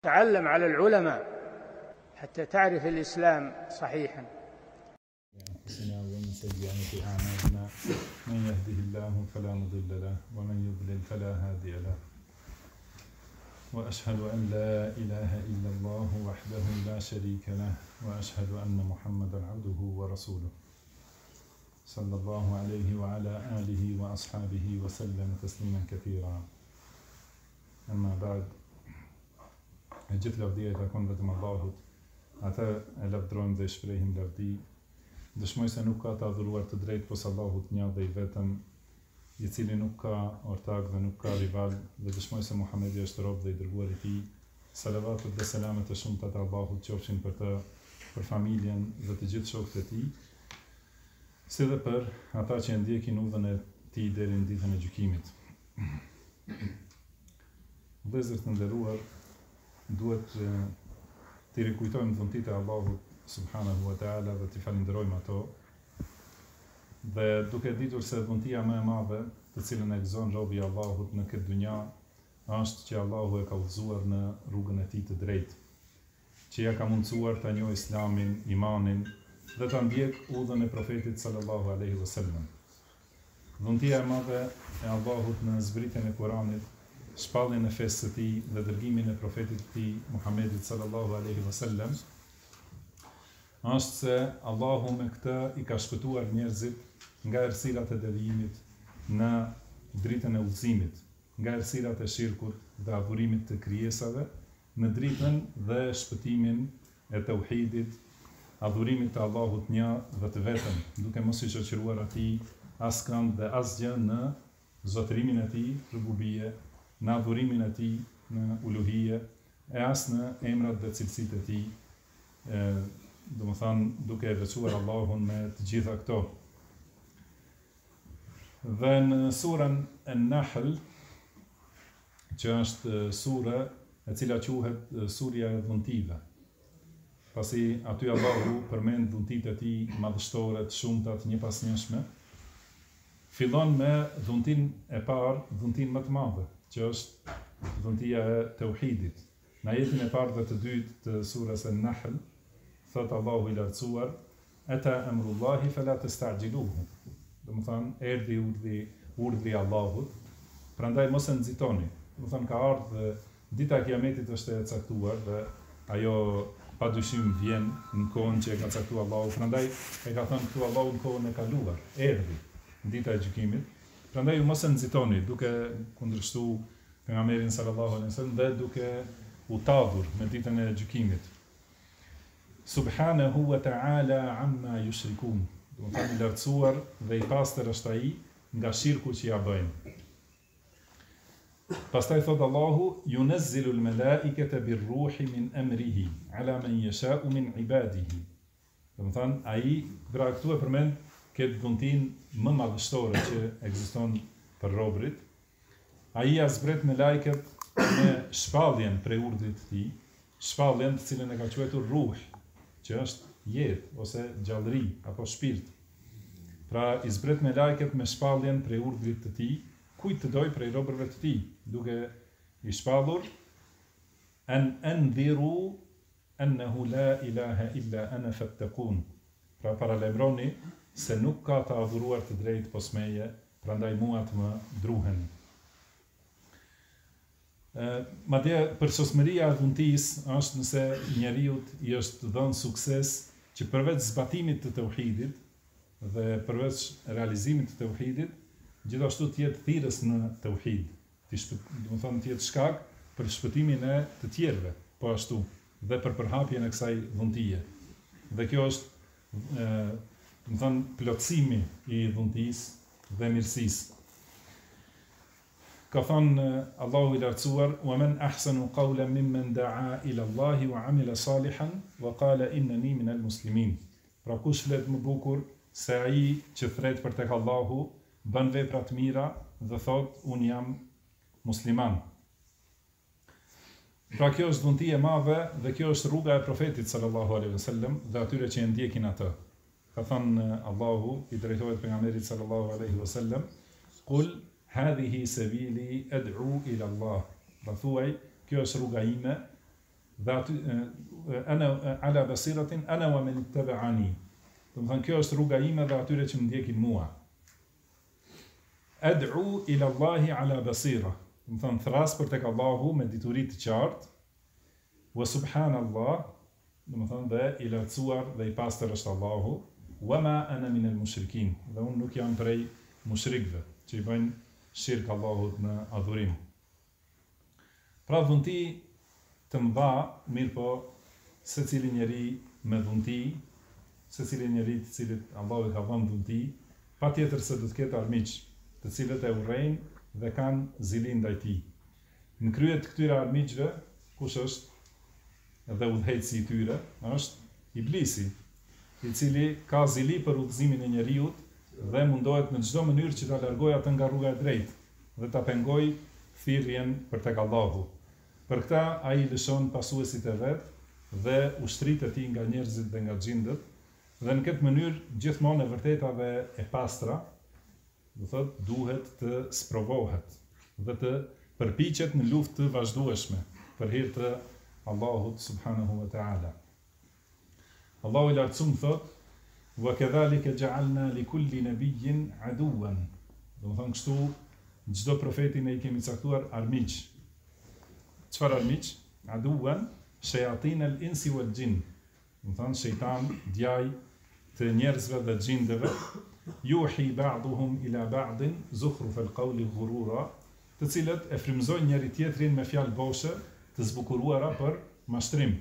تعلم على العلماء حتى تعرف الإسلام صحيحا. أنفسنا ومن سيئات أعمالنا من يهده الله فلا مضل له ومن يضلل فلا هادي له وأشهد أن لا إله إلا الله وحده لا شريك له وأشهد أن محمدا عبده ورسوله صلى الله عليه وعلى آله وأصحابه وسلم تسليما كثيرا. أما بعد، gjithë lavdia I takon vetëm Allahut. Ata e lavdrojmë dhe shprehim lavdi. Dëshmoj se nuk ka të adhuruar të drejtë posa Allahut një dhe I vetëm, I cili nuk ka ortak dhe nuk ka rival, dhe dëshmoj se Muhamedi është rob dhe I dërguar I Tij. Salavatet dhe selamet e shumta të Allahut qofshin për të, për familjen dhe të gjithë shokët e Tij, si dhe për ata që ndjekin udhën e Tij deri në ditën e gjykimit. Vëllezër të nderuar, duhet të rikujtojmë dhuntitë e Allahut subhanahu wa taala dhe të falenderojmë ato. Dhe duke ditur se dhuntia më e madhe të cilën e gëzon robi I Allahut në këtë dynja është që Allahu e ka udhëzuar në rrugën e Tij të drejtë, që ja ka mundsuar ta njohë Islamin, imanin dhe ta ndjek udhën e profetit sallallahu alaihi wasallam. Dhuntia e madhe e Allahut në zbritjen e Kuranit, shpalljen e fesë së Tij dhe dërgimin e profetit të Tij Muhamedit sallallahu alaihi wasallam është se Allahu me këtë I ka shpëtuar njerëzit nga errësirat e devijimit në dritën e udhëzimit, nga errësirat e shirkut dhe adhurimit të krijesave në dritën dhe shpëtimin e tauhidit, adhurimit të Allahut një dhe të vetëm, duke mos I shoqëruar Atij askënd dhe asgjë në zotërimin e Tij rububie, në adhurimin e Tij në uluhije, e as në emrat dhe cilësitë e Tij, domethënë duke e veçuar Allahun me të gjitha këto. Dhe në surën An-Nahl, që është sura e cila quhet surja e dhuntive, pasi aty Allahu përmend dhuntitë e Tij madhështore të shumta të njëpasnjëshme, fillon me dhuntin e parë, dhuntin më të madhe, që është dhuntia e tauhidit. Në ajetin e parë dhe të dytë të surës An-Nahl, thot Allahu I lartësuar: "Ata amrullahi fala tasta'jiluhu." Domethënë erdhi urdhri I Allahut, prandaj mos e nxitoni. Domethënë ka ardhur dita e Kiametit është e caktuar dhe ajo padyshim vjen në kohën që e ka caktuar Allahu. Prandaj e ka thënë këtu Allahu në kohën e kaluar, erdhi dita e gjykimit. Prandaj ju mos e nxitoni duke kundërshtuar pejgamberin sallallahu alaihi wasallam dhe duke u tadhur me ditën e gjykimit. Subhanahu wa ta'ala amma yushrikun. Do të thënë I lartësuar dhe I pastër është Ai nga shirku që ja bëjnë. Pastaj thot Allahu: "Yunazzilu al-malaikata bir-ruhi min amrihi ala man yasha'u min ibadihi." Do të thënë Ai pra këtu e përmend këtë dhuntin më madhështore që ekziston për robrit. Ai ja zbret me lajket me shpalljen prej urdhrit të Tij, shpalljen të cilën e ka quajtur ruh, që është jetë ose gjallëri apo shpirt. Pra I zbret me lajket me shpalljen prej urdhrit të Tij, kujt të doj prej robërve të Tij, duke I shpallur: "An anziru annahu la ilaha illa ana fattaqun." Pra paralajmëroni se nuk ka të adhuruar të drejtë pos meje, prandaj mua të më druheni. Madje përsosmëria e dhuntisë është nëse njeriu I është dhënë sukses që përveç zbatimit të tauhidit dhe përveç realizimit të tauhidit, gjithashtu të jetë thirrës në tauhid, domethënë të jetë shkak për shpëtimin e të tjerëve, po ashtu dhe për përhapjen e kësaj dhuntie. Dhe kjo është domethënë plotësimi I dhuntisë dhe mirësisë. Ka thënë Allahu I lartësuar: "Wa man ahsanu qawlan mimman da'a ila Allahi wa 'amila salihan wa qala innani minal muslimin." Pra kush flet më bukur se ai që thret për tek Allahu, bën vepra të mira dhe thot un jam musliman. Pra kjo është dhunti e madhe dhe kjo është rruga e profetit sallallahu alaihi wasallam dhe atyre që e ndjekin atë. Ka thënë Allahu I drejtohet pejgamberit sallallahu alaihi wasallam: "Qul hadhihi sabili ad'u ila Allah." Pra thuaj, kjo është rruga ime, dhe aty ana ala basiratin ana wa man ittaba'ani. Do të thënë kjo është rruga ime dhe atyre që më ndjekin mua. Ad'u ila Allahi ala basira. Do të thënë thras për tek Allahu me dituri të qartë. Wa subhanallah, do të thënë dhe i lartësuar dhe i pastër është Allahu. Wa ma ana min al-mushrikin. Dhe unë nuk jam prej mushrikëve që i bëjnë shirk Allahut në adhurim. Pra dhunti të mëdha, mirë po, se cili njeri me dhunti, se cili njeri të cilit Allahu ka dhënë dhunti, pa tjetër se do të ketë armiq, të cilët e urrejnë dhe kanë zili ndaj tij. Në krye të këtyre armiqve, kush është dhe udhëheqësi i tyre, është Iblisi, i cili ka zili për udhëzimin e njeriut dhe mundohet në çdo mënyrë që ta largojë atë nga rruga e drejtë dhe ta pengojë thirrjen për tek Allahu. Për këta ai lëshon pasuesit e vet dhe ushtrit e tij nga njerëzit dhe nga xhindët, dhe në këtë mënyrë gjithmonë e vërteta dhe e pastra, do thotë, duhet të sprovohet dhe të përpiqet në luftë të vazhdueshme për hir të Allahut subhanahu wa ta'ala. Allahu i lartësuar thotë: "Wa kadhalika ja'alna li kulli nabiyyin aduwan." Do të thonë kështu çdo profeti ne i kemi caktuar armiq. Çfarë armiq? Aduwan shayatin al-insi wal-jinn. Do të thonë shejtan, djaj të njerëzve dhe xhindëve, yuhi ba'duhum ila ba'din zukhruf al-qawli ghurura, të cilët e frymëzojnë njëri tjetrin me fjalë boshe të zbukuruara për mashtrim.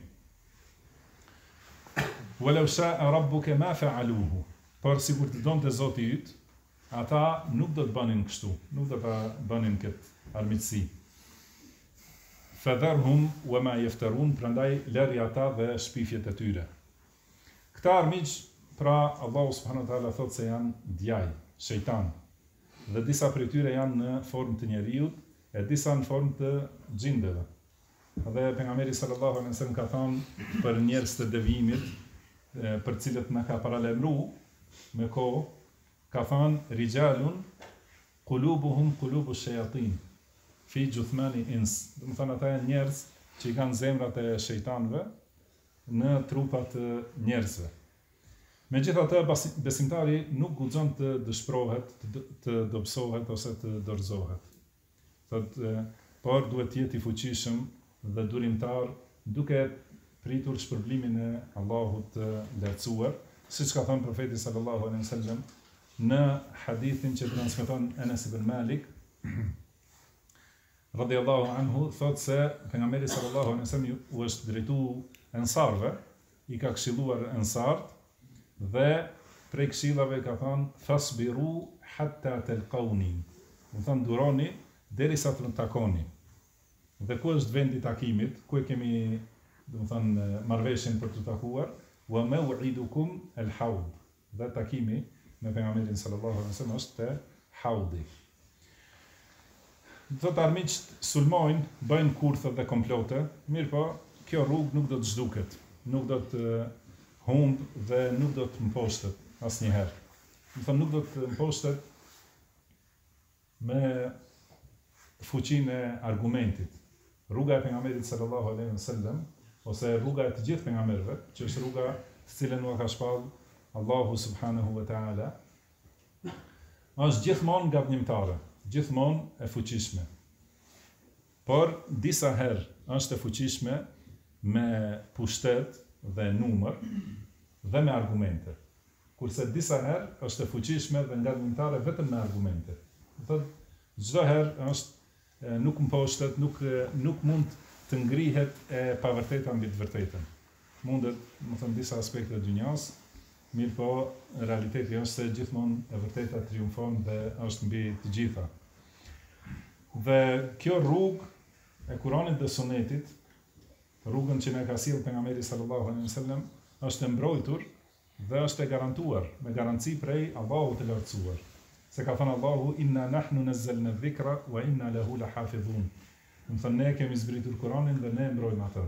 Walau sha'a rabbuka ma fa'aluhu. Por sikur të donte Zoti yt, ata nuk do të bënin kështu, nuk do ta bënin këtë armiqësi. Fadharhum wa ma yaftarun, prandaj lëri ata dhe shpifjet e tyre. Këta armiq, pra Allahu subhanahu wa taala thotë se janë djaj, shejtan. Dhe disa prej tyre janë në formë të njeriut, e disa në formë të xhindëve. Dhe pejgamberi sallallahu alaihi wasallam ka thënë për njerëz të devijimit, për cilët na ka paralajmëruar me kohë, ka thënë rijalun qulubuhum qulubu shayatin fi juthmani ins. Do të thonë ata janë njerëz që i kanë zemrat e shejtanëve në trupat të njerëzve. Megjithatë, besimtari nuk guxon të dëshpërohet, të dobësohet ose të dorëzohet. Por duhet të jetë i fuqishëm dhe durimtar, duke pritur shpërblimin e Allahut të lartësuar, siç ka thënë profeti sallallahu alaihi wasallam në hadithin që transmeton Anas ibn Malik radhiyallahu anhu, thotë se pejgamberi sallallahu alaihi wasallam u është drejtuar ensarve, i ka këshilluar ensart dhe prej këshillave ka thënë fasbiru hatta talqawni. Do thënë duroni derisa të takoni. Dhe ku është vendi i takimit? Ku e kemi, do të thënë, marrëveshjen për të takuar? Wa maw'idukum al-hawd. Dhe takimi me pejgamberin sallallahu alaihi wasallam është te haudi. Do të armiqt sulmojnë, bëjnë kurthe dhe komplote, mirë po, kjo rrugë nuk do të zhduket, nuk do të humbë dhe nuk do të mposhtet asnjëherë. Do thënë nuk do të mposhtet me fuqinë e argumentit. Rruga e pejgamberit sallallahu alaihi wasallam ose rruga e të gjithë pejgamberëve, që është rruga të cilën nuk ka shpall Allahu subhanahu wa ta'ala, është gjithmonë gabimtare, gjithmonë e fuqishme. Por disa herë është e fuqishme me pushtet dhe numër dhe me argumente. Kurse disa herë është e fuqishme dhe gabimtare vetëm me argumente. Do thotë çdo herë është nuk mposhtet, nuk mund të ngrihet e pavërteta mbi të vërtetën. Mundet, më thënë, disa aspekte të dynjas, mirë po, realiteti është se gjithmonë e vërteta triumfon dhe është mbi të gjitha. Dhe kjo rrugë e Kuranit dhe Sunetit, rrugën që ne ka sjellë pejgamberi sallallahu alaihi wasallam, është e mbrojtur dhe është e garantuar me garanci prej Allahut të lartësuar. Se ka thënë Allahu, inna nahnu nazzalna dhikra wa inna lahu lahafidhun. Do të thënë ne kemi zbritur Kuranin dhe ne mbrojmë atë.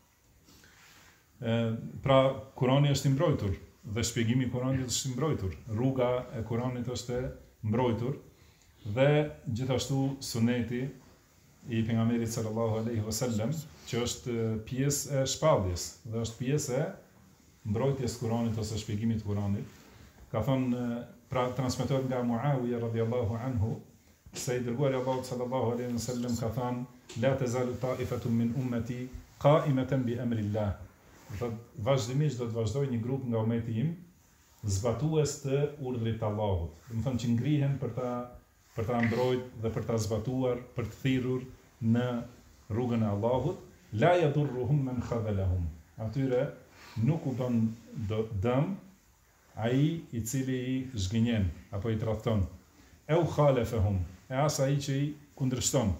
Pra Kurani është i mbrojtur dhe shpjegimi i Kuranit është i mbrojtur. Rruga e Kuranit është e mbrojtur dhe gjithashtu Suneti i pejgamberit sallallahu alaihi wasallam, që është pjesë e shpalljes dhe është pjesë e mbrojtjes Kuranit ose shpjegimit Kuranit. Ka thonë, pra transmetohet nga Muawiya radhiyallahu anhu, se i dërguari Allahut sallallahu alaihi wasallam ka thënë: "La tazalu ta'ifatun min ummati qa'imatan bi amrillah." Do vazhdimisht do të vazhdojë një grup nga ummeti im zbatues të urdhrit të Allahut. Do të thonë që ngrihen për ta mbrojtur dhe për ta zbatuar, për të thirrur në rrugën e Allahut. La yadurruhum man khadhalahum. Atyre nuk u bën dëm ai i cili i zgënjen apo i tradhton. Au khalafahum, e as ai që i kundërshton.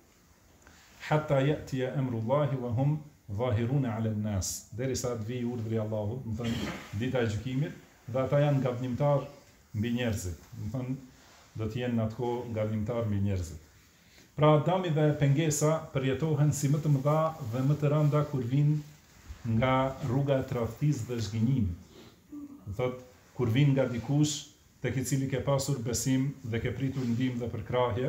Hatta ya'ti amrullahi wa hum zahiruna 'ala an-nas. Derisa të vijë urdhri i Allahut, do të thonë dita e gjykimit, dhe ata janë gabimtar mbi njerëzit. Do të thonë do të jenë atë kohë gabimtar mbi njerëzit. Pra dëmi dhe pengesa përjetohen si më të mëdha dhe më të rënda kur vijnë nga rruga e tradhtisë dhe zhgënjimit. Do thotë kur vijnë nga dikush tek i cili ke pasur besim dhe ke pritur ndihmë dhe përkrahje,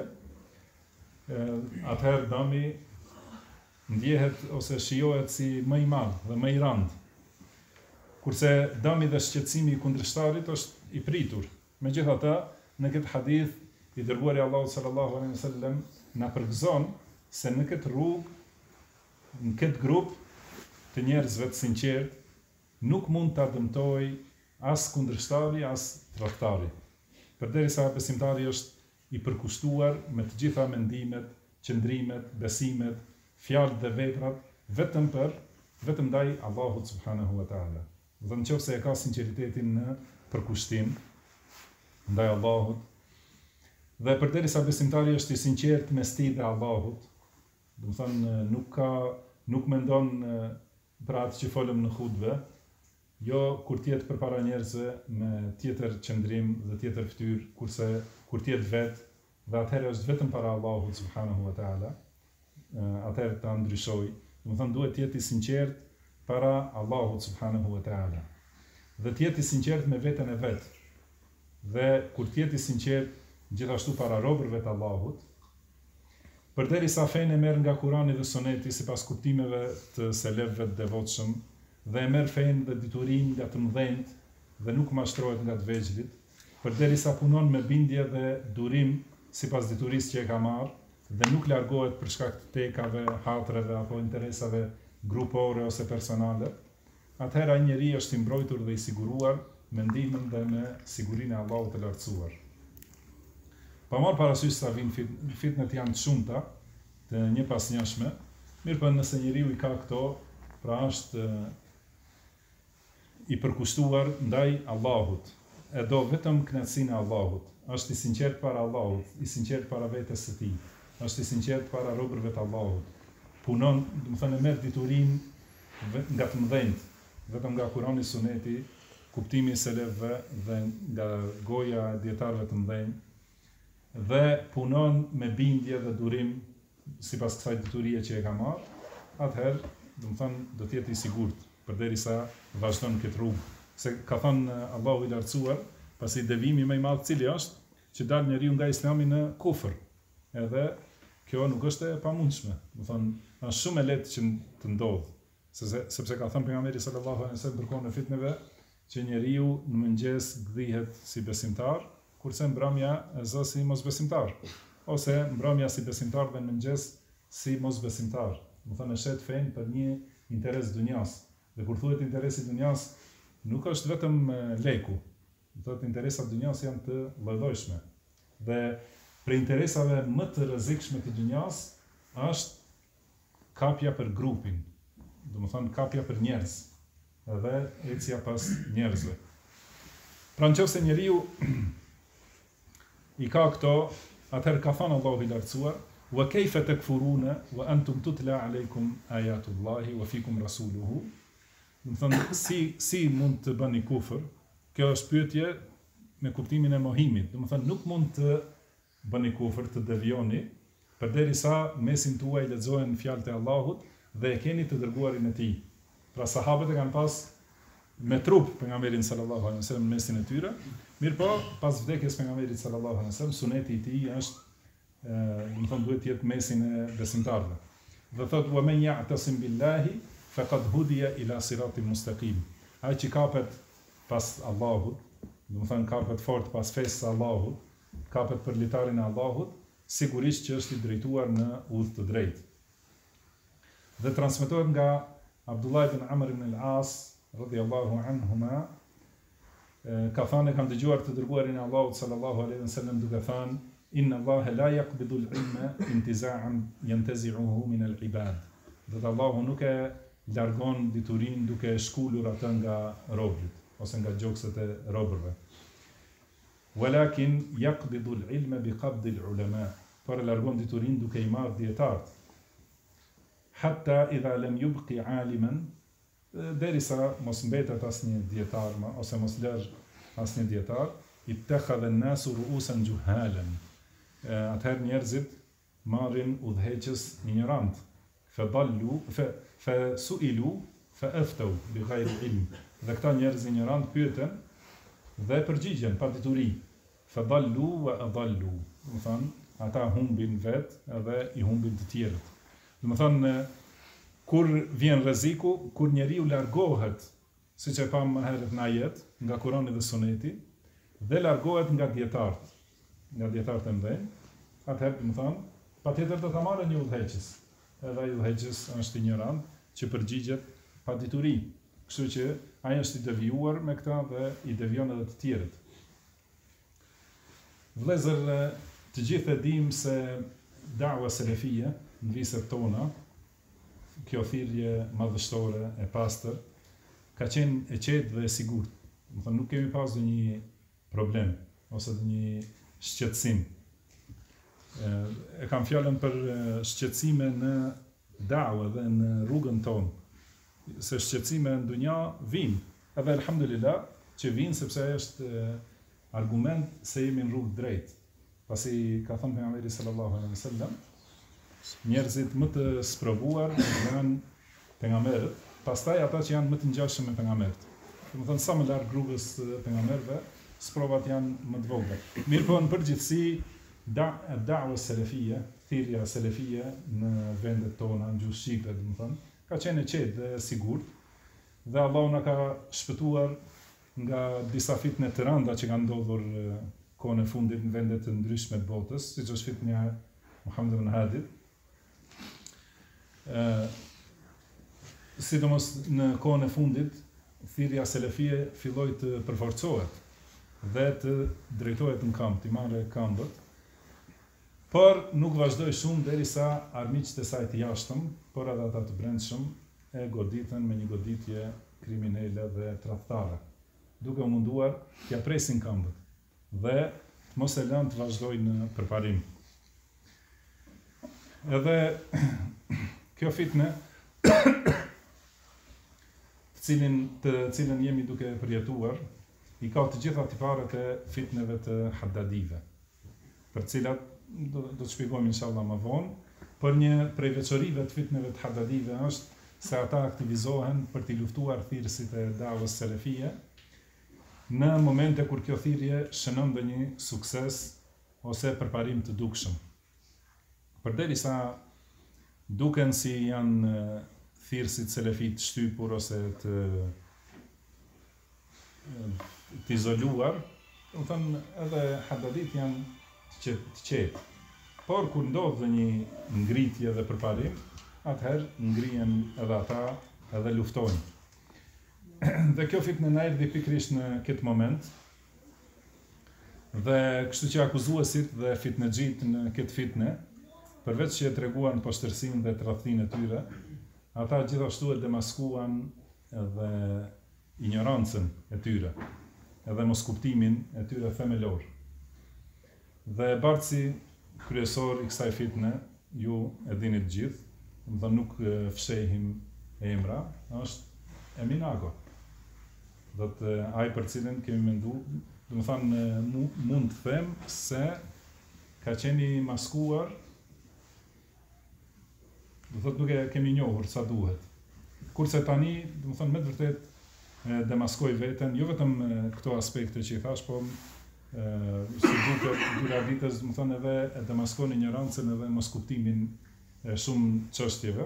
atëherë dëmi ndjehet ose shijohet si më i madh dhe më i rënd. Kurse dëmi dhe shqetësimi i kundërshtarit është i pritur. Megjithatë, në këtë hadith i dërguari Allahu sallallahu alaihi wasallam na përgëzon se në këtë rrugë, në këtë grup të njerëzve të sinqert, nuk mund ta dëmtoj as kundërshtari, as tradhtari. Përderisa besimtari është i përkushtuar me të gjitha mendimet, qëndrimet, besimet, fjalët dhe veprat vetëm ndaj Allahut subhanahu wa taala. Dhe nëse e ka sinqeritetin në përkushtim ndaj Allahut, dhe përderisa besimtari është i sinqert mes tij dhe Allahut, do të thonë nuk mendon për atë që folëm në hutbe, jo kur tjetë përpara njerëzve me tjetër qëndrim dhe tjetër fytyrë, kurse kur tjetë vetë, dhe atëherë është vetëm para Allahut subhanahu wa taala, atëherë ta ndryshoj. Do të thonë duhet tjetë i sinqert para Allahut subhanahu wa taala. Dhe tjetë i sinqert me veten e vet. Dhe kur tjetë i sinqert gjithashtu para robërve të Allahut, përderisa fenë e merr nga Kurani dhe Suneti sipas kuptimeve të selefëve të devotshëm, dhe e merr fenë dhe diturinë nga të mëdhenjt dhe nuk mashtrohet nga të vegjëlit, përderisa punon me bindje dhe durim sipas diturisë që e ka marrë dhe nuk largohet për shkak të tekave, hatreve apo interesave grupore ose personale, atëherë ai njeri është i mbrojtur dhe i siguruar me ndihmën dhe me sigurinë e Allahut të lartësuar. Pa marrë parasysh sa vinë fitnet janë të shumta, të një pas njëshme, mirë për nëse njeriu i ka këto, pra është i përkushtuar ndaj Allahut, e do vetëm kënaqësinë e Allahut, është i sinqert para Allahut, i sinqert para vetes së tij, është i sinqert para robërve të Allahut. Punon, do të thënë merr diturinë nga të mëdhenjt, vetëm nga Kurani, Suneti, kuptimi i selefëve dhe nga goja e dietarëve të mëdhenj, dhe punon me bindje dhe durim sipas kësaj diturie që e ka marrë, atëherë, do të thënë do të jetë i sigurt përderisa vazhdon këtë rrugë. Se ka thënë Allahu i lartësuar, pasi devimi më i madh cili është, që dal njeriu nga Islami në kufër. Edhe kjo nuk është e pamundshme. Do thonë, është shumë e lehtë që të ndodhë, sepse ka thënë pejgamberi sallallahu alaihi wasallam për kohën e fitneve, që njeriu në mëngjes gdhihet si besimtar, kurse mbrëmja e zë si mosbesimtar, ose mbrëmja si besimtar dhe në mëngjes si mosbesimtar. Do thonë shet fen për një interes dunjas. Dhe kur thuhet interesi dunjas, nuk është vetëm leku. Do thotë interesat dunjas janë të lloj-llojshme. Dhe për interesave më të rrezikshme të dunjas është kapja për grupin. Do të thonë kapja për njerëz, edhe ecja pas njerëzve. Pra nëse njeriu i ka këto, atëherë ka thënë Allahu i lartësuar: "Wa kayfa takfuruna wa antum tutla alaykum ayatullahi wa fikum rasuluhu." Do të thonë si mund të bëni kufër? Kjo është pyetje me kuptimin e mohimit. Do të thonë nuk mund të bëni kufër, të devijoni, përderisa mesin tuaj lexohen fjalët e Allahut dhe e keni të dërguarin e tij. Pra sahabët e kanë pas me trup pejgamberin sallallahu alaihi wasallam mesin e tyre, mirë po pas vdekjes pejgamberit sallallahu alaihi wasallam suneti i tij është do të thonë duhet të jetë mesin e besimtarëve. Dhe thot wa men ya'tasim billahi faqad hudiya ila siratin mustaqim. Ai që kapet pas Allahut, do të thonë kapet fort pas fesë së Allahut, kapet për litarin e Allahut, sigurisht që është i drejtuar në udhë të drejtë. Dhe transmetohet nga Abdullah ibn Amr ibn al-As radhiyallahu anhuma, ka thënë, kam dëgjuar të dërguarin e Allahut sallallahu alaihi wasallam duke thënë: Inna Allahe la yaqbidu al-ilma intiza'an yantazi'uhu min al-ibad. Dhe Allahu nuk e largon diturin duke shkullur atë nga robrit, ose nga gjokset e robërve. Walakin yaqbidu al-ilma bi qabdi al-ulama. Por e largon diturin duke i marrë dietarët. Hatta idha lam yubqi aliman, derisa mos mbetet asnjë dietar, ose mos lësh asnjë dietar, ittakhadha an-nasu ru'usan juhalan. Atëherë njerëzit marrin udhëheqës ignorant, fa su'ilu fa aftau bi ghayri ilm. Dhe këta njerëz ignorant pyeten dhe përgjigjen pa dituri. Fa dallu wa adallu. Do të thonë, ata humbin vet edhe i humbin të tjerët. Do të thonë, kur vjen rreziku, kur njeriu largohet, siç e pam më herët në ajet, nga Kurani dhe Suneti, dhe largohet nga dietarët e mëdhenj, atëherë do të thonë, patjetër do ta marrë një udhëheqës. Edhe ai udhëheqës është ignorant që përgjigjet pa dituri. Kështu që ai është i devijuar me këtë dhe i devijon edhe të tjerët. Vëllezër, të gjithë e dimë se da'wa selefie në viset tona, kjo thirrje madhështore e pastër, ka qenë e qetë dhe e sigurt. Do të thonë, nuk kemi pas ndonjë problem ose ndonjë shqetësim. E kam fjalën për shqetësime në da'wa dhe në rrugën tonë. Se shqetësime në dunja vinë, edhe alhamdulillah që vinë sepse është argument se jemi në rrugë drejt. Pasi ka thënë pejgamberi sallallahu alaihi wasallam, njerëzit më të sprovuar janë pejgamberët, pastaj ata që janë më të ngjashëm me pejgamberët. Do të thonë, sa më larg rrugës pejgamberëve, sprovat janë më të vogla. Mirpo në përgjithësi da'wa selefie, thirrja selefie në vendet tona, në gjuhë shqipe, do të thonë, ka qenë e qetë dhe sigurt, dhe Allahu na ka shpëtuar nga disa fitne të rënda që kanë ndodhur kohën e fundit në vende të ndryshme të botës, siç është fitnja Muhammed ibn Hadit. Sidomos në kohën e fundit, thirrja selefie filloi të përforcohet dhe të drejtohet në kamp, të marrë këmbët, por nuk vazhdoi shumë derisa armiqtë e saj të jashtëm, por edhe ata të brendshëm, e goditën me një goditje kriminale dhe tradhtare, duke u munduar t'ia presin këmbët dhe të mos e lënë të vazhdojnë në përparim. Edhe kjo fitne, të cilën jemi duke përjetuar, i ka të gjitha tiparet e fitneve të haddadive, për cilat do të shpjegojmë inshallah më vonë, por një prej veçorive të fitneve të haddadive është se ata aktivizohen për t'i luftuar thirrësit e da'wës selefie në momente kur kjo thirrje shënon ndonjë sukses ose përparim të dukshëm. Përderisa duken si janë thirrësit selefit shtypur ose të izoluar, do të thonë edhe haddadit janë të qetë. Por kur ndodh një ngritje dhe përparim, atëherë ngrihen edhe ata edhe luftojnë. Dhe kjo fitnë na erdhi pikërisht në këtë moment. Dhe kështu që akuzuesit dhe fitnexhit në këtë fitne, përveç që e treguan poshtërsinë dhe tradhtinë e tyre, ata gjithashtu e demaskuan edhe ignorancën e tyre, edhe moskuptimin e tyre themelor. Dhe bartësi kryesor i kësaj fitne, ju e dini të gjithë, dhe nuk fshehim emra, është Emin Ago. Dhe të ai për cilën kemi mendu, do të thonë mund të them se ka qeni maskuar, do thotë nuk e kemi njohur sa duhet. Kurse tani, do të thonë me të vërtet demaskoj veten, jo vetëm këto aspekte që i thash, po si duke ditës, më thënë edhe e demaskon ignorancën edhe mos kuptimin e shumë çështjeve.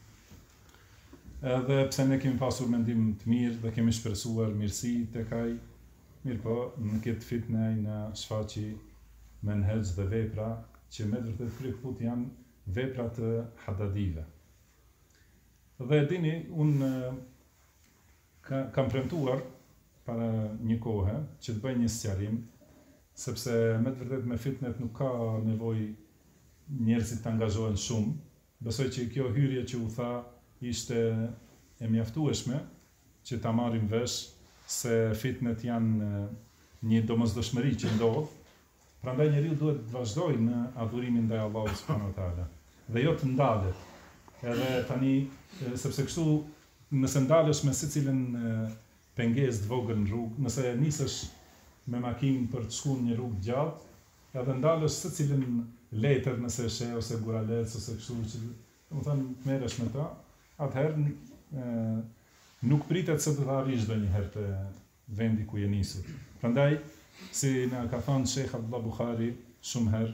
Edhe pse ne kemi pasur mendim të mirë dhe kemi shpresuar mirësi tek ai, mirë po, në këtë fitne ai na shfaqi menhej dhe vepra që me vërtet kryekëput janë vepra të hadadive. Dhe dini, unë kam premtuar para një kohe që të bëj një sqarim, sepse me të vërtet me fitnet nuk ka nevojë njerëzit të angazhohen shumë. Besoj që kjo hyrje që u tha ishte e mjaftueshme që ta marrim vesh se fitnet janë një domosdoshmëri që ndodh. Prandaj njeriu duhet të vazhdojë në adhurimin ndaj Allahut subhanahu wa taala dhe jo të ndalet. Edhe tani sepse kështu nëse ndalesh me secilën pengesë të vogël në rrugë, nëse nisesh me makinë për të shkuar një rrugë gjatë, edhe ndalesh secilën letër nëse she ose guralec ose kështu që domethënë merresh me ta, atëherë nuk pritet se do të arrish ndonjëherë te vendi ku je nisur. Prandaj, si na ka thënë Sheikh Abdullah Buhari shumë herë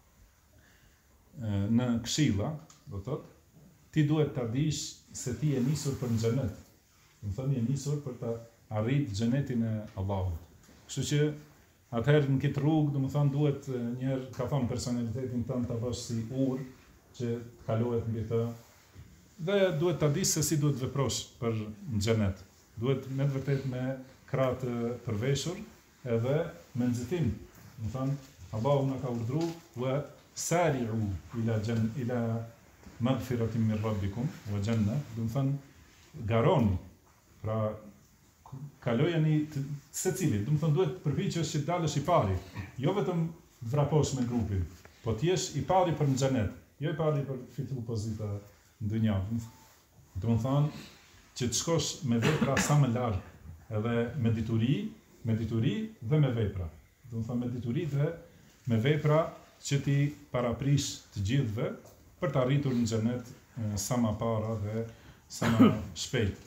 në këshilla, do thotë, ti duhet ta dish se ti je nisur për në xhenet. Do thonë je nisur për të arritur xhenetin e Allahut. Kështu që atëherë në këtë rrugë, domethënë duhet njëherë ka thënë personalitetin tënd ta bësh si urë që kalohet mbi të. Dhe duhet ta dish se si duhet veprosh për në xhenet. Duhet me të vërtet me krah të përveshur edhe me nxitim. Do thonë Allahu na ka urdhëruar wa sari'u ila maghfiratin min rabbikum wa janna, do të thonë garoni. Pra kalojeni secili, do të thonë duhet përpiqesh që dalësh i pari, jo vetëm vraposh me grupin, po të jesh i pari për në xhenet, jo i pari për fitu pozita në dynjë. Do të thonë që të shkosh me vepra sa më larg, edhe me dituri dhe me vepra. Do të thonë me dituri dhe me vepra që ti paraprish të gjithëve për të arritur në xhenet sa më para dhe sa më shpejt.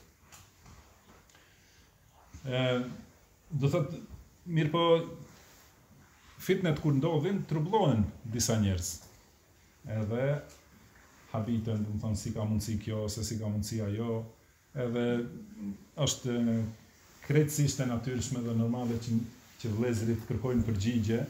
Do thotë, mirë po, fitnet kur ndodhin, trublohen disa njerëz. Edhe habiten, do të thonë si ka mundësi kjo, se si ka mundësi ajo, edhe është krejtësisht e natyrshme dhe normale që vëllezërit kërkojnë përgjigje.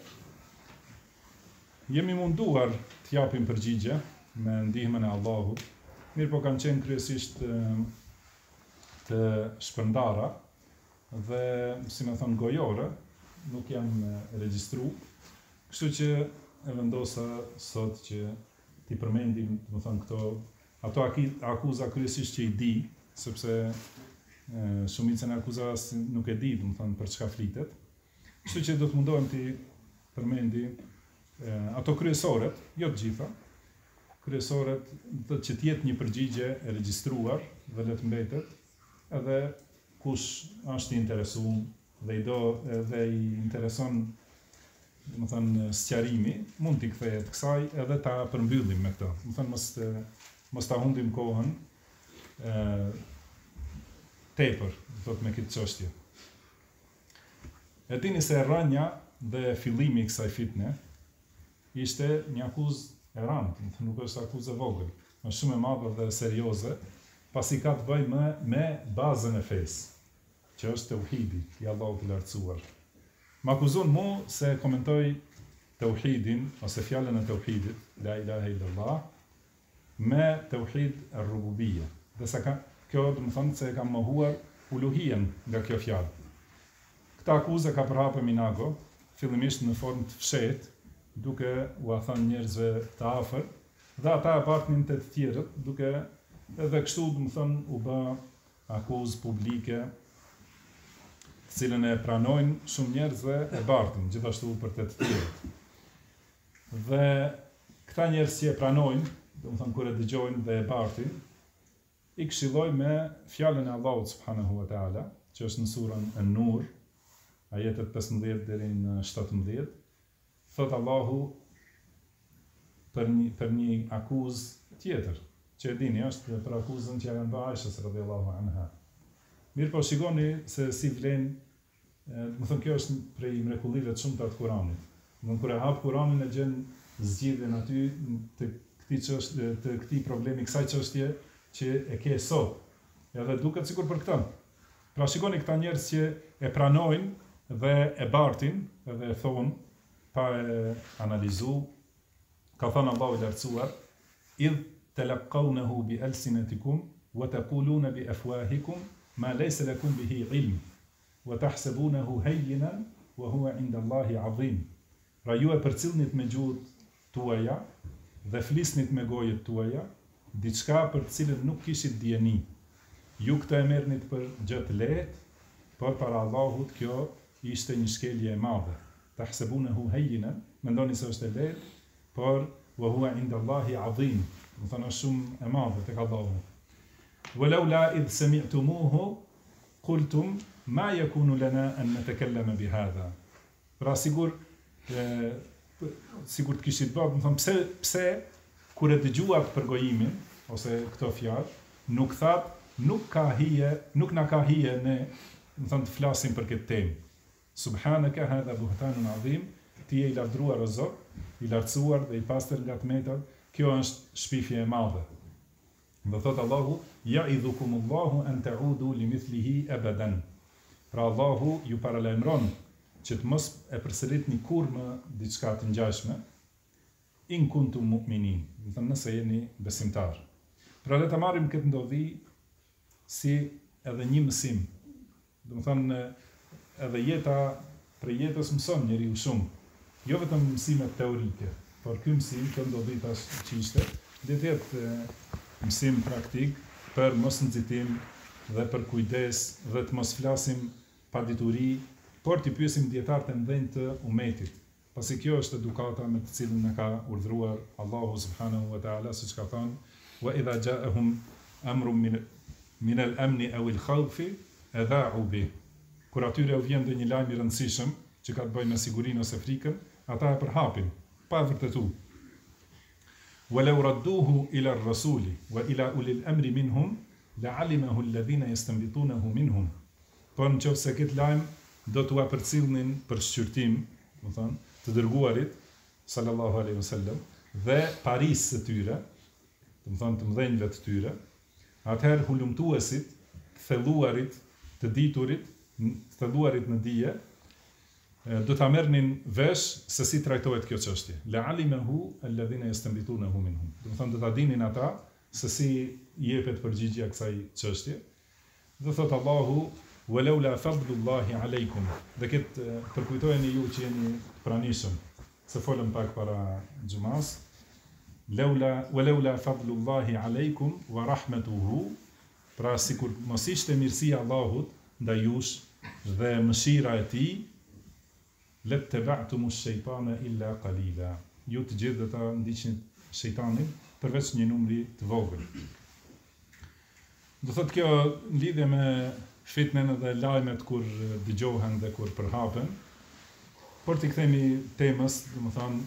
Jemi munduar të japim përgjigje me ndihmën e Allahut, mirë po kanë qenë kryesisht të shpërndara dhe, si me thonë, gojore, nuk janë regjistru. Kështu që e vendosa sot që t'i përmendim, të më thonë, ato akuza kryesisht që i di, sepse shumicën e akuzas nuk e di, të më thonë, për çka flitet. Kështu që do të mundohem t'i përmendim ato kryesoret, jo të gjitha, kryesoret që t'jetë një përgjigje e regjistruar dhe le të mbetet, edhe kush është i interesuar dhe i intereson, do të thënë, sqarimi, mund t'i kthehet kësaj edhe ta përmbyllim me këtë. Do të thënë mos ta humbi kohën tepër, do thotë me këtë çështje. E dini se rënja dhe fillimi i kësaj fitne ishte një akuzë e rëndë, nuk është akuzë e vogël, është shumë e madhe dhe serioze, pasi ka të bëjë me bazën e fesë, që është tauhidi i Allahut të lartësuar. Më akuzon mu se komentoj tauhidin ose fjalën e tauhidit, la ilaha illallah, me tauhid ar-rububiyya. Dhe kjo do të thonë se e kam mohuar uluhien nga kjo fjalë. Këtë akuzë ka përhapur Minago, fillimisht në formë të fshehtë, duke u thënë njerëzve të afër, dhe ata e bartnin të tjerët, duke edhe kështu, do të thonë, u bë akuzë publike, të cilën e pranojnë shumë njerëz dhe e bartin, gjithashtu për të tjerët. Dhe këta njerëz që e pranojnë, do të thonë kur e dëgjojnë dhe e bartin, i këshilloj me fjalën e Allahut subhanahu wa taala, që është në surën An-Nur, ajetet 15 deri në 17, thot Allahu për një akuzë tjetër, që e dini është për akuzën që janë bërë Aishës radhiyallahu anha. Mirë po shikoni se si vlen më thënë kjo është prej mrekullive të shumta të Kuranit. Më thënë kur e hap Kuranin e gjen zgjidhjen aty të këtij problemi, kësaj çështje që e ke sot. Edhe duket sikur për këtë. Pra shikoni këta njerëz që e pranojnë dhe e bartin edhe e thonë pa e analizu, ka thënë Allahu i lartësuar, idh talaqawnahu bi alsinatikum wa taquluna bi afwahikum ma laysa lakum bihi ilm wa tahsabunahu hayyinan wa huwa 'inda Allahi 'azim. Pra ju e përcillnit me gjuhët tuaja dhe flisnit me gojët tuaja diçka për të cilën nuk kishit dijeni. Ju këtë e merrnit për gjë të lehtë, por para Allahut kjo ishte një shkelje e madhe. Tahsabunahu hayyinan, mendoni se është e lehtë, por wa huwa 'inda Allahi 'azim. Do të thonë shumë e madhe tek Allahu. Walaula idh sami'tumuhu qultum ma yakunu lana an natakallama bihadha. Pra sigur të kishit bërë, më thëmë pse kur e dëgjuat për gojimin ose këto fjalë, nuk thatë, nuk na ka hije ne, më thëmë të flasim për këtë temë. Subhanaka hadha buhtanun adhim, ti e i lavdruar o Zot, i lartësuar dhe i pastër nga tmetat, kjo është shpifje e madhe. Dhe thotë Allahu, ja idhukumullahu an ta'udu limithlihi abadan. Pra Allahu ju paralajmëron që të mos e përsëritni kurrë më diçka të ngjashme, in kuntum mu'minin, do të thënë nëse jeni besimtar. Pra le ta marrim këtë ndodhi si edhe një mësim. Do të thënë edhe jeta për jetës mëson njeriu shumë, jo vetëm mësime teorike, por ky mësim që ndodhi tash që ishte, dhe të jetë mësim praktik për mos nxitim dhe për kujdes dhe të mos flasim pa dituri, por t'i pyesim dietarët e mëdhenj të umetit. Pasi kjo është edukata me të cilën na ka urdhëruar Allahu subhanahu wa taala, siç ka thënë, wa idha ja'ahum amrun min al-amn aw al-khawf adha'u bih. Kur atyre u vjen një lajm i rëndësishëm që ka të bëjë me sigurinë ose frikën, ata e përhapin pa vërtetuar. Walau radduhu ila ar-rasuli wa ila ulil amri minhum la'alimahu alladhina yastanbitunahu minhum. Po nëse këtë lajm do t'u përcillnin për shqyrtim, do thënë, të dërguarit sallallahu alaihi wasallam dhe parisë së tyre, do thënë të mëdhenjve të tyre, atëherë hulumtuesit, të thelluarit, të diturit, të thelluarit në dije, do ta merrnin vesh se si trajtohet kjo çështje. La'alimahu alladhina yastanbitunahu minhum. Do thënë do ta dinin ata se si jepet përgjigjja kësaj çështje. Dhe thot Allahu, walaula fadlullahi alaykum. Dhe këtë përkujtojeni ju që jeni pranishëm, se folëm pak para xhumas. Walaula fadlullahi alaykum wa rahmatuhu. Pra sikur mos ishte mirësia e Allahut ndaj jush dhe mëshira e tij, lettaba'tumu ash-shaytana illa qalila. Ju të gjithë do ta ndiqni shejtanin përveç një numri të vogël. Do thotë kjo në lidhje me fitnen dhe lajmet kur dëgjohen dhe kur përhapen, por t'i kthemi temës, do të thonë,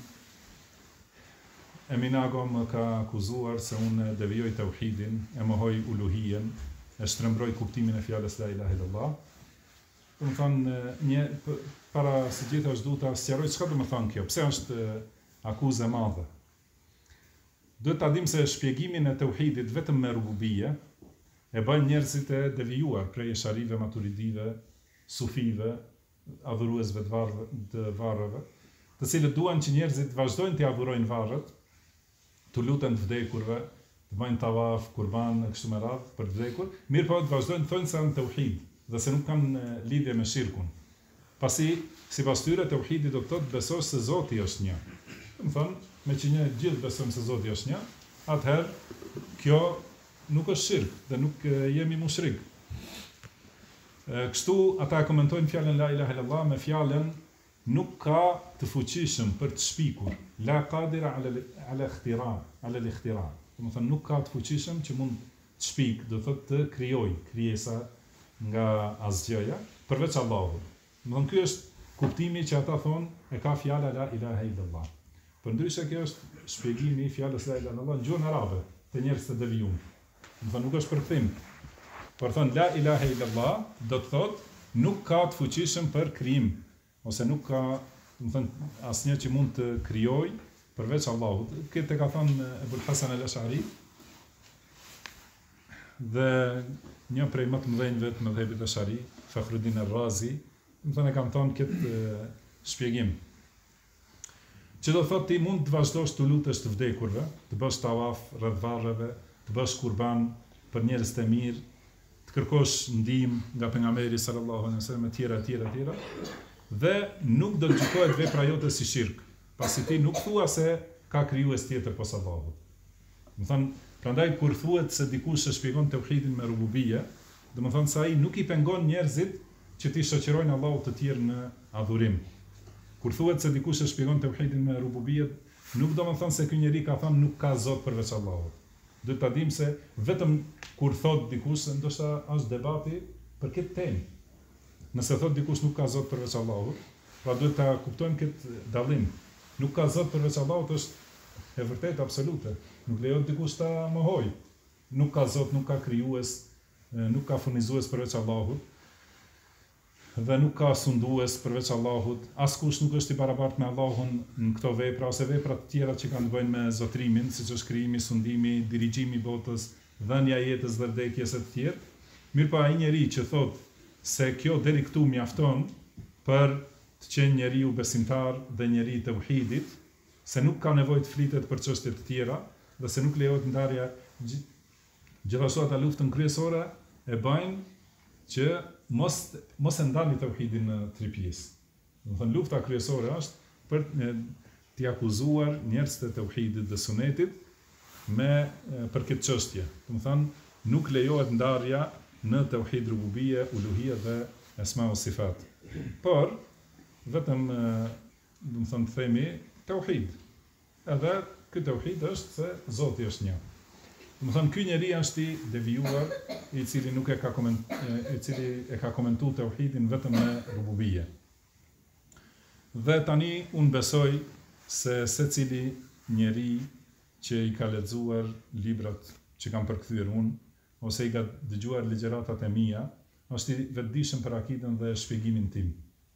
Eminago më ka akuzuar se unë devijoj tauhidin, e mohoj uluhien, e shtrembroj kuptimin e fjalës la ilaha illallah. Do të thonë, para së gjitha është duhet ta sqaroj çka do të thonë kjo, pse është akuzë e madhe. Duhet ta dim se shpjegimin e tauhidit vetëm me rububie e bën njerëzit e devijuar prej sharive, maturidive, sufive, adhuruesve të varreve, të cilët duan që njerëzit vazhdojnë të adhurojnë varret, të luten të vdekurve, të bëjnë tavaf, kurban, kështu me radhë për të vdekur, mirë po të vazhdojnë të thonë se janë tauhid dhe se nuk kanë lidhje me shirkun. Pasi, sipas tyre, tauhidi do të thotë besosh se Zoti është një. Do të thonë, me që ne gjithë besojmë se Zoti është një, atëherë kjo nuk është shirk dhe nuk jemi mushrik. Kështu ata e komentojnë fjalën la ilaha illallah me fjalën nuk ka të fuqishëm për të shpikur, la qadira ala al-ikhtira. Do të thonë nuk ka të fuqishëm që mund të shpik, do thotë të krijojë krijesa nga asgjëja përveç Allahut. Do thonë ky është kuptimi që ata thonë e ka fjala la ilaha illallah. Përndryshe kjo është shpjegimi i fjalës la ilaha illallah në gjuhën arabe të njerëz të devijuar. Do thonë nuk është përkthim. Por thonë la ilaha illallah do të thotë nuk ka të fuqishëm për krijim, ose nuk ka, do të thënë, asnjë që mund të krijojë përveç Allahut. Këtë e ka thënë Ebul Hasan al-Ash'ari, dhe një prej më të mëdhenjve të mëdhëbit Ash'ari, Fakhruddin al-Razi, do të thënë, e kam thënë këtë shpjegim. Që do thotë ti mund të vazhdosh të lutesh të vdekurve, të bësh tawaf rreth varreve, të bësh kurban për njerëz të mirë, të kërkosh ndihmë nga pejgamberi sallallahu alaihi wasallam etj, dhe nuk do të gjykohet vepra jote si shirk, pasi ti nuk thua se ka krijues tjetër posa Allahut. Do thënë, prandaj kur thuhet se dikush e shpjegon tauhidin me rububie, do të thonë se ai nuk i pengon njerëzit që ti shoqërojnë Allahut të tjerë në adhurim. Kur thuhet se dikush e shpjegon tauhidin me rububie, nuk do të thonë se ky njeri ka thënë nuk ka zot përveç Allahut. Duhet ta dim se vetëm kur thot dikush, ndoshta është debati për këtë temë. Nëse thot dikush nuk ka zot përveç Allahut, pra duhet ta kuptojmë këtë dallim. Nuk ka zot përveç Allahut është e vërtetë absolute. Nuk lejohet dikush ta mohojë. Nuk ka zot, nuk ka krijues, nuk ka furnizues përveç Allahut, dhe nuk ka sundues përveç Allahut. Askush nuk është i barabartë me Allahun në këto vepra ose vepra të tjera që kanë të bëjnë me zotrimin, siç është krijimi, sundimi, dirigjimi i botës, dhënia e jetës dhe vdekjes e të tjerë. Mirpo ai njeri që thot se kjo deri këtu mjafton për të qenë njeriu besimtar dhe njeri i tauhidit, se nuk ka nevojë të flitet për çështje të tjera dhe se nuk lejohet ndarja, gjithashtu ata luftën kryesore e bajnë që mos e ndani tauhidin në tri pjesë. Do të thënë, lufta kryesore është për t'i akuzuar njerëzit e tauhidit dhe sunetit për këtë çështje. Do të thënë, nuk lejohet ndarja në tauhid rububie, uluhia dhe esma o sifat. Por vetëm do të thënë themi tauhid. Edhe ky tauhid është se Zoti është një. Do të thënë, ky njeri është i devijuar, i cili nuk e ka komentuar tauhidin vetëm me rububie. Dhe tani unë besoj se secili njeri që i ka lexuar librat që kam përkthyer unë, ose i ka dëgjuar ligjëratat e mia, është i vetëdijshëm për akidën dhe shpjegimin tim.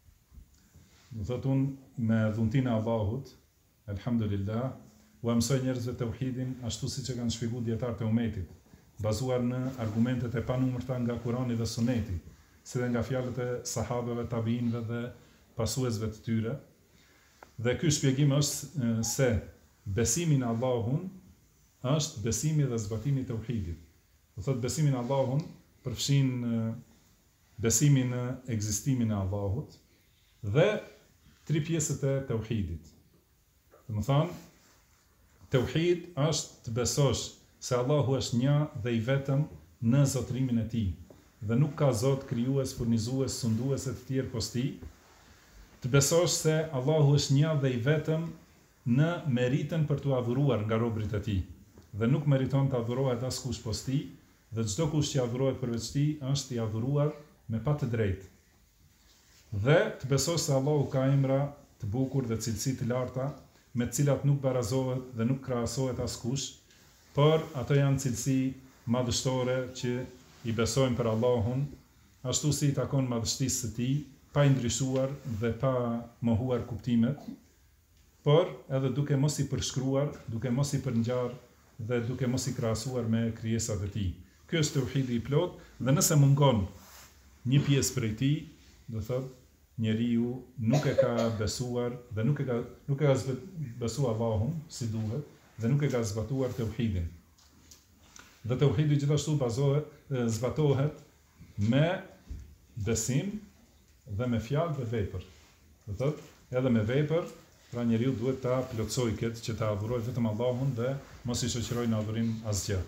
Do thotë, unë me dhuntinë e Allahut, elhamdulillah, u mësoj njerëzve tauhidin ashtu siç e kanë shpjeguar dietarët e umetit, bazuar në argumentet e panumërta nga Kurani dhe Suneti, si dhe nga fjalët e sahabeve, tabiinëve dhe pasuesve të tyre. Dhe ky shpjegim është se besimi në Allahun është besimi dhe zbatimi i tauhidit. Do thotë, besimi në Allahun përfshin besimin në ekzistimin e Allahut dhe tri pjesët e tauhidit. Do të thonë, tauhid është të besosh se Allahu është një dhe i vetëm në zotrimin e tij, dhe nuk ka zot krijues, furnizues, sundues e të tjerë pos tij. Të besosh se Allahu është një dhe i vetëm në meritën për t'u adhuruar nga robërit e tij, dhe nuk meriton të adhurohet askush pos tij, dhe çdo kush që adhurohet përveç tij është i adhuruar me pa të drejtë. Dhe të besosh se Allahu ka emra të bukur dhe cilësi të larta, me të cilat nuk barazohet dhe nuk krahasohet askush, por ato janë cilësi madhështore që i besojmë për Allahun, ashtu si i takon madhështisë së tij, pa i ndryshuar dhe pa mohuar kuptimet, por edhe duke mos i përshkruar, duke mos i përngjarr dhe duke mos i krahasuar me krijesat e tij. Ky është tauhidi i plot, dhe nëse mungon një pjesë prej tij, do thotë njeriu nuk e ka besuar dhe nuk e ka besuar Allahun si duhet, dhe nuk e ka zbatuar tauhidin. Dhe tauhidi gjithashtu zbatohet me besim dhe me fjalë dhe vepër. Do thotë, edhe me vepër, pra njeriu duhet ta plotësojë këtë, që ta adhurojë vetëm Allahun dhe mos i shoqërojë në adhurim asgjë.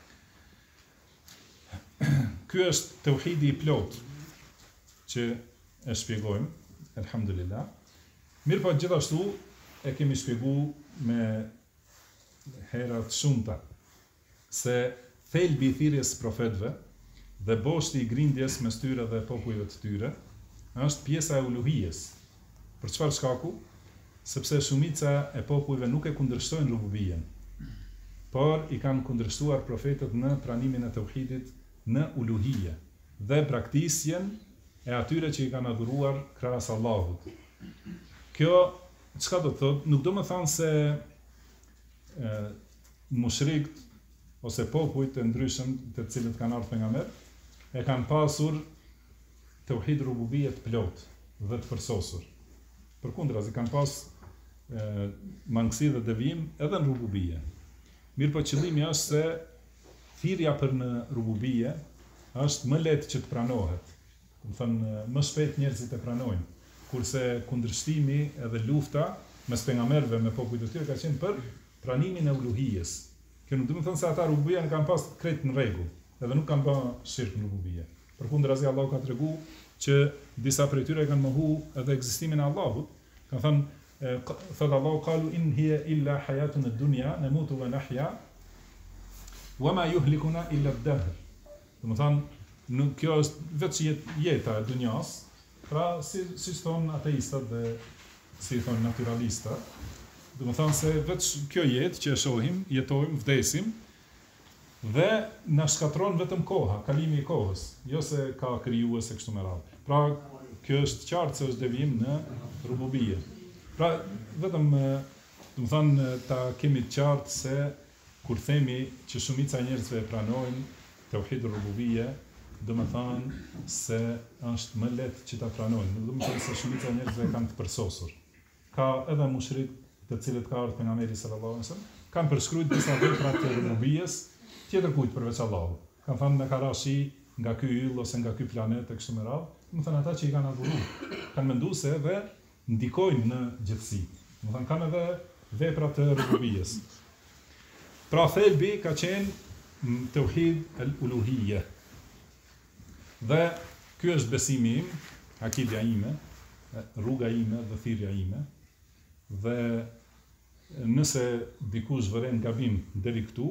Ky është tauhidi i plot që e shpjegojmë, elhamdulillah. Mirë, po gjithashtu e kemi shpjeguar me hera të shumta se thelbi i thirrjes profetëve dhe boshti i grindjes mes tyre dhe popujve të tyre është pjesa e uluhijes. Për çfarë shkaku? Sepse shumica e popujve nuk e kundërshtojnë rububien, por i kanë kundërshtuar profetët në pranimin e tauhidit në uluhije dhe braktisjen e atyre që i kanë adhuruar krahas Allahut. Kjo, çka do të thotë, nuk do më thonë se mushrikt ose popujt e ndryshëm të cilët kanë ardhur pejgamber, e kanë pasur tauhid rububie të plot dhe të përsosur. Përkundrazi kanë pas mangësi dhe devijim edhe në rububie. Mirë po qëllimi është se thirrja për në rububie është më lehtë që të pranohet. Do thënë më shpejt njerëzit e pranojnë, kurse kundërshtimi edhe lufta mes pejgamberëve me popujt e tyre ka qenë për pranimin e uluhijes. Kjo nuk do të thonë se ata rububia kanë pas krejt në rregull, edhe nuk kanë bërë shirk në rububie. Përkundrazi Allahu ka treguar që disa prej tyre kanë mohu edhe ekzistimin e Allahut, kanë thënë thot Allahu qalu in hiya illa hayatuna ad-dunya namutu wa nahya wa ma yuhlikuna illa ad-dahr. Do të thonë nuk kjo është vetë jeta e dunjas, pra si thon ateistat dhe si thon naturalistat. Do të thonë se vetë kjo jetë që e shohim, jetojmë, vdesim dhe na shkatron vetëm koha, kalimi i kohës, jo se ka krijues e kështu me radhë. Pra kjo është qartë se është devijim në rububie. Pra vetëm do të thonë ta kemi të qartë se kur themi që shumica e njerëzve e pranojnë tauhid rububie, do të thonë se është më lehtë që ta pranojnë. Nuk do të thonë se shumica e njerëzve kanë të përsosur. Ka edhe mushrik të cilët ka ardhur pejgamberi sallallahu alajhi wasallam, kanë përshkruajtur disa vepra të rububies tjetër kujt përveç Allahut. Kanë thënë në karashi nga ky yll ose nga ky planet e kështu me radhë. Do të thonë ata që i kanë adhuruar, kanë menduar se edhe ndikojnë në gjithësi. Do të thonë kanë edhe vepra të rububies. Pra thelbi ka qenë tauhid al-uluhiyya. Dhe ky është besimi im, akidja ime, rruga ime dhe thirrja ime. Dhe nëse dikush vëren gabim deri këtu,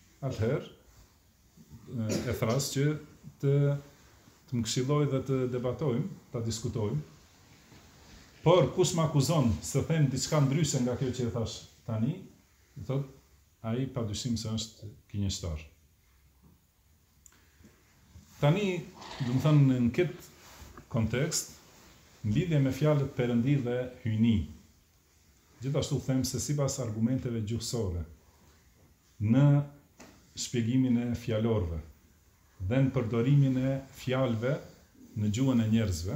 atëherë e thras që të më këshilloj dhe të debatojmë, të diskutojmë. Por kush më akuzon se them diçka ndryshe nga kjo që e thash tani, thot ai padyshim se është gënjeshtar. Tani, do të thënë në këtë kontekst, në lidhje me fjalët perëndi dhe hyjni, gjithashtu them se sipas argumenteve gjuhësore, në shpjegimin e fjalorëve dhe në përdorimin e fjalëve në gjuhën e njerëzve,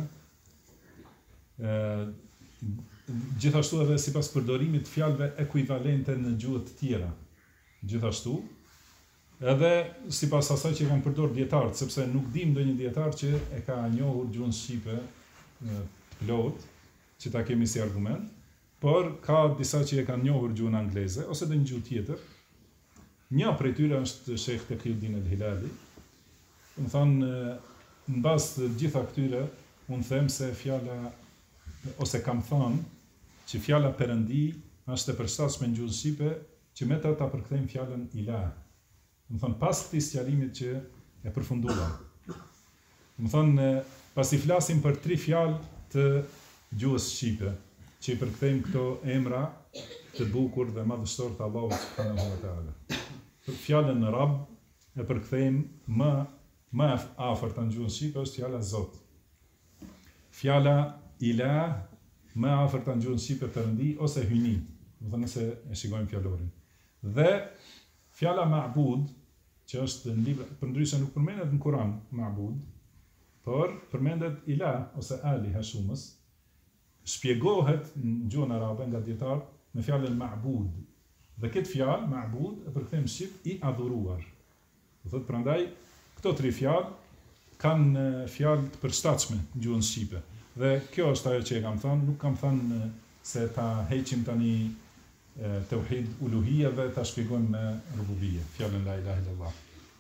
gjithashtu edhe sipas përdorimit të fjalëve ekuivalente në gjuhë të tjera. Gjithashtu, edhe sipas asaj që kanë përdorur dietarët, sepse nuk dim ndonjë dietar që e ka njohur gjuhën shqipe plot, që ta kemi si argument, por ka disa që e kanë njohur gjuhën angleze ose edhe një gjuhë tjetër. Një prej tyre është Sheikh Taqiyuddin al-Hilali. Do të thonë në bazë të gjitha këtyre unë them se fjala ose kam thënë që fjala perëndi është e përshtatshme në gjuhën shqipe që me ta përkthejmë fjalën ilah. Do të thonë pas këtij sqarimit që e përfunduam. Do të thonë pasi flasim për 3 fjalë të gjuhës shqipe, që i përkthejmë këto emra të bukur dhe madhështor të Allahut subhanahu wa taala. Fjalën në Rab e përkthejmë më afërt në gjuhën shqipe është fjala Zot. Fjala Ilah më afërt në gjuhën shqipe perëndi ose hyjni, do të thonë se e shikojmë fjalorin. Dhe fjala Ma'bud, që është në libra, përndryshe nuk përmendet në Kur'an Ma'bud, por përmendet Ilah ose Ali Hashumës, shpjegohet në gjuhën arabe nga dietar me fjalën Ma'bud. Dhe këtë fjalë, Ma'bud, e përkthejmë shqip i adhuruar. Do thotë prandaj, këto 3 fjalë kanë fjalë të përshtatshme në gjuhën shqipe. Dhe kjo është ajo që e kam thënë, nuk kam thënë se ta heqim tani tauhid uluhia dhe ta shpjegojmë me rububie, fjalën la ilaha illallah.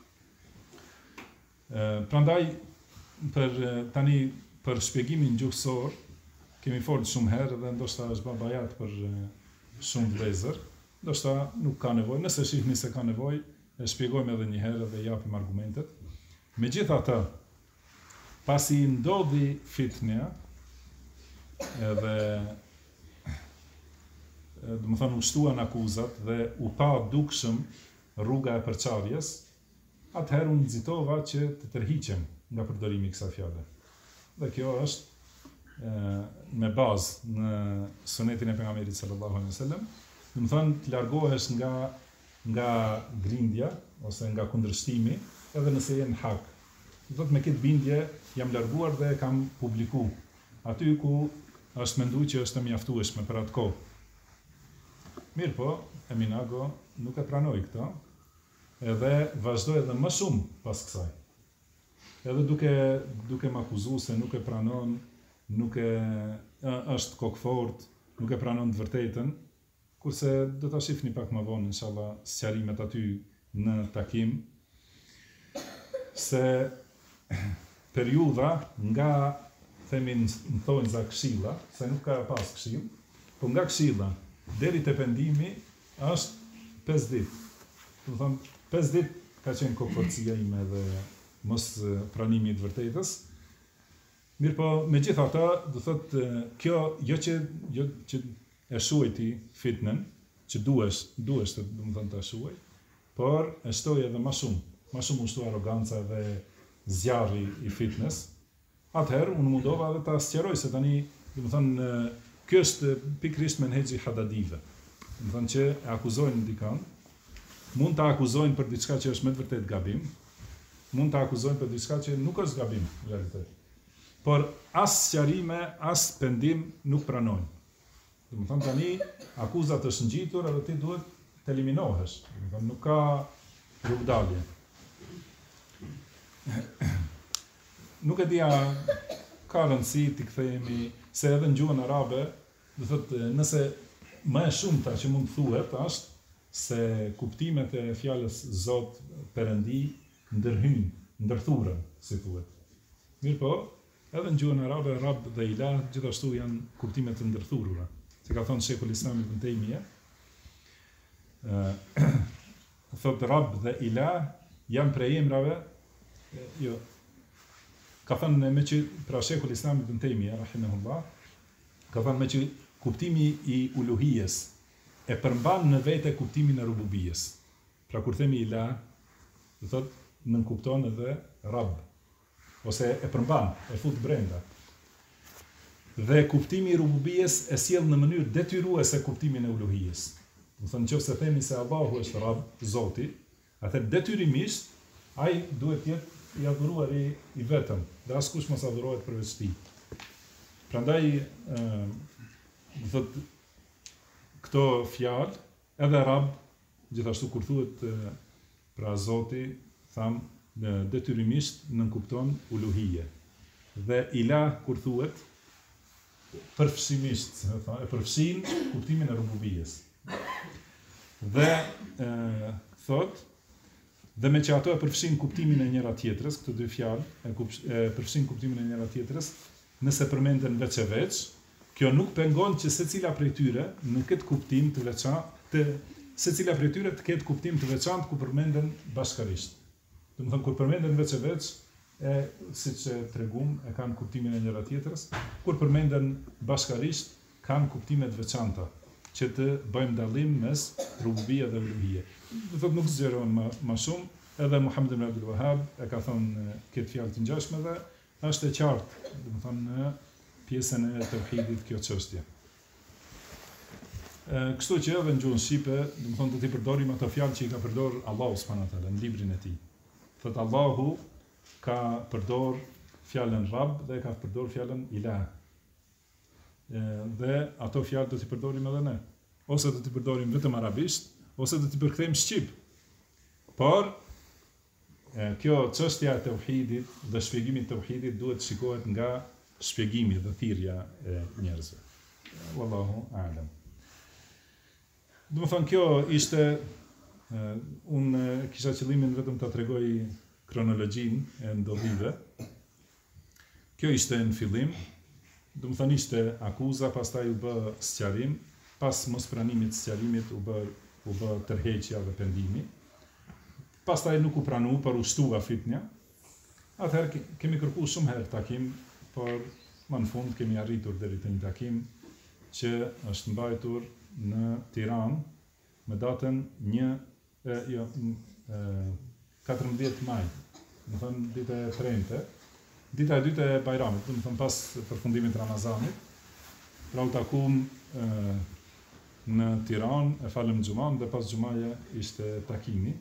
Prandaj për shpjegimin gjuhësor kemi folur shumë herë dhe ndoshta është babajat për shumë vëllezër. Ndoshta nuk ka nevojë, nëse shihni se ka nevojë, e shpjegojmë edhe një herë dhe japim argumentet. Megjithatë, pasi ndodhi fitnia, edhe do të thonë u shtuan akuzat dhe u pa dukshëm rruga e përçarjes, atëherë unë nxitova që të tërhiqem nga përdorimi i kësaj fjale. dhe kjo është me bazë në sunetin e pejgamberit sallallahu alaihi wasallam, do të thonë të largohesh nga grindja ose nga kundërshtimi, edhe nëse je në hak. Do thotë me këtë bindje jam larguar dhe kam publiku aty ku është menduar që është e mjaftueshme për atë kohë. Mirë po, Eminago nuk e pranoi këtë, edhe vazhdoi edhe më shumë pas kësaj. Edhe duke më akuzuar se nuk e pranon, nuk e është kokfort, nuk e pranon të vërtetën, kurse do ta shihni pak më vonë inshallah sqarimet aty në takim se periudha nga themi në thonjë za këshilla, se nuk ka pas këshill, po nga këshilla deri te pendimi është 5 ditë. Do të thonë 5 ditë ka qenë kokforcia ime dhe mos pranimi i të vërtetës. Mirë po, me gjitha ta, do thotë, kjo jo që e shuajti fitnen, që duhesh të do më thënë të shuaj, por e shtoj edhe ma shumë ushtu aroganca dhe zjarri i fitness. Atëherë, unë mundova edhe ta sqaroj se tani, do më thënë, kjo është pikrisht menhexhi hadadive. Do më thënë që e akuzojnë dikan, mund të akuzojnë për diçka që është me të vërtet gabim, mund të akuzojnë për diçka që nuk është gabim, në realitet. Por as sqarime, as pendim nuk pranojnë. Do të thonë tani akuzat është ngjitur edhe ti duhet të eliminohesh. Do të thonë nuk ka rrugdalje. Nuk e dia ka rëndësi të kthehemi se edhe në gjuhën arabe, do thotë nëse më e shumta që mund të thuhet është se kuptimet e fjalës Zot, Perëndi ndërthurën, si thuhet. Mirë po, edhe në gjuhën arabe, Rab dhe Ilah gjithashtu janë kuptime të ndërthurura. Se ka thonë Shekul Islam Ibn Taymija, thotë Rab dhe Ilah janë prej emrave, jo, ka thënë me që pra Shekul Islam Ibn Taymija, rahimahullah, ka thënë me që kuptimi i uluhijes e përmban në vete kuptimin e rububijes. Pra kur themi Ilah, do thotë nënkupton edhe Rab, ose e përmban, e fut brenda. Dhe kuptimi i rububijes e sjell në mënyrë detyruese kuptimin e uluhijes. Do thënë nëse themi se Allahu është Rab, Zoti, atëherë detyrimisht ai duhet të jetë i adhuruari i vetëm, dhe askush mos adhurohet përveç tij. Prandaj do thotë këto fjalë, edhe Rab, gjithashtu kur thuhet pra Zoti, tham detyrimisht nënkupton uluhije. Dhe Ilah kur thuhet përfshimisht, e përfshin kuptimin e rububijes. Dhe thot, dhe me që ato e përfshin kuptimin e njëra tjetrës, këto dy fjalë e përfshin kuptimin e njëra tjetrës, nëse përmenden veç e veç, kjo nuk pengon që secila prej tyre në këtë kuptim të veçantë, secila prej tyre të ketë kuptim të veçantë ku përmenden bashkarisht. Do të thonë kur përmenden veç e veç, siç e tregum, e kanë kuptimin e njëra tjetrës, kur përmenden bashkarisht, kanë kuptime të veçanta, që të bëjmë dallim mes rububia dhe uluhia. Do thotë nuk zgjerohen më shumë, edhe Muhammed ibn Abdul Wahhab e ka thonë këtë fjalë të ngjashme dhe është e qartë, do të thonë në pjesën e tauhidit kjo çështje. Kështu që edhe në gjuhën shqipe, do të thonë do t'i përdorim ato fjalë që i ka përdorur Allahu subhanahu wa taala në librin e tij. Thotë Allahu ka përdor fjalën Rab dhe ka përdor fjalën Ilah. Dhe ato fjalë do t'i përdorim edhe ne. Ose do t'i përdorim vetëm arabisht, ose do t'i përkthejmë shqip. Por kjo çështja e tauhidit dhe shpjegimi i tauhidit duhet shikohet nga shpjegimi dhe thirrja e njerëzve. Wallahu a'lam. Do të thonë kjo ishte unë kisha qëllimin vetëm ta tregoj kronologjinë e ndodhive. Kjo ishte në fillim, do të thonë ishte akuza, pastaj u bë sqarim, pas mos pranimit të sqarimit u bë tërheqja dhe pendimi. Pastaj nuk u pranu, por u shtua fitnja. Atëherë kemi kërkuar shumë herë takim, por më në fund kemi arritur deri te një takim që është mbajtur në Tiranë me datën 14 maj, do të thonë ditë e premte, dita e dytë e Bajramit, do të thënë pas përfundimit të Ramazanit, pra u takuam në Tiranë, e falëm xhuman dhe pas xhumaje ishte takimi.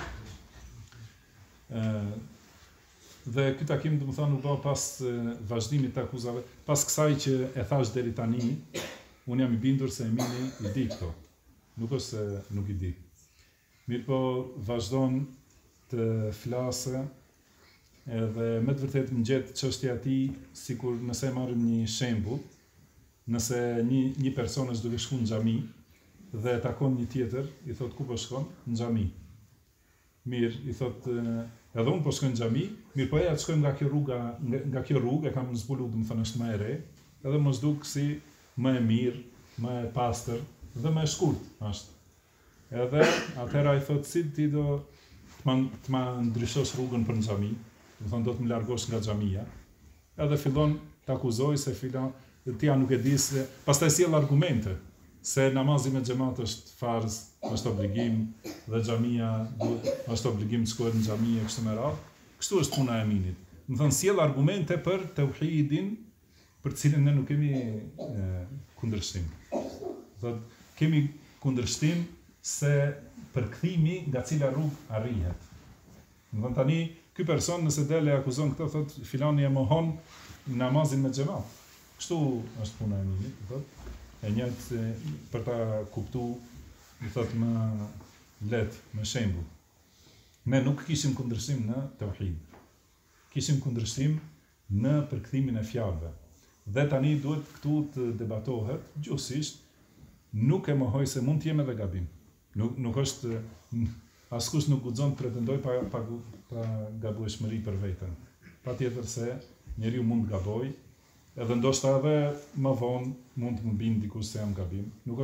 Dhe ky takim do të thonë u bë pas vazhdimit të akuzave, pas kësaj që e thash deri tani, unë jam i bindur se Emini i di këto. Nuk është se nuk i di. Mirë po vazhdon të flase edhe me të vërtet më gjetë çështja e tij, sikur nëse marrim një shembull, nëse një person është duke shkuar në xhami dhe takon një tjetër, i thot ku po shkon? Në xhami. Mirë, i thot edhe unë po shkoj në xhami, mirë po ja të shkojmë nga kjo rrugë, e kam zbuluar, domethënë është më e re, edhe mos duk si më e mirë, më e pastër dhe më e shkurt është. Edhe atëra i thot si ti do të ma ndryshosh rrugën për në xhami, domethënë do të më largosh nga xhamia. Edhe fillon të akuzoj se ti nuk e di se, pastaj sjell argumente se namazi me xhamat është farz, është obligim dhe xhamia është obligim të shkohet në xhami e kështu me radhë. Kështu është puna e Eminit. Domethënë sjell argumente për tauhidin, për të cilin ne nuk kemi kundërshtim. Thotë kemi kundërshtim se përkthimi nga cila rrugë arrihet. Domethënë tani ky person nëse dele akuzon këtë, thotë filani e mohon namazin me xhamat. Kështu është puna e Eminit, thotë. E njëjtë për ta kuptuar, i thotë më lehtë, me shembull. Ne nuk kishim kundërshtim në tauhid. Kishim kundërshtim në përkthimin e fjalëve. Dhe tani duhet këtu të debatohet gjuhësisht, nuk e mohoj se mund të jem edhe gabim. Nuk është askush nuk guxon të pretendoj pa gabueshmëri për veten. Patjetër se njeriu mund të gabojë, edhe ndoshta edhe më vonë mund të më bindë dikush se jam gabim.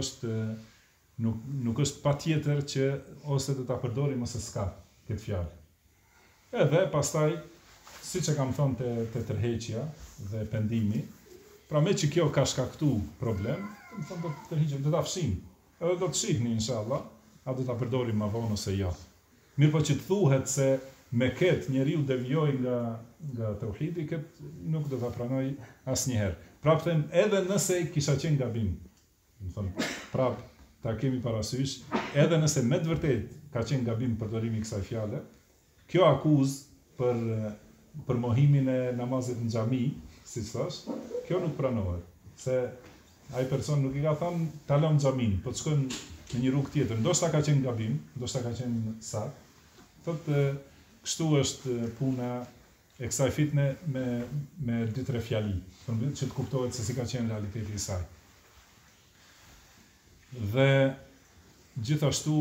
Nuk është patjetër që ose do ta përdorim ose s'ka këtë fjalë. Edhe pastaj, siç e kam thënë te tërheqja dhe pendimi, pra me që kjo ka shkaktu problem, do të tërhiqem, do ta fshim. Edhe do të shihni inshallah, a do ta përdorim më vonë ose jo. Mirë po që të thuhet se me këtë njeriu devijoi nga tauhidi, këtë nuk do ta pranoj asnjëherë. Prapë them, edhe nëse kisha qenë gabim, do të thonë, prapë ta kemi parasysh, edhe nëse me të vërtet ka qenë gabim përdorimi i kësaj fjale, kjo akuzë për mohimin e namazit në xhami, siç thash, kjo nuk pranohet, se ai person nuk i ka thënë ta lëm xhamin, po të shkojmë në një rrugë tjetër, ndoshta ka qenë gabim, ndoshta ka qenë sakt. Thotë kështu është puna e kësaj fitne me 2-3 fjali, që të kuptohet se si ka qenë realiteti i saj. Dhe gjithashtu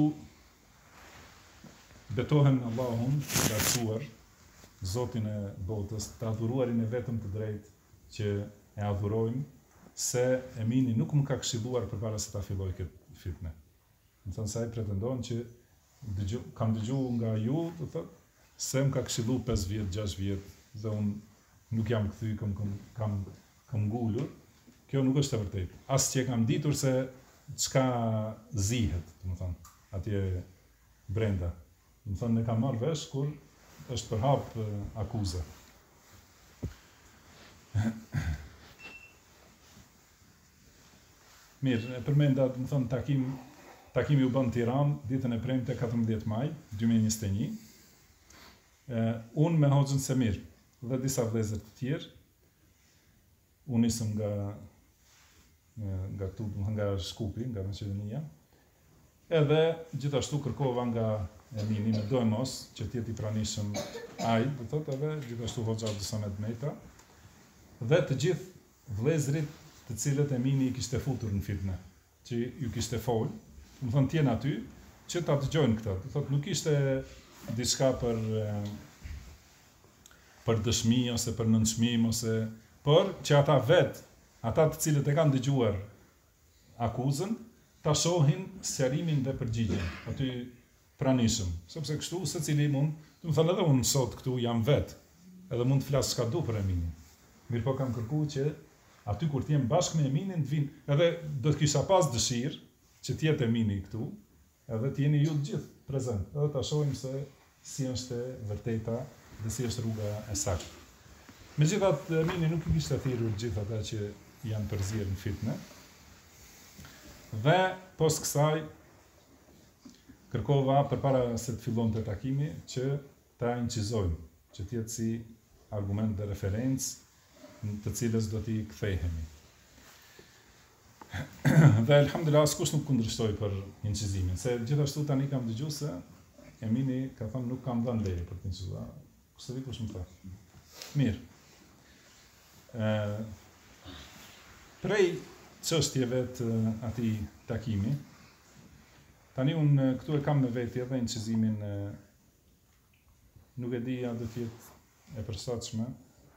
betohem në Allahun të lartësuar, Zotin e botës, të adhuruarin e vetëm të drejtë që e adhurojmë, se Emini nuk më ka këshilluar përpara se ta filloj këtë fitne. Më thënë se ai pretendon që kam dëgjuar nga ju, do thotë, se më ka këshilluar 5 vjet, 6 vjet, dhe unë nuk jam kthy, kam ngulur. Kjo nuk është e vërtetë. As që kam ditur se çka zihet, do të thonë, atje brenda. Do të thonë ne kam marrë vesh kur është përhap akuza. Mirë, përmenda, do të thonë, takimi u bën në Tiranë ditën e premte 14 maj 2021. Unë me Hoxhën Semir dhe disa vëllezër të tjerë, unë nisëm nga këtu, nga Shkupi, nga Maqedonia, edhe gjithashtu kërkova nga Emini me do e mos, që t'jeti pranishëm ai, do thotë, edhe gjithashtu Hoxha Abdusamet Meta, dhe të gjithë vëllezërit të cilët Emini i kishte futur në fitne, që ju kishte folë, më thënë tjenë aty, që ta dëgjojnë këta. Do thotë, nuk ishte diçka për dëshmi, ose për nënçmim, ose por që ata vetë, ata të cilët e kanë dëgjuar akuzën, ta shohin sqarimin dhe përgjigjen. Aty pranishëm, sepse kështu secili mund, do të thënë edhe unë sot këtu jam vetë, edhe mund të flas çka du për Eminin. Mirë po kam kërkuar që aty kur t'jem bashkë me Eminin të vinë, edhe do të kisha pas dëshirë që t'jetë Emini këtu, edhe t'jeni ju të gjithë prezent, edhe ta shohim se si është e vërteta dhe si është rruga e saktë. Megjithatë, Emini nuk I kishte thirrur gjithë ata që janë përzierë në fitnë. Dhe pos kësaj kërkova përpara se të fillonte takimi që ta incizojmë, që të jetë si argument dhe referencë në të cilës do t'i kthehemi. Dhe elhamdulillah askush nuk kundërshtoi për incizimin, se gjithashtu tani kam dëgjuar se Emini ka thënë nuk kam dhënë leje për të incizuar. Kushte kush më tha. Mirë. Prej çështjeve të atij takimi, tani unë këtu e kam me veti edhe incizimin, nuk e di a do të jetë e përshtatshme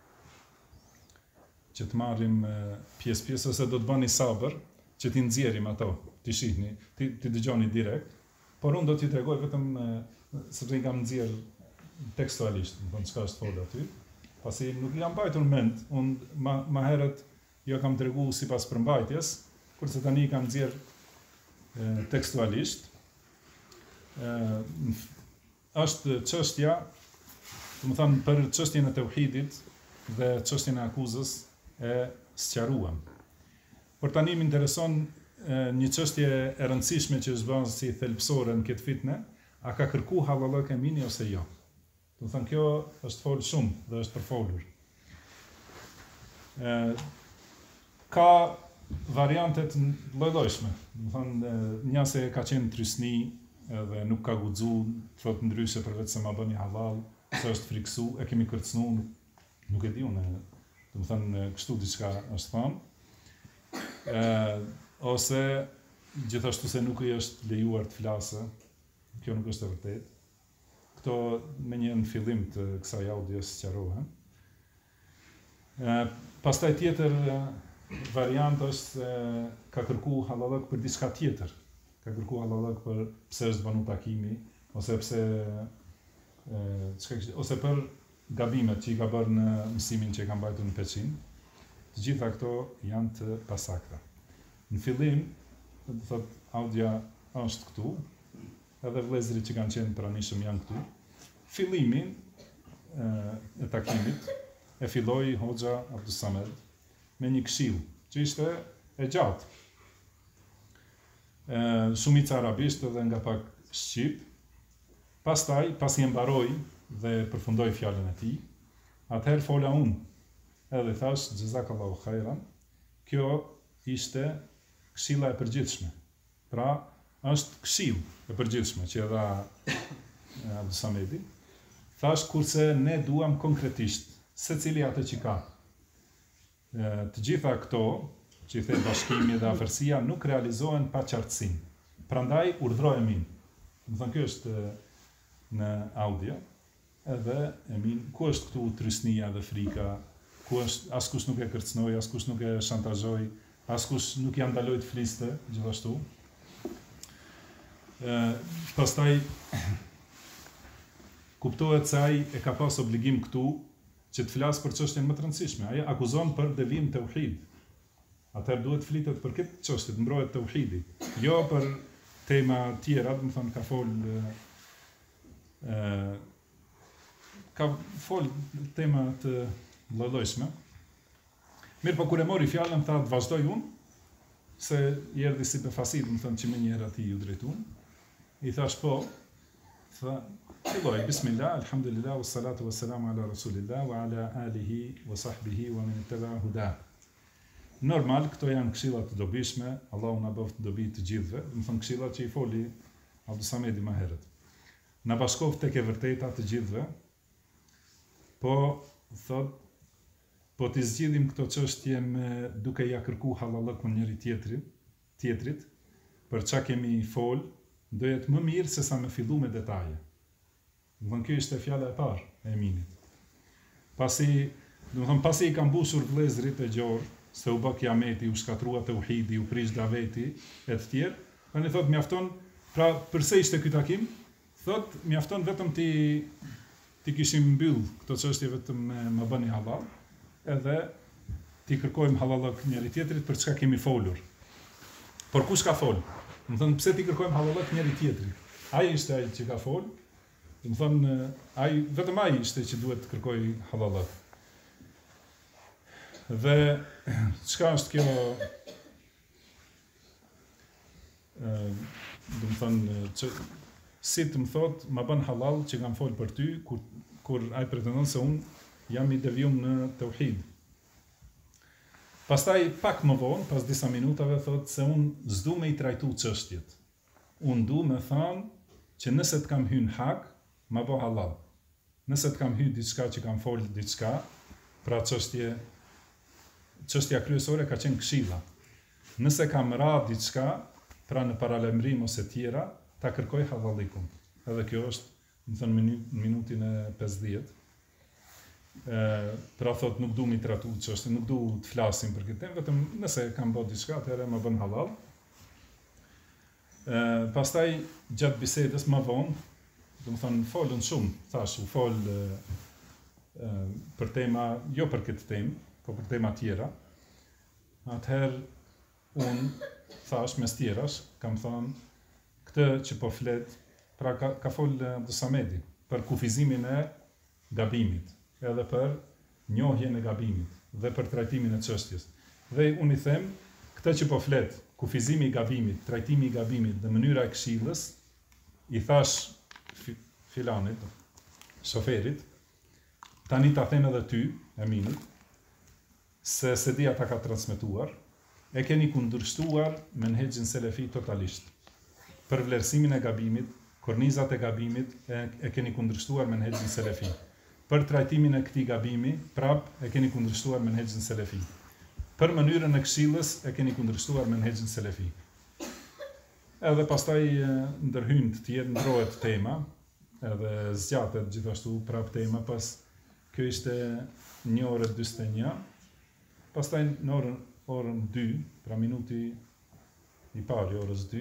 që të marrim pjesë ose do të bëni sabër që t'i nxjerrim ato, t'i shihni, t'i dëgjoni direkt, por unë do t'ju tregoj vetëm sepse I kam nxjerr tekstualisht, do të thonë çka është folur aty, pasi nuk jam mbajtur në mend, unë ma herët jo kam treguar sipas përmbajtjes, kurse tani I kam nxjerr tekstualisht. Është çështja, do të thonë për çështjen e tauhidit dhe çështjen e akuzës e sqaruam. Por tani më intereson një çështje e rëndësishme që është bërë si thelbësore në këtë fitne, a ka kërku halallëk Emini ose jo? Do të thonë kjo është folë shumë dhe është përfolur. Ka variantet lloj-llojshme. Do të thonë një se ka qenë trysni edhe nuk ka guxu, thotë ndryshe përveç se ma bëni halal, se është friksu, e kemi kërcënu, nuk e di unë. Do të thonë kështu diçka është thonë. Ose gjithashtu se nuk I është lejuar të flasë, kjo nuk është e vërtetë. Këto me një në fillim të kësaj audios sqarohen. Pastaj tjetër variant është se ka kërku halallëk për diçka tjetër. Ka kërku halallëk për pse është banu takimi, ose pse ose për gabimet që I ka bërë në mësimin që I ka mbajtur në Peqin. Të gjitha këto janë të pasakta. Në fillim, do të thotë audia është këtu, edhe vëllezërit që kanë qenë pranishëm janë këtu. Fillimin e takimit e filloi Hoxha Abdus Samed me një këshill që ishte e gjatë. Shumica arabisht edhe nga pak shqip. Pastaj, pasi e mbaroi dhe përfundoi fjalën e tij, atëherë fola unë. Edhe thash, Xhezakallahu khairan, kjo ishte këshilla e përgjithshme. Pra, është këshill e përgjithshme që dha Abdus Samedi. Thash, kurse ne duam konkretisht, secili atë që ka. Të gjitha këto, që I the bashkimi dhe afërsia, nuk realizohen pa qartësinë. Prandaj urdhroi Emin. Do thënë kjo është në audio, edhe Emin, ku është këtu trysnia dhe frika, ku është askush nuk e kërcënoi, askush nuk e shantazhoi, askush nuk ja ndaloi të fliste, gjithashtu. Pastaj kuptohet se ai e ka pas obligim këtu që të flas për çështjen më të rëndësishme. Ai akuzon për devijim tauhid. Atëherë duhet flitet për këtë çështje, të mbrohet tauhidi, jo për tema tjera, do të thonë ka fol tema të lloj-llojshme. Mirë, po kur e mori fjalën tha të vazhdoj unë, se I erdhi si befasit, më thënë që me njerë ati ju drejtun. I thash po, tha, filloj, bismillah, alhamdulillah, wassalatu wassalamu ala rasulillah, wa ala alihi, wa sahbihi, wa min ittaba huda. Normal, këto janë këshillat të dobishme, Allahu na bëft dobi të gjithëve, më thënë këshillat që I foli Abdus Samedi më herët. Na bashkoft tek e vërteta të gjithëve, po thot, po t'i zgjidhim këto çështje me duke ja kërku halallëkun njëri tjetrit, për çka kemi fol, do jetë më mirë se sa me fillu me detaje. Do thënë kjo ishte fjala e parë e Eminit. Pasi I ka mbushur vëllezërit e gjorë, se u bë kiameti, u shkatrua tauhidi, u prish daveti e të tjerë, tani thot mjafton, pra përse ishte ky takim? Thot mjafton vetëm ti kishim mbyll këto çështje vetëm me më bëni halal, edhe ti kërkojmë halallëk njëri tjetrit për çka kemi folur. Por kush ka fol? Do thënë pse ti kërkojmë halallëk njëri tjetrit? Ai ishte ai që ka fol. Do thënë ai vetëm ai ishte që duhet të kërkoj halallëk. Dhe çka është kjo, do të thënë, si të më thot, ma bën halal që kam folë për ty, kur ai pretendon se unë jam i devijum në tauhid. Pastaj pak më vonë, pas disa minutave, thot se unë s'du me i trajtu çështjet. Unë du me thanë që nëse të kam hyrë hak, ma bo halal. Nëse të kam hyrë diçka që kam folë diçka, pra çështja kryesore ka qenë këshilla. Nëse kam ra diçka, pra në paralemrim ose tjera, ta kërkoj halalikum. Edhe kjo është, më thënë, minutin e 50. Pra thot, nuk du mi tratu çështje, nuk du të flasim për këtë temë, vetëm nëse kam bërë diçka, atëherë më bën halal. Pastaj gjatë bisedës më vonë, do të thënë, folën shumë, thash, u fol për tema, jo për këtë temë, po për tema tjera. Atëherë unë thash mes tjerash, kam thënë, këtë që po flet, pra ka fol Abdusamedi për kufizimin e gabimit, edhe për njohjen e gabimit dhe për trajtimin e çështjes. Dhe unë i them, këtë që po flet, kufizimi i gabimit, trajtimi i gabimit dhe mënyra e këshillës, i thash filanit, shoferit, tani ta them edhe ty, Eminit, se dia ta ka transmetuar, e keni kundërshtuar menhexhin selefi totalisht. Për vlerësimin e gabimit, kornizat e gabimit, e keni kundërshtuar menhexhin selefi. Për trajtimin e këtij gabimi, prap e keni kundërshtuar menhexhin selefi. Për mënyrën e këshillës, e keni kundërshtuar menhexhin selefi. Edhe pastaj ndërhyn të tjerë, ndrohet tema, edhe zgjatet gjithashtu prap tema, pas kjo ishte 1:41, pastaj në orën 2, pra minuti i parë orës 2,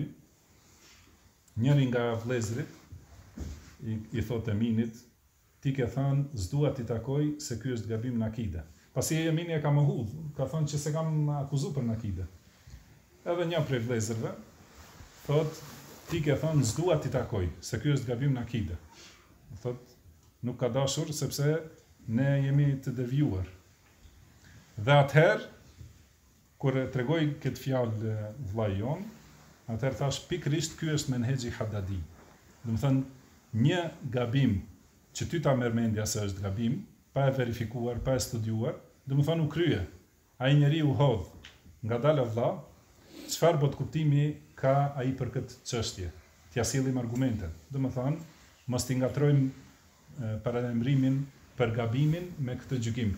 njëri nga vëllezërit i thotë Eminit, ti ke thënë s'dua t'i takoj se ky është gabim në akide. Pasi Emini e ka mohu, ka thënë që se kam akuzu për në akide. Edhe një prej vëllezërve thotë, ti ke thënë s'dua t'i takoj se ky është gabim në akide. Thotë, nuk ka dashur sepse ne jemi të devijuar. Dhe atëherë, kur e tregoj këtë fjalë vllai jon, atëherë thash pikërisht ky është menhexhi Haddadi. Do të thënë, një gabim që ty ta merr mendja se është gabim, pa e verifikuar, pa e studiuar, do të thënë u krye. Ai njeriu hodh ngadalë vlla, çfarë bot kuptimi ka ai për këtë çështje? T'ia sillim argumente. Do të thënë, mos t'i ngatrojmë paralemrimin për gabimin me këtë gjykim.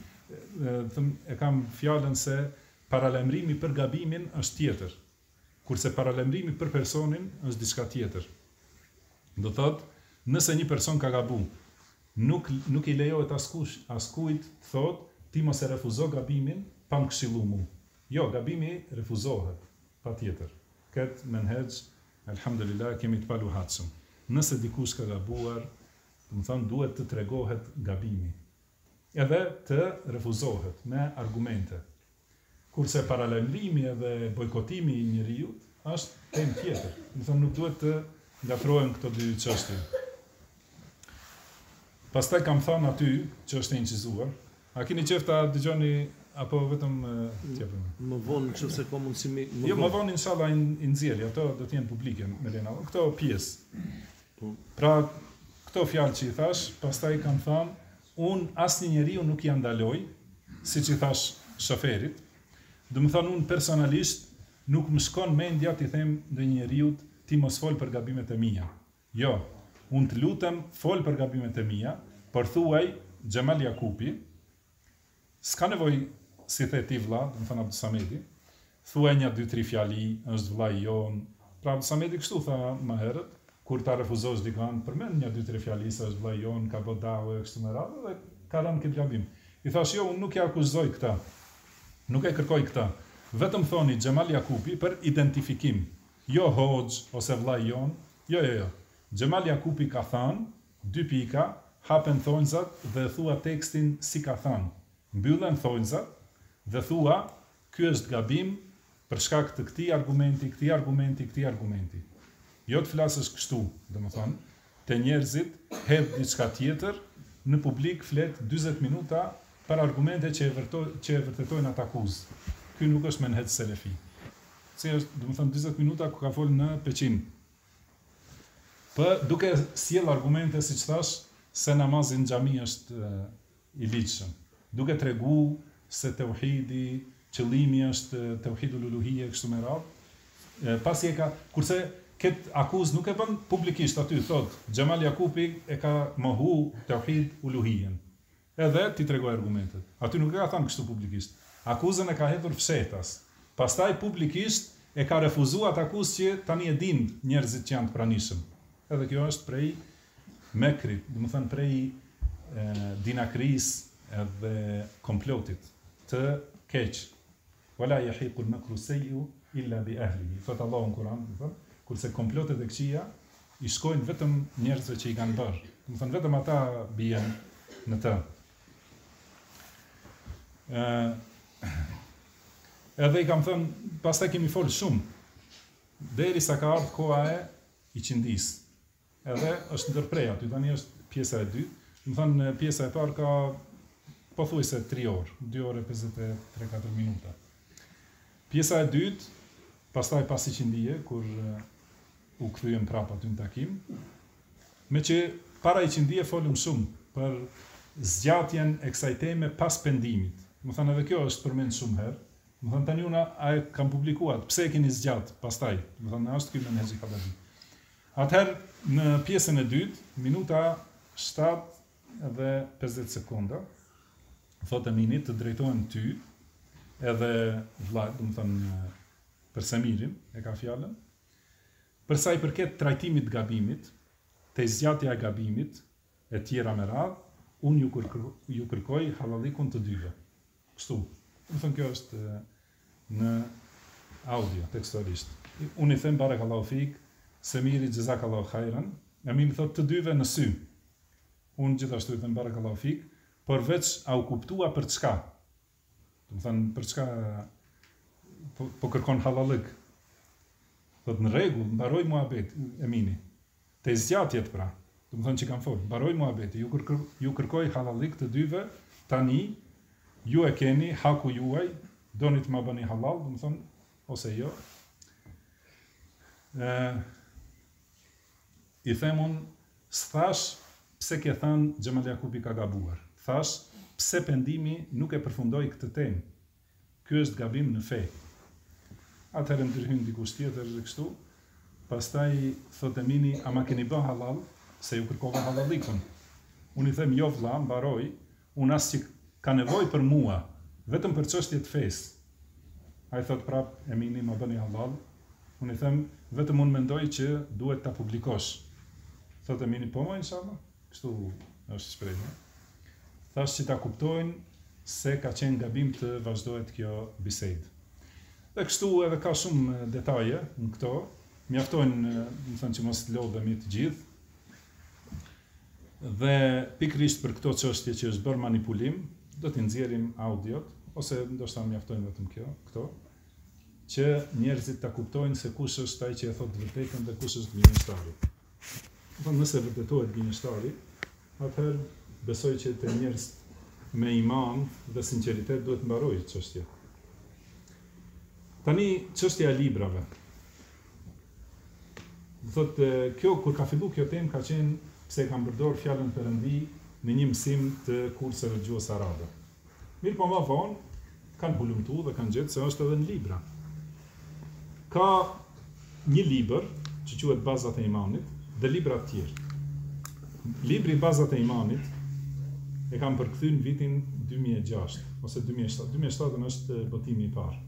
E kam fjalën se paralemrimi për gabimin është tjetër, kurse paralemrimi për personin është diçka tjetër. Do thotë, nëse një person ka gabu, nuk i lejohet askujt të thotë, ti mos e refuzo gabimin pa më këshillu mu. Jo, gabimi refuzohet, pa tjetër. Këtë menhexh, elhamdulillah, kemi të paluhatshëm. Nëse dikush ka gabuar, do të thonë duhet të tregohet gabimi. Edhe të refuzohet me argumente. Kurse paralemrimi edhe bojkotimi i njeriu është temë tjetër. Do të thonë nuk duhet të ngatrohen këto dy çështje. Pastaj kam thënë aty që është e incizuar, a keni qejf ta dëgjoni apo vetëm t'japem? Më vonë nëse ka mundësi Jo, më vonë inshallah i nxjerrja, ato do të jenë publike me Lena. Këto pjesë. Pra, këto fjalë që i thash, pastaj kam thënë, unë asnjë njeriu nuk ja ndaloj, siç i thash shoferit. Do të thonë unë personalisht nuk më shkon mendja t'i them ndonjë njeriu ti mos fol për gabimet e mia. Jo, unë të lutem fol për gabimet e mia, por thuaj Xhemal Jakupi, s'ka nevojë si the ti vlla, do të thonë Abdusamedi, thuaj një 2-3 fjali, është vllai jon. Pra Abdusamedi kështu tha më herët, kur ta refuzosh dikon, përmend një 2-3 fjali se është vllai jon, ka bërë dallë kështu me radhë dhe ka rënë këtë gabim. I thash jo, unë nuk ja akuzoj këtë. Nuk e kërkoj këtë. Vetëm thoni Xhemal Jakupi për identifikim. Jo hoxh ose vllai jon. Jo. Xhemal Jakupi ka thënë 2 pika, hapen thonjzat dhe thua tekstin si ka thënë. Mbyllen thonjzat dhe thua ky është gabim për shkak të këtij argumenti. Jo të flasësh kështu, domethënë, te njerëzit hedh diçka tjetër, në publik flet 40 minuta për argumente që e vërtetojnë atë akuzë. Ky nuk është menhec selefi. Se është, do të thënë 40 minuta ku ka folë në Peqin. Duke sjell argumente, siç thash, se namazi në xhami është i ligjshëm. Duke tregu se tauhidi, qëllimi është tauhidul uluhiyya kështu me radhë. Pasi kurse këtë akuzë nuk e bën publikisht aty, thot Xhamal Jakupi e ka mohu tauhid uluhiyyen. Edhe ti tregoj argumentet. Aty nuk e ka thënë kështu publikisht. Akuzën e ka hedhur fshehtas. Pastaj publikisht e ka refuzuar atë akuzë që tani e din njerëzit që janë të pranishëm. Edhe kjo është prej mekrit, do të thënë prej dinakris edhe komplotit të keq. Wala yahiqul makru sayyi illa bi ahlihi. Thot Allahu në Kur'an, kurse komplotet e këqija i shkojnë vetëm njerëzve që i kanë bërë. Do të thënë vetëm ata bien në të. Edhe i kam thënë, pastaj kemi folë shumë, derisa ka ardhur koha e i qindis. Edhe është ndërprej aty, tani është pjesa e dytë. Do të thënë pjesa e parë ka pothuajse 3 orë, 2 orë e 53-4 minuta. Pjesa e dytë, pastaj pas i qindije, kur u kthyem prapë aty në takim, me që para i qindije folëm shumë për zgjatjen e kësaj teme pas pendimit. Më thënë edhe kjo është përmend shumë herë. Më thënë tani unë e kam publikuar, pse e keni zgjat pastaj? Më thënë është ky menhexhi Hallali. Atëherë në pjesën e dytë, minuta 7 edhe 50 sekonda, thotë Emini të drejtohen ty, edhe vllai, do të thënë për Samirin e ka fjalën. Për sa i përket trajtimit të gabimit, te zgjatja e gabimit e tjera me radhë, unë ju kërkoj hallallikun të dyve. Kështu. Do thënë kjo është në audio tekstualisht. Unë i them barakallahu fik, Semiri xhezakallahu khairan, Emini thotë të dyve në sy. Unë gjithashtu i them barakallahu fik, por veç a u kuptua për çka? Do thënë për çka po kërkon hallallik. Thot në rregull, mbaroj muhabet, Emini. Te zgjatjet pra, do të thënë që kam fol, mbaroj muhabeti, ju kërkoj hallallik të dyve, tani ju e keni haku juaj, doni të ma bëni halal, do të thënë, ose jo. I them unë, s'thash pse ke thënë Xhamal Jakupi ka gabuar. Thash pse pendimi nuk e përfundoi këtë temë. Ky është gabim në fe. Atëherë ndërhyn dikush tjetër dhe kështu. Pastaj thotë Emini, a ma keni bë halal se ju kërkova hallallikun. Unë i them jo vlla, mbaroj, unë as që ka nevojë për mua, vetëm për çështje të fesë. Ai thot prap Emini ma bëni halal. Unë i them vetëm unë mendoj që duhet ta publikosh. Thotë Emini po më inshallah. Kështu është shprehja. Thash që ta kuptojnë se ka qenë gabim të vazhdohet kjo bisedë. Dhe kështu edhe ka shumë detaje në këto. Mjaftojnë, më thënë që mos të lodhemi të gjithë. Dhe pikrisht për këto çështje që është bërë manipulim, do t'i nxjerrim audiot, ose ndoshta mjaftojnë vetëm këto, që njerëzit ta kuptojnë se kush është ai që e thot të vërtetën dhe kush është gënjeshtari. Nëse vërtetohet gënjeshtari, atëherë besoj që të njerëz me iman dhe sinqeritet duhet mbarojë çështja. Tani çështja e librave. Thotë kjo kur ka filluar kjo temë ka qenë pse kam përdorur fjalën perëndi në një mësim të kurseve gjuhës arabe. Mirë po më vonë kanë hulumtu dhe kanë gjetë se është edhe në libra. Ka një libër që quhet Bazat e Imanit dhe libra të tjerë. Libri Bazat e Imanit e kam përkthyr në vitin 2006 ose 2007. 2007 është botimi i parë.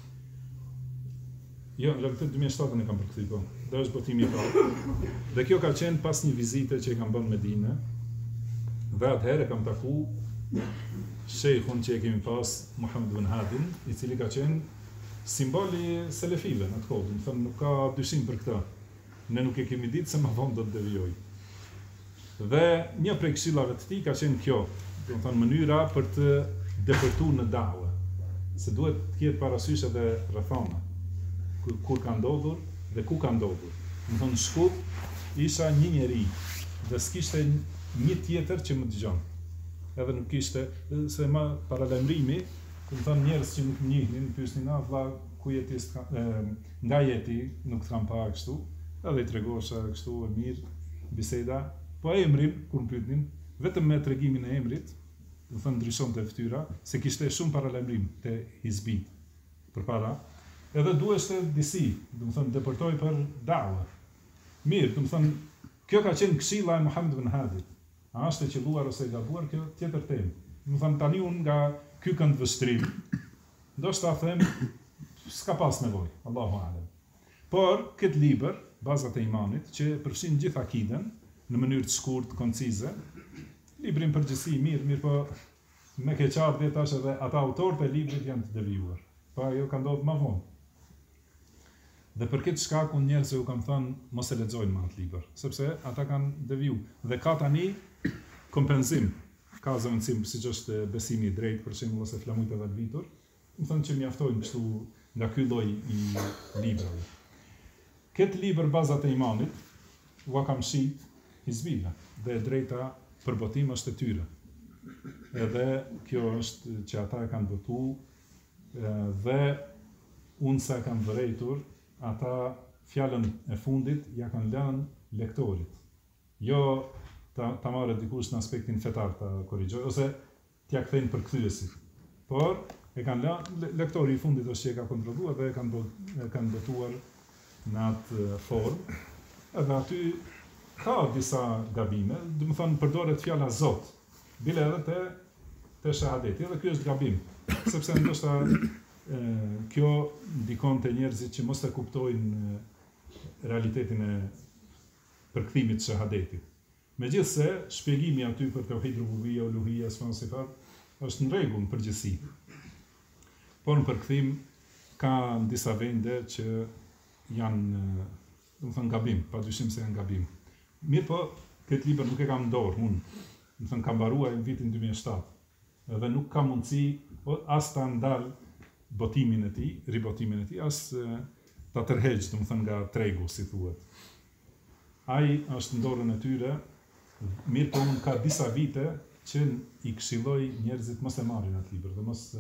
Jo, në realitet 2007 e kam përkthyr, po. Dhe është botimi i parë. Dhe kjo ka qenë pas një vizite që e kam bën në Medinë. Dhe atëherë kam taku shejkhun që e kemi pas, Muhammed ibn Hadin, i cili ka qenë simboli selefive në atë kohë. Më thënë, nuk ka dyshim për këtë. Ne nuk e kemi ditë se më vonë do të devijoj. Dhe një prej këshillave të tij ka qenë kjo, do të thënë mënyra për të depërtuar në dawe. Se duhet të ketë parasysh edhe rrethana. Kur ka ndodhur dhe ku ka ndodhur. Do të thënë Shkup isha një njeri dhe s'kishte një tjetër që më dëgjon. edhe nuk kishte, se ma paralajmërimi, do të thonë njerëz që nuk njihnin, pyesnin vlla ku jeti, nga jeti, nuk tham pa kështu, edhe i tregosha kështu e mirë, biseda, po emrin, kur më pyetnin, vetëm me tregimin e emrit, do të thonë ndryshonte fytyra, se kishte shumë paralajmërim te hizbit përpara, edhe duheshte disi, do të thonë deportoi për dawa. Mirë, do të thonë kjo ka qenë këshilla e Muhammed ibn Hadit. A është e qelluar ose e gabuar, kjo tjetër temë. Do të thonë tani unë nga ky këndvështrim, ndoshta them s'ka pas nevojë, Allahu alem. Por këtë libër, Bazat e imanit, që përfshin gjithë akiden në mënyrë të shkurtë, koncize, librin përgjithësi mirë, po me keqardhje tash edhe ata autorët e librit janë të devijuar. Pa ajo ka ndodhur më vonë. Dhe për këtë shkak unë njerëzve u kam thënë mos e lexojnë më atë libër, sepse ata kanë deviju. Dhe ka tani kompenzim, ka zëvendësim siç është besimi i drejtë, për shembull, ose flamujt e Valvitur, më thënë që mjaftojnë kështu nga ky lloj i librave. Këtë libër Bazat e imanit, ua kam shit hizbive, dhe e drejta për botim është e tyre. Edhe kjo është që ata e kanë votu, dhe unë sa kam vërejtur, ata fjalën e fundit ja kanë lënë lektorit. Jo ta marrë dikush në aspektin fetar ta korrigjoj, ose t'ja kthejnë për kthyesit. Por e kanë lënë lektori i fundit është që e ka kontrolluar dhe e kanë votuar në atë formë. Edhe aty ka disa gabime, do të thonë përdoret fjala Zot, bile edhe te shahadeti, edhe ky është gabim, sepse ndoshta kjo ndikon te njerëzit që mos e kuptojnë realitetin e përkthimit të shahadetit. Megjithse shpjegimi aty për tauhid rububia, uluhia, asma wa sifat është në rregull në përgjithësi. Por në përkthim ka disa vende që janë, do të thënë gabim, padyshim se janë gabim. Mirë po, këtë libër nuk e kam në dorë, unë, do të thënë kam mbaruar në vitin 2007, dhe nuk ka mundësi as ta ndal botimin e tij, ribotimin e tij, as ta tërheq, do të thënë nga tregu, si thuhet. Ai është në dorën e tyre, mirë po unë ka disa vite që i këshilloj njerëzit mos e marrin atë libër, dhe mos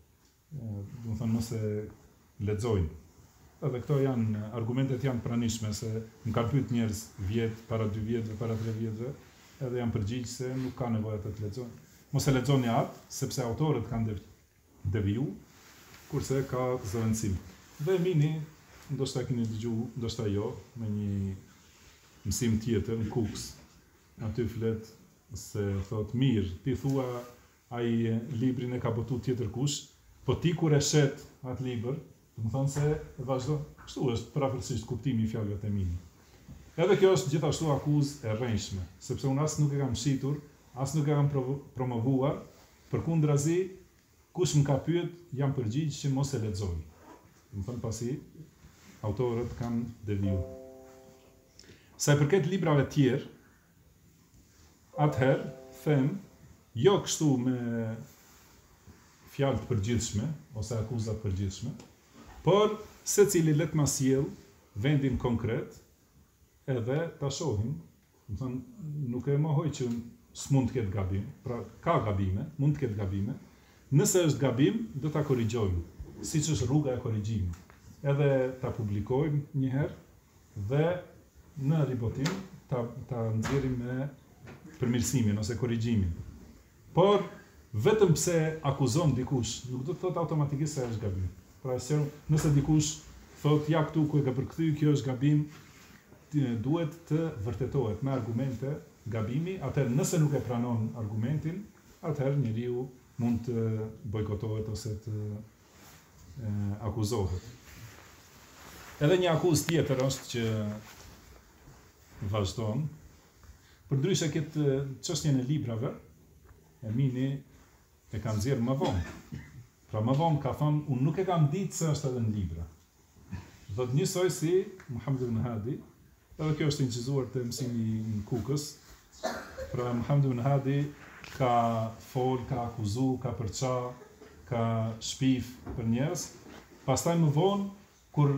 e lexojnë. Edhe këto janë, argumentet janë pranishme, se më kanë pyet njerëz vjet, para 2 vjetëve, para 3 vjetëve, edhe janë përgjigj se nuk ka nevojë të lexojnë. Mos e lexoni atë, sepse autorët kanë deviju, kurse ka zëvendësim. Dhe mini, ndoshta keni dëgjuar, ndoshta jo, me një mësim tjetër në Kuks. Aty flet se thot mirë, ti thua ai librin e ka botu tjetër kush, po ti kur e shet atë libër, do të thonë se vazhdo, kështu është prapërsisht kuptimi i fjalëve të mini. Edhe kjo është gjithashtu akuzë e rrënjshme, sepse unë as nuk e kam shitur, as nuk e kam promovuar, përkundrazi kush më ka pyet, jam përgjigj që mos e lexoj. Do të thonë pasi autorët kanë devijuar. Sa i përket librave tjerë, atëherë them jo kështu me fjalë të përgjithshme ose akuza të përgjithshme, por secili le të ma sjell vendin konkret edhe ta shohim, do të thonë nuk e mohoj që s'mund të ketë gabim, pra ka gabime, mund të ketë gabime. Nëse është gabim, do ta korrigjojmë, siç është rruga e korrigjimit. Edhe ta publikojmë një herë dhe në ribotim ta nxjerrim me përmirësimin ose korrigjimin. Por vetëm pse akuzon dikush, nuk do të thotë automatikisht se është gabim. Pra nëse dikush thotë ja këtu ku e ka përkthy, kjo është gabim, duhet të vërtetohet me argumente gabimi, atëherë nëse nuk e pranon argumentin, atëherë njeriu mund të bojkotohet ose të akuzohet. Edhe një akuzë tjetër është që vazhdon. Përndryshe këtë çështjen e librave, Emini e ka nxjerrë më vonë. Pra më vonë ka thënë, unë nuk e kam ditë se është edhe në libra. Do të njësoj si Muhammed ibn Hadi, edhe kjo është incizuar të mësimi në Kukës. Pra Muhammed ibn Hadi ka fol, ka akuzu, ka përça, ka shpif për njerëz. Pastaj më vonë, kur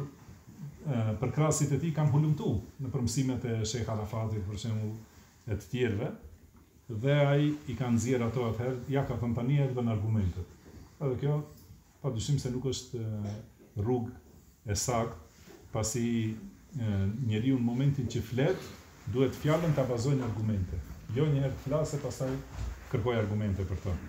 përkrasit e tij kanë hulumtu në përmësimet e Sheikh Arafatit, për shembull, e të tjerëve, dhe ai i ka nxjerr ato atëherë, ja ka thënë tani edhe në argumentet. Edhe kjo padyshim se nuk është rrugë e saktë, pasi njeriu në momentin që flet, duhet fjalën ta bazojë në argumente. Jo një herë të flasë, pastaj kërkoj argumente për to.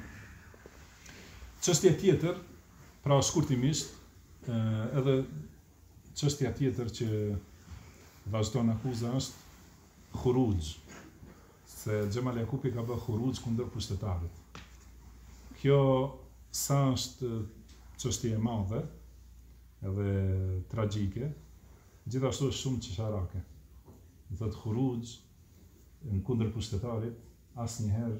Çështja tjetër, pra shkurtimisht, edhe çështja tjetër që vazhdon akuza është khuruj, se Xhemal Jakupi ka bërë khuruj kundër pushtetarit. Kjo sa është çështje e madhe edhe tragjike, gjithashtu është shumë çesharake. Do thotë khuruj në kundër pushtetarit, asnjëherë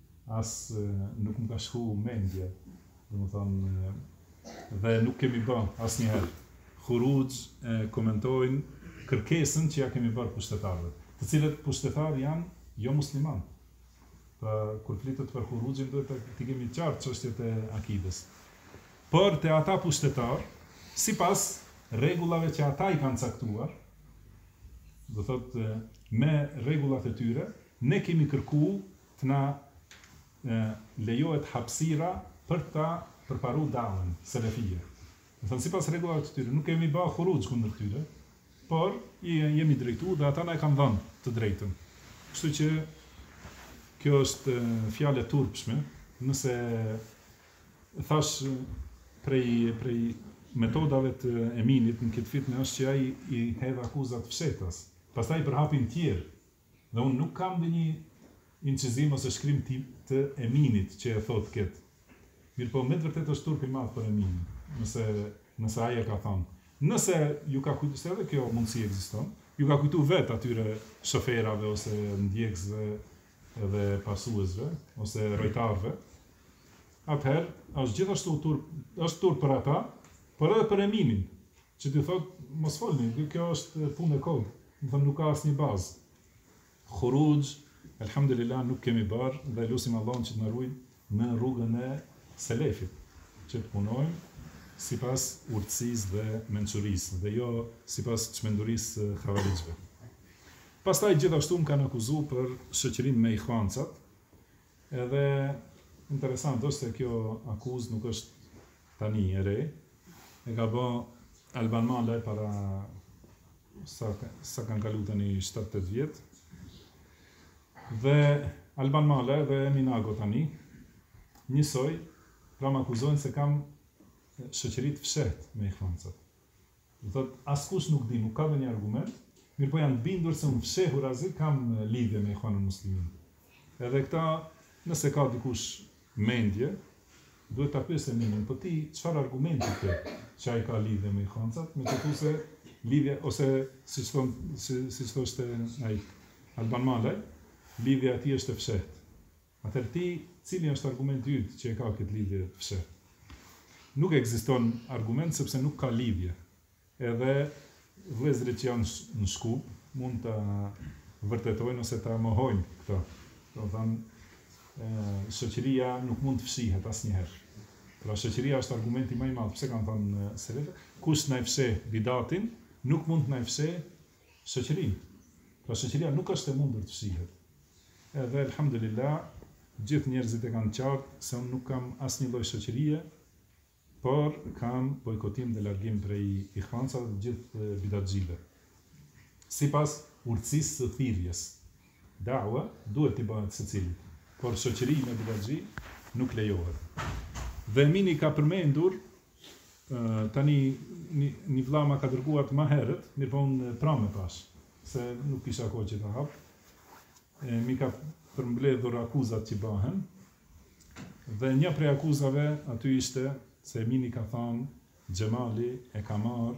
nuk më ka shku mendje, domethënë, dhe nuk kemi bërë asnjëherë. Khuruj komentojnë kërkesën që ja kemi bërë pushtetarëve, të cilët pushtetarë janë jo musliman. Pra, kur flitet për khuruxhin, duhet të kemi qartë çështjet e akides. Por te ata pushtetar, sipas rregullave që ata i kanë caktuar, do thotë me rregullat e tyre, ne kemi kërkuar të na lejohet hapësira për ta përparuar davën selefie. Do thonë sipas rregullave të tyre, nuk kemi bërë khuruxh kundër tyre, por jemi drejtuar dhe ata na e kanë dhënë të drejtën. Kështu që kjo është fjalë e turpshme, nëse thash prej metodave të Eminit në këtë fitnë është që ai i hedh akuzat fshetas, pastaj për hapin tjerë. Dhe unë nuk kam dhe një incizim ose shkrim të Eminit që e thot këtë. Mirë po, me të vërtet është turp i madh për Eminin, nëse ai e ka thënë. Nëse ju ka kujtuar, se edhe kjo mundësi ekziston, ju ka kujtuar vetë atyre shoferave ose ndjekësve edhe pasuesve ose rojtarëve, atëherë është gjithashtu turp për ata, por edhe për Eminin, që ti thotë mos folni, kjo është punë e kodë, do të thonë nuk ka asnjë bazë. Khuruj, elhamdulillah, nuk kemi bërë dhe lutim Allahun që të na ruajë në rrugën e selefit, që të punojmë sipas urtësisë dhe mençurisë, dhe jo sipas çmendurisë xhavarixhve. Pastaj gjithashtu më kanë akuzuar për shoqërinë me ikhwancat. Edhe interesant është se kjo akuzë nuk është tani e re. E ka bë Alban Male para sa kanë kaluar tani 7-8 vjet. Dhe Alban Male dhe Emin Ago tani njësoj, pra më akuzojnë se kam shoqëri të fshehtë me ikhwancat. Do thotë askush nuk di, nuk ka një argument, mirë po janë bindur se unë fshehur azi kam lidhje me Ikhwanul Muslimin. Edhe këta, nëse ka dikush mendje, duhet ta pyesë Eminin, po ti çfarë argumenti ke që ai ka lidhje me ikhwancat, me të thënë se lidhje ose siç thoshte ai Alban Malaj, lidhja e tij është e fshehtë. Atëherë ti, cili është argumenti yt që e ka këtë lidhje të fshehtë? Nuk ekziston argument sepse nuk ka lidhje. Edhe vëllezërit që janë në Shkup mund ta vërtetojnë ose ta mohojnë këto. Do thënë shoqëria nuk mund të fshihet asnjëherë. Pra shoqëria është argumenti më i madh. Pse kanë thënë selefët? Kush na i fsheh bidatin, nuk mund të na i fsheh shoqërinë. Pra shoqëria nuk është e mundur të fshihet. Edhe elhamdulillah, gjithë njerëzit e kanë qartë se unë nuk kam asnjë lloj shoqërie, por kam bojkotim dhe largim prej ikhwancave dhe gjithë bidatxhive. Sipas urtësisë së thirrjes. Dawa duhet t'i bëhet secilit, por shoqëri me bidatxhi nuk lejohet. Dhe Emini ka përmendur tani një vëlla ma ka dërguar më herët, mirë po unë pranë pash, se nuk kisha kohë që ta hap. Mi ka përmbledhur akuzat që bëhen, dhe një prej akuzave aty ishte se Emini ka thënë Xhemali e ka marrë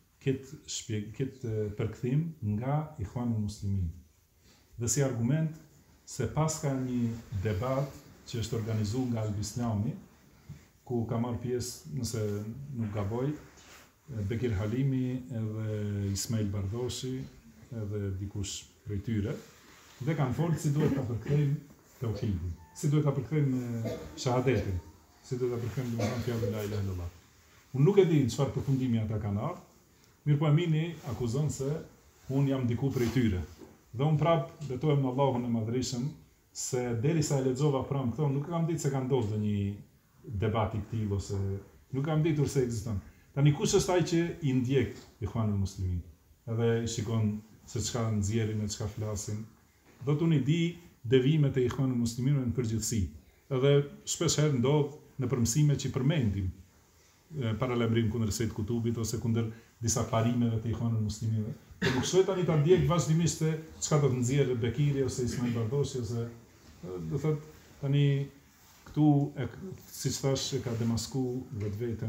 këtë përkthim nga Ikhwanul Muslimin. Dhe si argument se pas ka një debat që është organizuar nga Al-Bislami, ku ka marrë pjesë, nëse nuk gaboj, Bekir Halimi edhe Ismail Bardoshi edhe dikush prej tyre, dhe kanë folë si duhet ta përkthejmë tauhidin, si duhet ta përkthejmë shahadetin, si duhet ta përkthejmë domethënë fjalën la ilaha illallah. Unë nuk e di në çfarë përfundimi ata kanë ardhur, mirë po Emini akuzon se unë jam diku prej tyre. Dhe unë prap betohem në Allahun e Madhërisëm se derisa e lexova pranë këto, nuk kam ditë se ka ndodhur një debat I këtij ose nuk kam ditur se ekziston. Tani kush është ai që I ndjek Ikhwanul Muslimin? Edhe I shikon se çka nxjerrin e çka flasin. Do të unë di devimet e Ikhwanul Musliminëve në përgjithësi. Edhe shpesh herë ndodh në përmësime që I përmendim paralajmërim kundër Sejt Kutubit ose kundër disa parimeve të Ikhwanul Musliminëve. Po nuk shkoj tani ta ndjek vazhdimisht se çka do të nxjerrë Bekiri ose Ismail Bardoshi ose do thotë tani këtu siç thash e ka demasku vetveten.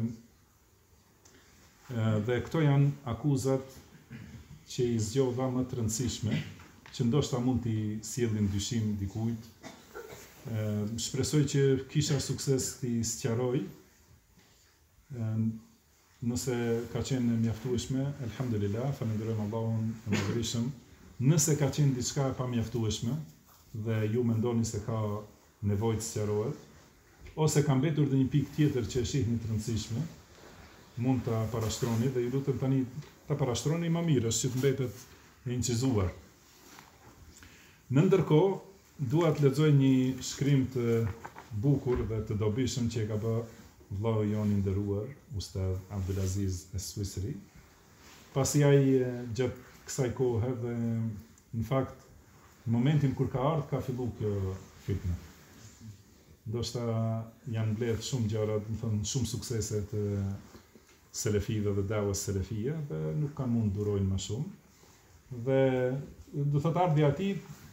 Dhe këto janë akuzat që I zgjodha më të rëndësishme, që ndoshta mund t'i sjellin dyshim dikujt. Shpresoj që kisha sukses t'i sqaroj. Nëse ka qenë mjaftueshme, elhamdulillah, falenderojmë Allahun e Madhërisëm. Nëse ka qenë diçka e pamjaftueshme dhe ju mendoni se ka nevojë të sqarohet, ose ka mbetur dhe një pikë tjetër që e shihni të rëndësishme, mund ta parashtroni dhe ju lutem tani ta parashtroni më mirë, që të mbetet e incizuar. Në ndërkohë, dua të lexoj një shkrim të bukur dhe të dobishëm që e ka bërë vllau jon I nderuar, Ustadh Abdulaziz Es-Suisri, pasi ai gjatë kësaj kohe dhe në fakt në momentin kur ka ardhur ka filluar kjo fitnë. Ndoshta janë mbledh shumë gjëra, do të thonë shumë suksese të selefive dhe dawës selefie dhe nuk kanë mund durojnë më shumë. Dhe do thotë ardhi ati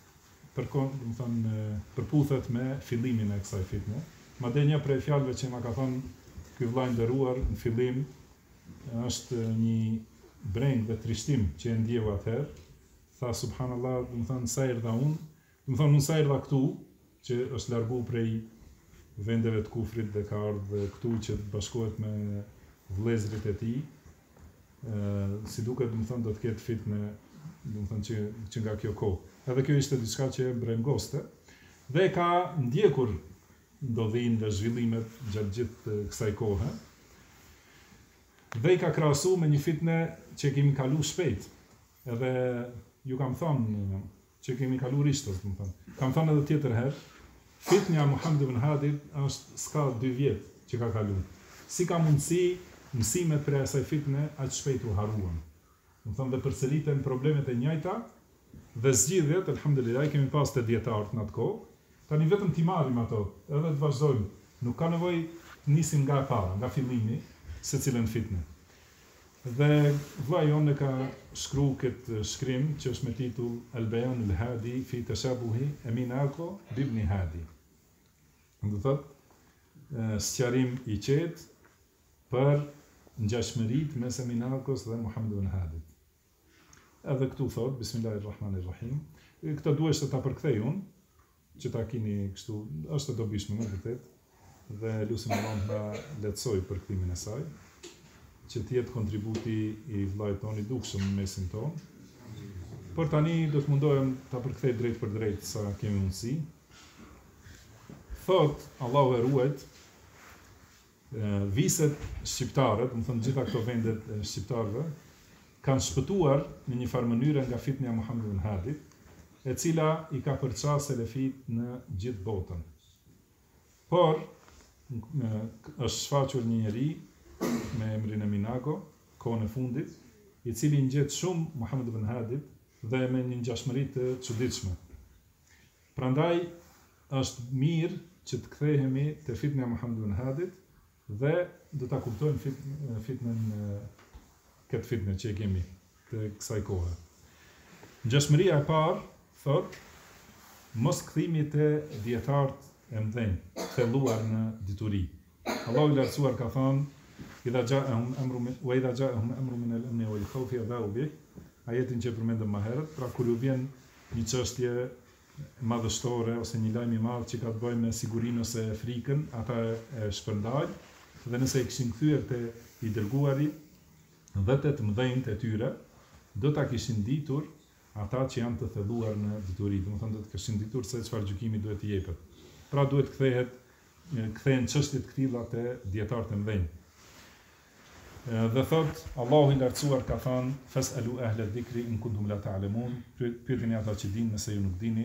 përputhet me fillimin e kësaj fitne. Madje një prej fjalëve që ma ka thënë ky vllai nderuar në fillim është një breng dhe trishtim që e ndjeu atëherë. Tha subhanallahu, do të thonë sa erdha unë, do të thonë unë sa erdha këtu, që është largu prej vendeve të kufrit dhe ka ardhur këtu që të bashkohet me vëllezërit e tij. Si duket, do të thonë do të ketë fitnë, do të thonë që nga kjo kohë. Edhe kjo ishte diçka që e brengoste dhe ka ndjekur ndodhin dhe zhvillimet gjatë gjithë kësaj kohe. Dhe I ka krahasu me një fitne që kemi kalu shpejt. Edhe ju kam thënë që kemi kalu rishtës, më thënë. Kam thënë edhe tjetër herë, fitnja Muhammed ibn Hadit është s'ka 2 vjet që ka kalu. Si ka mundësi mësimet për asaj fitne aq shpejt u haruan. Më thënë dhe përsëriten problemet e njëjta dhe zgjidhjet, alhamdulillah, kemi pas të dietarët në atë kohë. Tani vetëm t'i marrim ato, edhe të vazhdojmë. Nuk ka nevojë të nisim nga e para, nga fillimi, secilën fitnë. Dhe vllai jonë ka shkruar këtë shkrim që është me titull Al-Bayan al-Hadi fi tashabuhi Emin Ako bibn Hadi. Do thotë sqarim I qetë për ngjashmëritë mes Emin Akos dhe Muhammed ibn Hadit. Edhe këtu thotë Bismillahirrahmanirrahim. Këtë duhesh të ta përkthej unë, që ta keni kështu, është e dobishme me vërtet, dhe lutim Allahun ta lehtësoj përkthimin e saj, që të jetë kontributi I vllait tonë I dukshëm në mesin tonë. Por tani do të mundohem ta përkthej drejt për drejt sa kemi mundësi. Thot Allahu e ruajt viset shqiptare, do të thonë gjitha këto vendet e shqiptarëve, kanë shpëtuar në një farë mënyrë nga fitnja Muhammed ibn Hadit, e cila I ka përçar selefit në gjithë botën. Por, është shfaqur një njeri me emrin Emin Ako, kohën e fundit, I cili ngjet shumë Muhammed ibn Hadit dhe me një ngjashmëri të çuditshme. Prandaj është mirë që të kthehemi te fitna e Muhammed ibn Hadit dhe do ta kuptojmë fitnën këtë fitnë që e kemi të kësaj kohe. Ngjashmëria e parë thot, mos kthimi te dietarët e mëdhenj, thelluar në dituri. Allahu I lartësuar ka thënë, idha ja'ahum amru min al-amni wal khawfi adha'u bih, ajetin që përmendëm më herët, pra kur ju vjen një çështje madhështore ose një lajm I madh që ka të bëjë me sigurinë ose frikën, ata e shpërndajnë, dhe nëse I kishin kthyer te I dërguari dhe te të mëdhenjt e tyre, do ta kishin ditur ata që janë të thelluar në dituri, do të thonë do të kishin ditur se çfarë gjykimi duhet t'i jepet. Pra duhet kthehen çështjet të tilla te dietarët e mëdhenj. Dhe thot Allahu I lartësuar ka thënë fas'alu ahla dhikri in kuntum la ta'lamun, pyetini ata që dinë nëse ju nuk dini.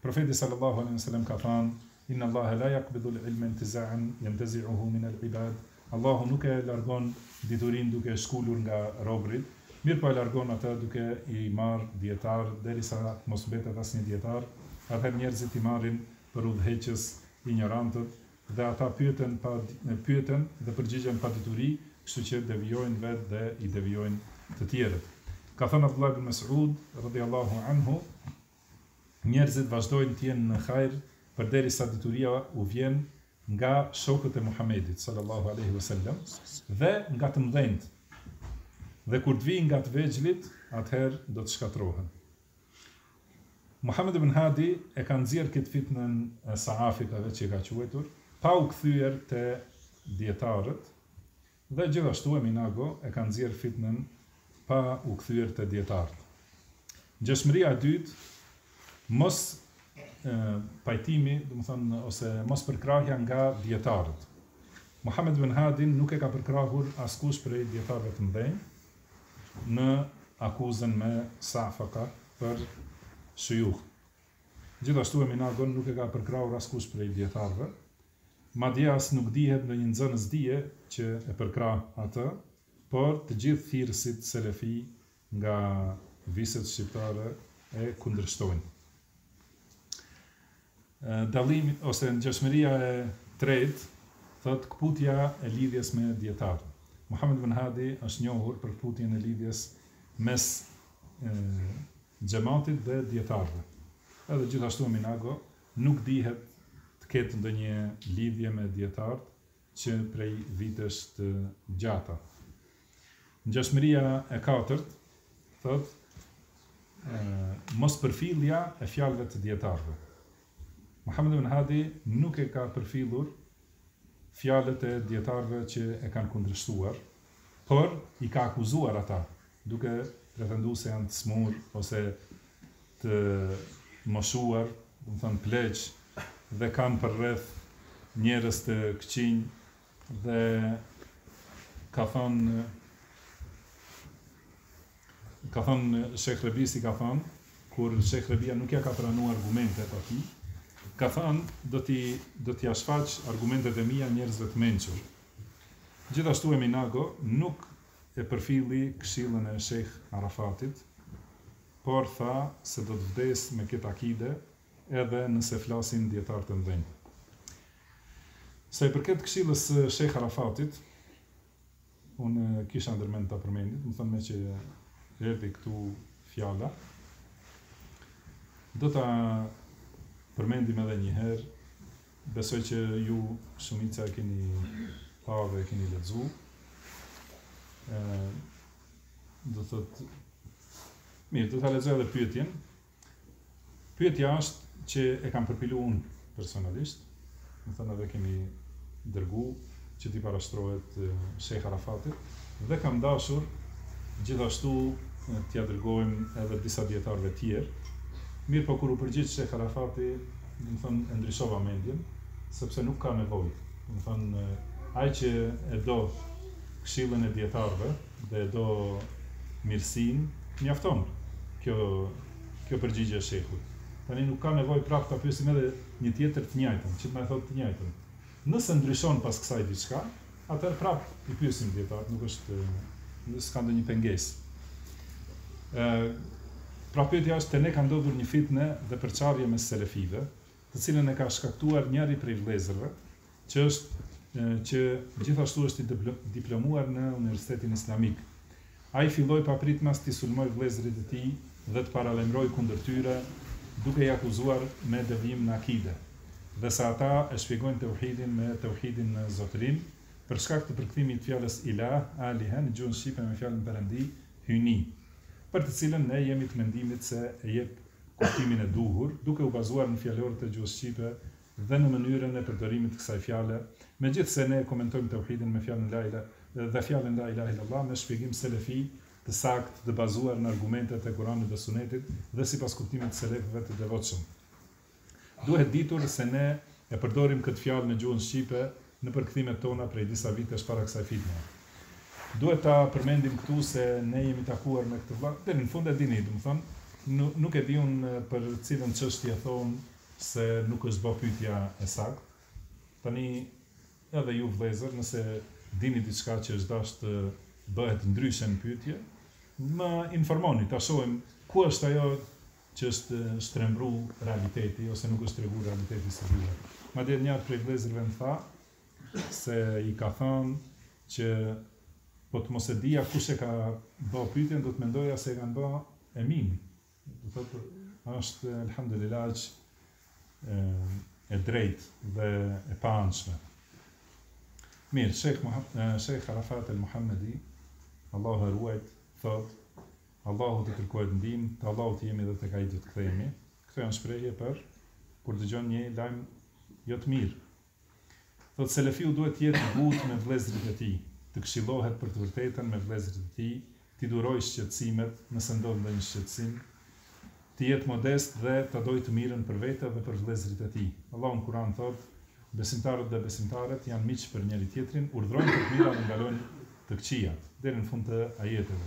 Profeti sallallahu alaihi wasallam ka thënë: "Inna Allaha la yaqbidu al-ilma intiza'an yantazi'uhu min al-ibad." Allahu nuk e largon diturinë duke shkulur nga robrit, mirë po e largon atë duke i marrë dietar derisa mos mbetet asnjë dietar. Atëherë njerëzit i marrin për udhëheqës ignorantët dhe ata pyeten dhe përgjigjen pa dituri, kështu që devijojnë vetë dhe i devijojnë të tjerët. Ka thënë Abdullah ibn Mas'ud radhiyallahu anhu, njerëzit vazhdojnë të jenë në hajër përderisa dituria u vjen nga shokët e Muhamedit sallallahu alaihi wasallam dhe nga të mëdhenjt. Dhe kur të vijnë nga të vegjëlit, atëherë do të shkatërrohen. Muhammed ibn Hadi e ka nxjerrë këtë fitnën e sahafikave që ka quajtur, pa u kthyer te dietarët, dhe gjithashtu Minago e ka nxjerrë fitnën pa u kthyer te dietarët. Ngjashmëria e dytë, mos pajtimi, domethënë ose mos përkrahja nga dietarët. Muhammed ibn Hadi nuk e ka përkrahur askush prej dietarëve të mëdhenj në akuzën me safaka për shuyukh. Gjithashtu Minagon nuk e ka përkrahur askush prej dietarëve. Madje as nuk dihet në një nxënës dije që e përkrah atë, por të gjithë thirrësit selefi nga viset shqiptare e kundërshtojnë. Dallimi ose ngjashmëria e tretë thot kputja e lidhjes me dietarët. Muhammed ibn Hadi është njohur për kputjen e lidhjes mes xhamatit dhe dietarëve. Edhe gjithashtu Minago nuk dihet të ketë ndonjë lidhje me dietarët që prej vitesh të gjata. Ngjashmëria e katërt thot mos përfillja e fjalëve të dietarëve. Muhammed ibn Hadi nuk e ka përfillur fjalët e dietarëve që e kanë kundërshtuar, por i ka akuzuar ata, duke pretenduar se janë të smur ose të moshuar, do të thonë pleq, dhe kanë për rreth njerëz të këqinj, dhe ka thonë Sheikh Rebisi ka thonë, kur Sheikh Rebia nuk ja ka pranuar argumentet atij, ka thënë do t'ja shfaq argumentet e mia njerëzve të mençur. Gjithashtu Minago nuk e përfilli këshillën e Sheikh Arafatit, por tha se do të vdes me këtë akide edhe nëse flasin dietar të mëdhenj. Sa i përket këshillës së Sheikh Arafatit, unë kisha ndërmend ta përmendit, më thënë me që erdhi këtu fjala, do ta përmendim edhe një herë, besoj që ju shumica e keni pa dhe e keni lexuar. Do thotë, mirë, do ta lexoj edhe pyetjen. Pyetja është që e kam përpilu unë personalisht, më thënë edhe kemi dërgu që t'i parashtrohet Sheikh Arafatit, dhe kam dashur gjithashtu t'ja dërgojmë edhe disa dietarëve tjerë. Mirë po kur u përgjigj Sheikh Arafati, do të thonë e ndryshova mendjen, sepse nuk ka nevojë. Do të thonë ai që e do këshillën e dietarëve dhe e do mirësinë, mjafton kjo përgjigje e Sheikhut. Tani nuk ka nevojë prapë ta pyesim edhe një tjetër të njëjtën, që të më thotë të njëjtën. Nëse ndryshon pas kësaj diçka, atëherë prapë i pyesim dietar, nuk s'ka ndonjë pengesë. Pra pyetja është, te ne ka ndodhur një fitne dhe përçarje mes selefive, të cilën e ka shkaktuar njëri prej vëllezërve, që gjithashtu është i diplomuar në Universitetin Islamik. Ai filloi papritmas t'i sulmoj vëllezërit e tij dhe të paralajmëroi kundër tyre, duke i akuzuar me devijim në akide, dhe sa ata e shpjegojnë tauhidin me tauhidin në zotërim, për shkak të përkthimit të fjalës ilah, alihe në gjuhën shqipe me fjalën perëndi, hyni, për të cilën ne jemi të mendimit se e jep kuptimin e duhur, duke u bazuar në fjalorët e gjuhës shqipe dhe në mënyrën e përdorimit të kësaj fjale, megjithse ne komentojmë tauhidin me fjalën la ilaha dhe fjalën la ilaha illallah me shpjegim selefi të saktë dhe bazuar në argumentet e Kuranit dhe Sunetit dhe sipas kuptimit të selefëve të devotshëm. Duhet ditur se ne e përdorim këtë fjalë në gjuhën shqipe në përkthimet tona prej disa vitesh para kësaj fitne. Duhet ta përmendim këtu se ne jemi takuar me këtë vëlla, deri në fund e dini, domethënë, nuk e di unë për cilën çështje thon se nuk është bë pyetja e saktë. Tani edhe ju vëllezër, nëse dini diçka që është dashur të bëhet ndryshe në pyetje, më informoni, ta shohim ku është ajo që është shtrembru realiteti ose nuk është tregu realiteti si duhet. Madje njëri prej vëllezërve më tha se i ka thënë që po të mos e dija kush e ka bë pyetjen, do të mendoja se e kanë bë Emini. Do thotë është alhamdulillah e drejtë dhe e paanshme. Mirë, Sheikh Arafat el-Muhammedi, Allahu e ruajt, thot, Allahu të kërkohet ndihmë, te Allahu të jemi dhe tek ai do të kthehemi. Këto janë shprehje për kur dëgjon një lajm jo të mirë. Thot selefiu duhet të jetë butë me vëllezërit e tij, të këshillohet për të vërtetën me vëllezërit e tij, t'i durojë shqetësimet nëse ndodh ndonjë shqetësim, të jetë modest dhe të dojë të mirën për vete dhe për vëllezërit e tij. Allahu në Kur'an thot, besimtarët dhe besimtarët janë miq për njëri tjetrin, urdhrojnë të mira dhe ndalojnë të këqijat, deri në fund të ajeteve.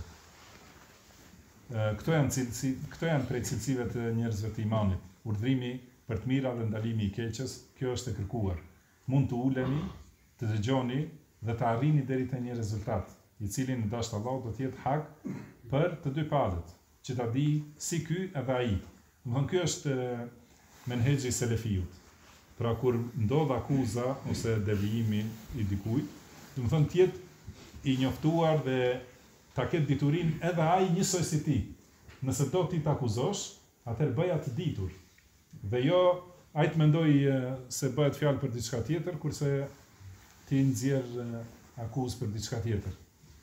Këto janë prej cilësive të njerëzve të imanit. Urdhrimi për të mira dhe ndalimi i keqes, kjo është e kërkuar. Mund të uleni, të dëgjoni dhe të arrini deri te një rezultat, i cili në dasht Allah do të jetë hak për të dy palët, që ta di si ky edhe ai. Domthon ky është menhexhi selefiut. Pra kur ndodh akuza ose devijimi i dikujt, domthon të jetë i njoftuar dhe ta ketë diturinë edhe ai njësoj si ti. Nëse do ti të akuzosh, atëherë bëja të ditur. Dhe jo ai të mendoj se bëhet fjalë për diçka tjetër, kurse ti nxjerr akuzë për diçka tjetër.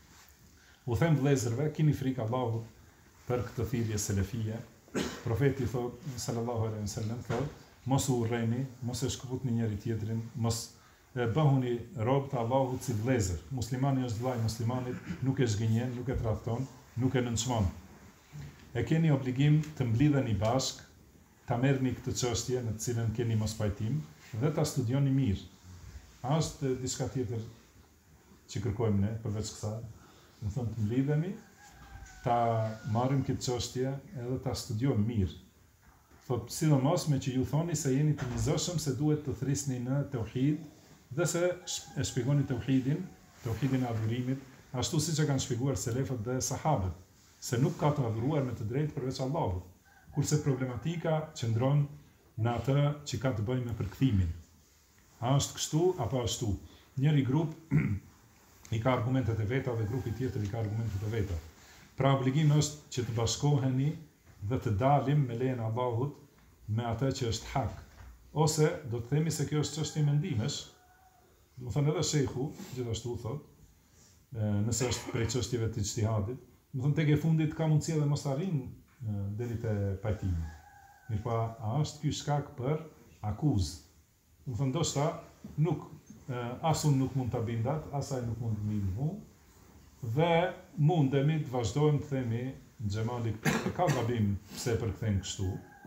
U them vëllezërve, keni frikë Allahut për këtë thirrje selefie. Profeti thot sallallahu alaihi wasallam thot, mos u urreni, mos e shkëputni njëri tjetrin, mos bëhuni rob të Allahut si vëllezër. Muslimani është vllai muslimanit, nuk e zgënjen, nuk e tradhton, nuk e nënçmon. E keni obligim të mblidheni bashk, ta merrni këtë çështje në të cilën keni mos pajtim dhe ta studioni mirë. A është diçka tjetër që kërkojmë ne përveç kësaj? Do të thonë të mblidhemi, ta marrim këtë çështje edhe ta studiojmë mirë. Thot sidomos me që ju thoni se jeni të nizëshëm se duhet të thrisni në tauhid dhe se e shpjegoni tauhidin e adhurimit, ashtu siç e kanë shpjeguar selefët dhe sahabët, se nuk ka të adhuruar me të drejtë përveç Allahut. Kurse problematika qëndron në atë që ka të bëjë me përkthimin. A është kështu apo ashtu? Njëri grup i ka argumentet e veta dhe grupi tjetër i ka argumentet e veta. Pra obligimi është që të bashkoheni dhe të dalim me lejen e Allahut me atë që është hak. Ose do të themi se kjo është çështje mendimesh. Do të thonë edhe shehu gjithashtu thot, nëse është prej çështjeve të ijtihadit, do të thonë tek e fundit ka mundësi edhe mos arrin deri te pajtimi. Mirpo a është ky shkak për akuzë? Do të thonë ndoshta nuk asun nuk mund ta bindat, asaj nuk mund të bindu, dhe mundemi të vazhdojmë të themi Xhamali ka gabim pse përkthejmë kështu.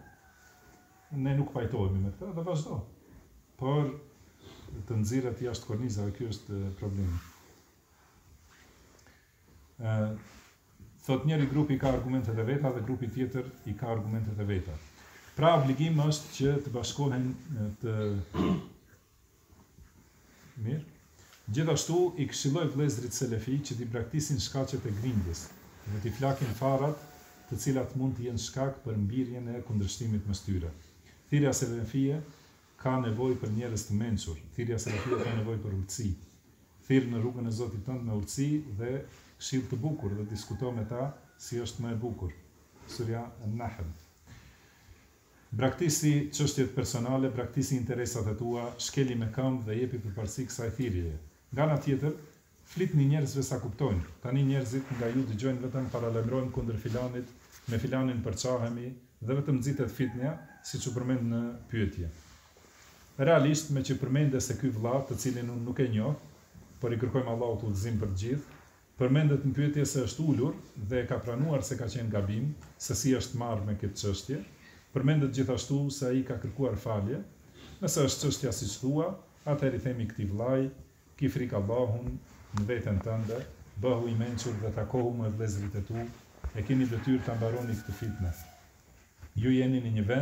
Ne nuk pajtohemi me këtë dhe vazhdo. Por të nxirret jashtë kornizave, ky është problemi. Thot njëri grupi ka argumentet e veta dhe grupi tjetër i ka argumentet e veta. Pra obligim është që të bashkohen të mirë. Gjithashtu i këshilloj vëllezërit selefi që t'i braktisin shkaqet e grindjes dhe t'i flakin farat të cilat mund të jenë shkak për mbirjen e kundërshtimit mes tyre. Thirrja selefie ka nevojë për njerëz të mençur. Thirrja selefie ka nevojë për urtësi. Thirr në rrugën e Zotit tënd me urtësi dhe këshill të bukur dhe diskuto me ta si është më e bukur. Surja An-Nahl. Braktisi çështjet personale, braktisi interesat e tua, shkeli me këmbë dhe jepi përparësi kësaj thirrjeje. Nga ana tjetër, flitni njerëzve sa kuptojnë. Tani njerëzit nga ju dëgjojnë vetëm paralajmërojmë kundër filanit, me filanin përçahemi dhe vetëm nxitet fitnja, siç u përmend në pyetje. Realisht me që përmende se ky vëlla, të cilin unë nuk e njoh, por i kërkojmë Allahut udhëzim për të gjithë, përmendet në pyetje se është ulur dhe ka pranuar se ka qenë gabim, se si është marrë me këtë çështje. Përmendet gjithashtu se ai ka kërkuar falje. Nëse është çështja siç thua, atëherë i themi këtij vllai, ki frikë Allahun në veten tënde, bëhu i mençur dhe takohu me vëllezërit e tu, e keni detyrë ta mbaroni këtë fitnë. Ju jeni në një vend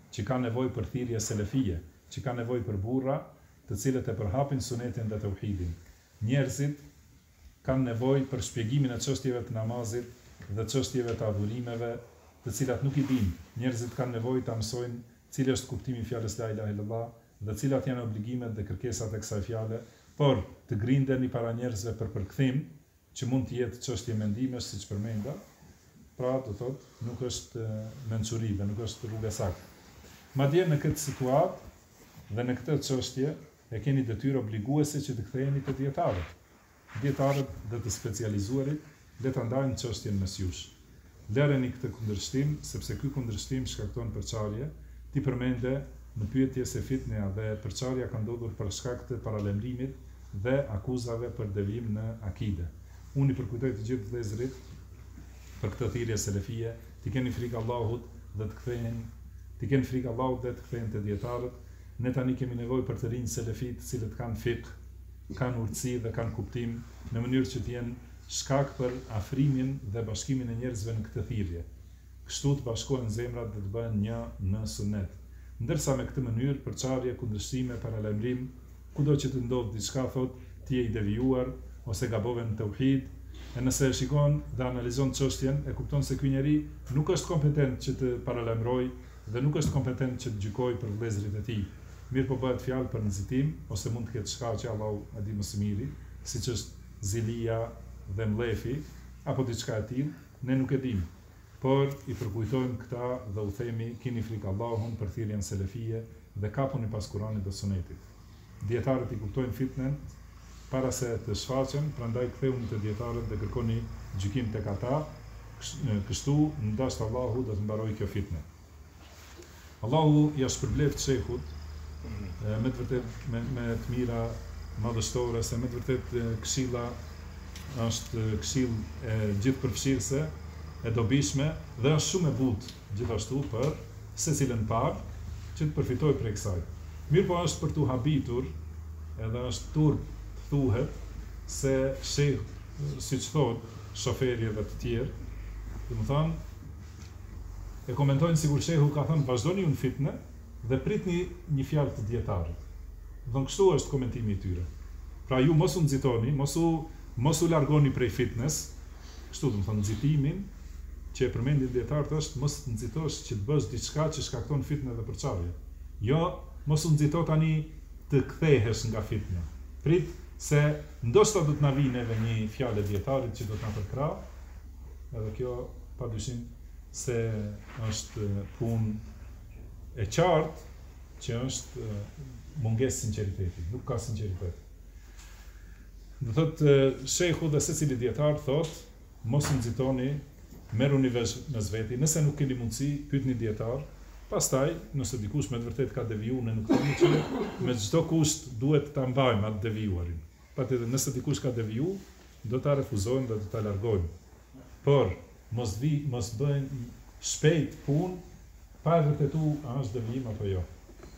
që ka nevojë për thirrje selefie, që ka nevojë për burra të cilët e përhapin sunetin dhe tauhidin. Njerëzit kanë nevojë për shpjegimin e çështjeve të namazit dhe çështjeve të adhurimeve, të cilat nuk i dinë. Njerëzit kanë nevojë ta mësojnë cili është kuptimi i fjalës la ilaha illallah dhe cilat janë obligimet dhe kërkesat e kësaj fjale, por të grindeni para njerëzve për përkthim, që mund të jetë çështje mendimesh siç përmenda, pra do thotë nuk është mençuri dhe nuk është rruga saktë. Madje në këtë situatë dhe në këtë çështje e keni detyrë obliguese që të ktheheni te dietarët. Dietarët dhe të specializuarit le ta ndajnë çështjen mes jush. Lëreni këtë kundërshtim, sepse ky kundërshtim shkakton përçarje. Ti përmende në pyetje se fitnja dhe përçarja ka ndodhur për shkak të paralemrimit dhe akuzave për devijim në akide. Unë i përkujtoj të gjithë vëllezërit për këtë thirrje selefie, ti keni frikë Allahut dhe të kthehen, ti keni frikë Allahut dhe të kthehen te dietarët. Ne tani kemi nevojë për të rinj selefi të cilët kanë fiqh, kanë urtësi dhe kanë kuptim në mënyrë që të jenë shkak për afrimin dhe bashkimin e njerëzve në këtë thirrje. Kështu të bashkohen zemrat dhe të bëhen një në sunet. Ndërsa me këtë mënyrë përçarje, kundërshtime, paralajmërim, kudo që të ndodh diçka thot ti je i devijuar ose gabove në tauhid, e nëse e shikon dhe analizon çështjen, e kupton se ky njeri nuk është kompetent që të paralajmërojë dhe nuk është kompetent që të gjykojë për vëllezërit e tij. Mirë po bëhet fjalë për nxitim ose mund të ketë shkaqe, Allahu e di më së miri, siç është zilia dhe mlefi apo diçka e tillë, ne nuk e dimë. Por i përkujtojmë këta dhe u themi keni frikë Allahun për thirrjen selefie dhe kapuni pas Kuranit dhe Sunetit. Dietarët i kuptojnë fitnen para se të shfaqen, prandaj ktheuni te dietarët dhe kërkoni gjykim tek ata, kështu ndashtë Allahu do të mbarojë kjo fitne. Allahu ja shpërbleft shehut me të vërtet me të mira madhështore, se me të vërtet këshilla është këshill e gjithëpërfshirëse, e dobishme dhe është shumë e butë gjithashtu për secilën parë që të përfitojë prej kësaj. Mirë po është për t'u habitur, edhe është turp të thuhet se sheh, siç thotë shoferëve të tjerë, domethënë e komentojnë sikur shehu ka thënë vazhdoni unë fitne dhe pritni një fjalë të dietarit. Dhe kështu është komentimi i tyre. Pra ju mos u nxitoni, mos u largoni prej fitnes, kështu domethënë nxitimin që e përmendin dietarët është mos të nxitosh që të bësh diçka që shkakton fitnë dhe përçarje. Jo, mos u nxito tani të kthehesh nga fitna. Prit se ndoshta do të na vinë edhe një fjalë dietarit që do të na përkrah, edhe kjo padyshim se është punë e qartë që është mungesë sinqeriteti, nuk ka sinqeritet. Do thotë shehu dhe secili dietar thotë mos u nxitoni, merruni vesh mes veti, nëse nuk keni mundësi, pyetni dietar. Pastaj, nëse dikush me të vërtet ka devijuar, ne nuk themi që me çdo kusht duhet ta mbajmë atë devijuarin. Patjetër, nëse dikush ka devijuar, do ta refuzojmë dhe do ta largojmë. Por mos bëjnë shpejt punë pa e vërtetuar a është devijim apo jo.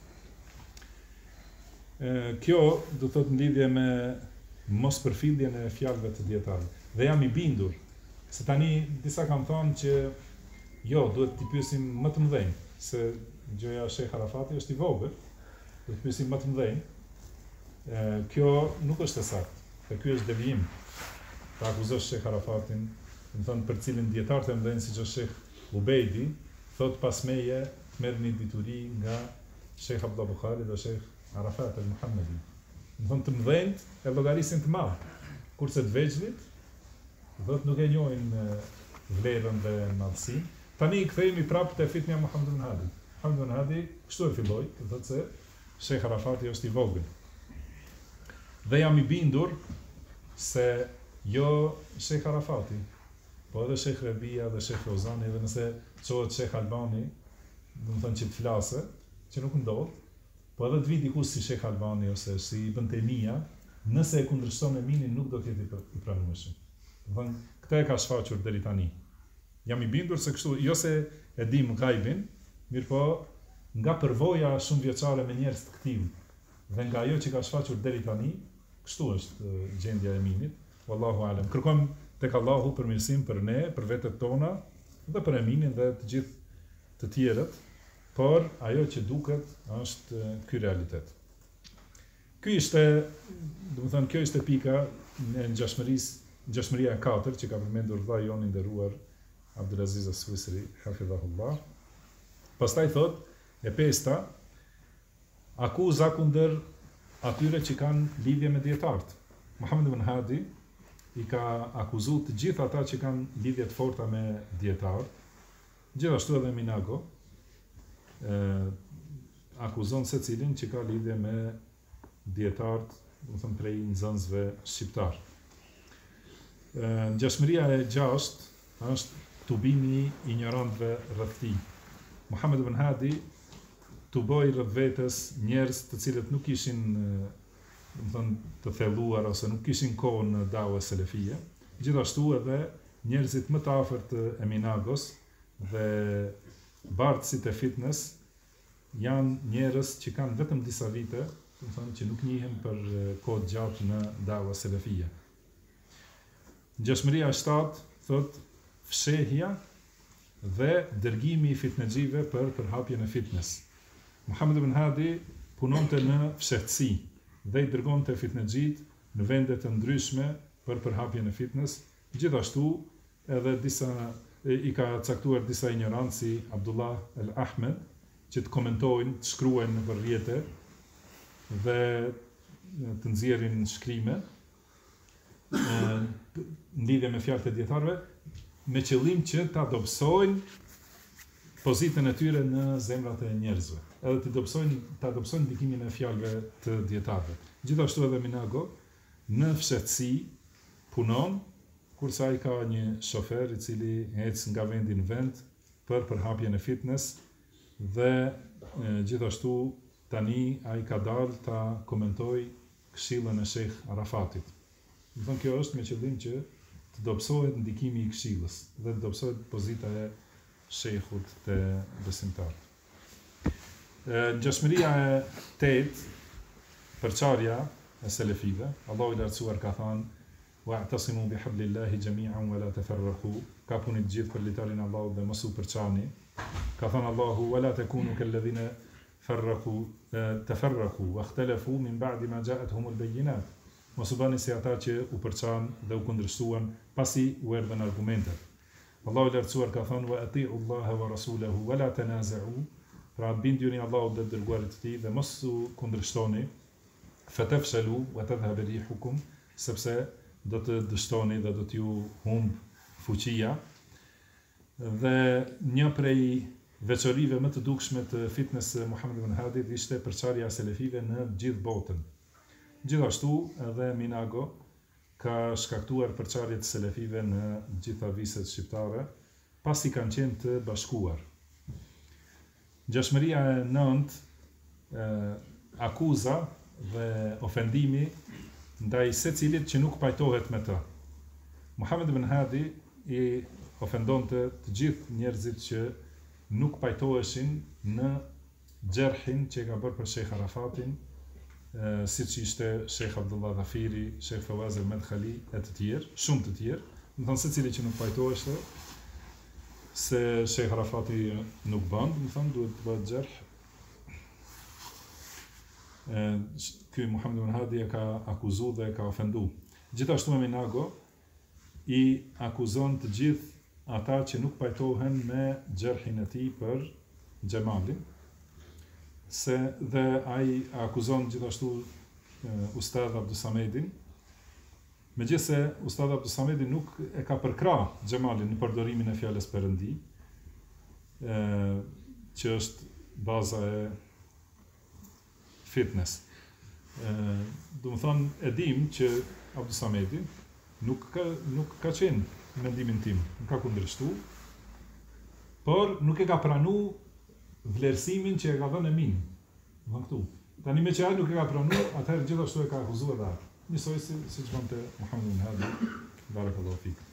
Kjo do thotë në lidhje me mos përfilljen e fjalëve të dietarit. Dhe jam i bindur se tani disa kanë thonë që jo, duhet t'i pyesim më të mëdhenj, se gjëja Sheh Arafati është i vogël, duhet t'i pyesim më të mëdhenj. Kjo nuk është e saktë, dhe ky është devijim. Ta akuzosh Sheh Arafatin, më thonë për cilin dietarët e mëdhenj siç është Sheh Ubejdi, thot pas meje merrni dituri nga Sheh Abdullah Buhari dhe Sheh Arafat al-Muhammedi. Më thonë të mëdhenjt e llogarisin të madh, kurse të vegjëlit dhëtë nuk e njohin vlerën dhe madhësinë. Tani i kthehemi prapë te fitnia Muhammed ibn Hadi. Muhammed ibn Hadi kështu e filloi, thotë se Sheh Arafati është i vogël. Dhe jam i bindur se jo Sheh Arafati, po edhe Sheh Rebia dhe Sheh Ozani, edhe nëse çohet Sheh Albani, do të thonë që të flasë, që nuk ndodh, po edhe të vi dikush si Sheh Albani ose si Ibn Taymija, nëse e kundërshton Eminin nuk do të jetë i pranueshëm. Këtë e ka shfaqur deri tani. Jam i bindur se kështu, jo se e dim gajbin, mirë po nga përvoja shumë vjeçare me njerëz të këtij dhe nga ajo që ka shfaqur deri tani, kështu është gjendja e Eminit. Wallahu alem. Kërkojmë tek Allahu përmirësim për ne, për vetët tona dhe për Eminin dhe të gjithë të tjerët por ajo që duket është ky realitet. Ky ishte, domethënë kjo ishte pika në ngjashmëria e 4 që ka përmendur vllai jon i nderuar Abdulaziz As-Suisri, hafidhahullah. Pastaj thot, e 5-ta, akuza kundër atyre që kanë lidhje me dietarët. Muhammed ibn Hadi i ka akuzuar të gjithë ata që kanë lidhje të forta me dietarët, gjithashtu edhe Minago, akuzon secilin që ka lidhje me dietarët, domethënë prej nxënësve shqiptar. Ngjashmëria e 6 është tubimi i ignorantëve rreth tij. Muhammed ibn Hadi tuboi rreth vetes njerëz të cilët nuk ishin, domethënë, të thelluar ose nuk kishin kohë në dawa selefie, gjithashtu edhe njerëzit më të afërt të Eminagos dhe bardhësit e fitnes janë njerëz që kanë vetëm disa vite, domethënë që nuk njihen për kohë gjatë në dawa selefie. Ngjashmëria e 7 thot fshehja dhe dërgimi i fitnexhive për përhapjen e fitnes. Muhammed ibn Hadi punonte në fshehtësi dhe i dërgonte fitnexhit në vende të ndryshme për përhapjen e fitnes. Gjithashtu edhe i ka caktuar disa ignorantë si Abdullah el-Ahmed që të komentojnë, të shkruajnë në rrjete dhe të nxjerrin shkrime në lidhje me fjalët e dietarëve, me qëllim që ta dobësojnë pozitën e tyre në zemrat e njerëzve, edhe ta dobësojnë ndikimin e fjalëve të dietarëve. Gjithashtu edhe Minago në fshehtësi punon, kurse ai ka një shofer i cili ec nga vendi në vend për përhapjen e fitnes dhe gjithashtu tani ai ka dalë ta komentoj këshillën e Sheikh Arafatit. Domethënë kjo është me qëllim që të dobësohet ndikimi i këshillës dhe të dobësohet pozita e shejkhut të besimtarët. Ngjashmëria e 8, përçarja e selefive, Allahu i lartësuar ka thënë wa'tasimu bihablillahi jami'an wa la tafarraqu, ka punit gjithë për litarin e Allahut dhe mos u përçani. Ka thënë Allahu wala takunu kalladhina tafarraqu wa ikhtalafu min ba'di ma ja'atuhumul bayyinat. Mos u bani si ata që u përçanë dhe u kundërshtuan pasi u erdhën argumentet. Allahu i lartësuar ka thënë wa ati'u Allaha wa rasulahu wa la tanaza'u, pra binduni Allahut dhe dërguarit të tij dhe mos u kundërshtoni, fatafshalu wa tadhhab rihukum, sepse do të dështoni dhe do t'ju humb fuqia. Dhe një prej veçorive më të dukshme të fitnes Muhammed ibn Hadit ishte përçarja e selefive në gjithë botën. Gjithashtu edhe Minago ka shkaktuar përçarje të selefive në gjitha viset shqiptare, pasi kanë qenë të bashkuar. Ngjashmëria e 9, akuza dhe ofendimi ndaj secilit që nuk pajtohet me të. Muhammed ibn Hadi i ofendonte të gjithë njerëzit që nuk pajtoheshin në xherhin që ka bërë për Sheikh Arafatin, siç ishte Sheikh Abdullah Dhafiri, Sheikh Fawaz al-Madkhali e të tjerë, shumë të tjerë. Do të thonë secili që nuk pajtoheshte se Sheikh Arafati nuk bën, do të thonë duhet të bëhet xherh. Ky Muhammed ibn Hadi e ka akuzuar dhe e ka ofenduar. Gjithashtu Minago i akuzon të gjithë ata që nuk pajtohen me xherhin e tij për Xhemalin, se dhe ai akuzon gjithashtu Ustadh Abdusamedin, megjithse Ustadh Abdusamedi nuk e ka përkrah Xhemalin në përdorimin e fjalës perëndi, që është baza e fitnes. Do të thonë, e dim që Abdusamedi nuk ka qenë mendimin tim, nuk ka kundërshtuar, por nuk e ka pranuar vlerësimin që e ka dhënë Emin. Në këtu. Tani me që ai nuk e ka pranuar, atëherë gjithashtu e ka akuzuar dhe atë. Njësoj si që bënte Muhammed ibn Hadi, barakallahu fik.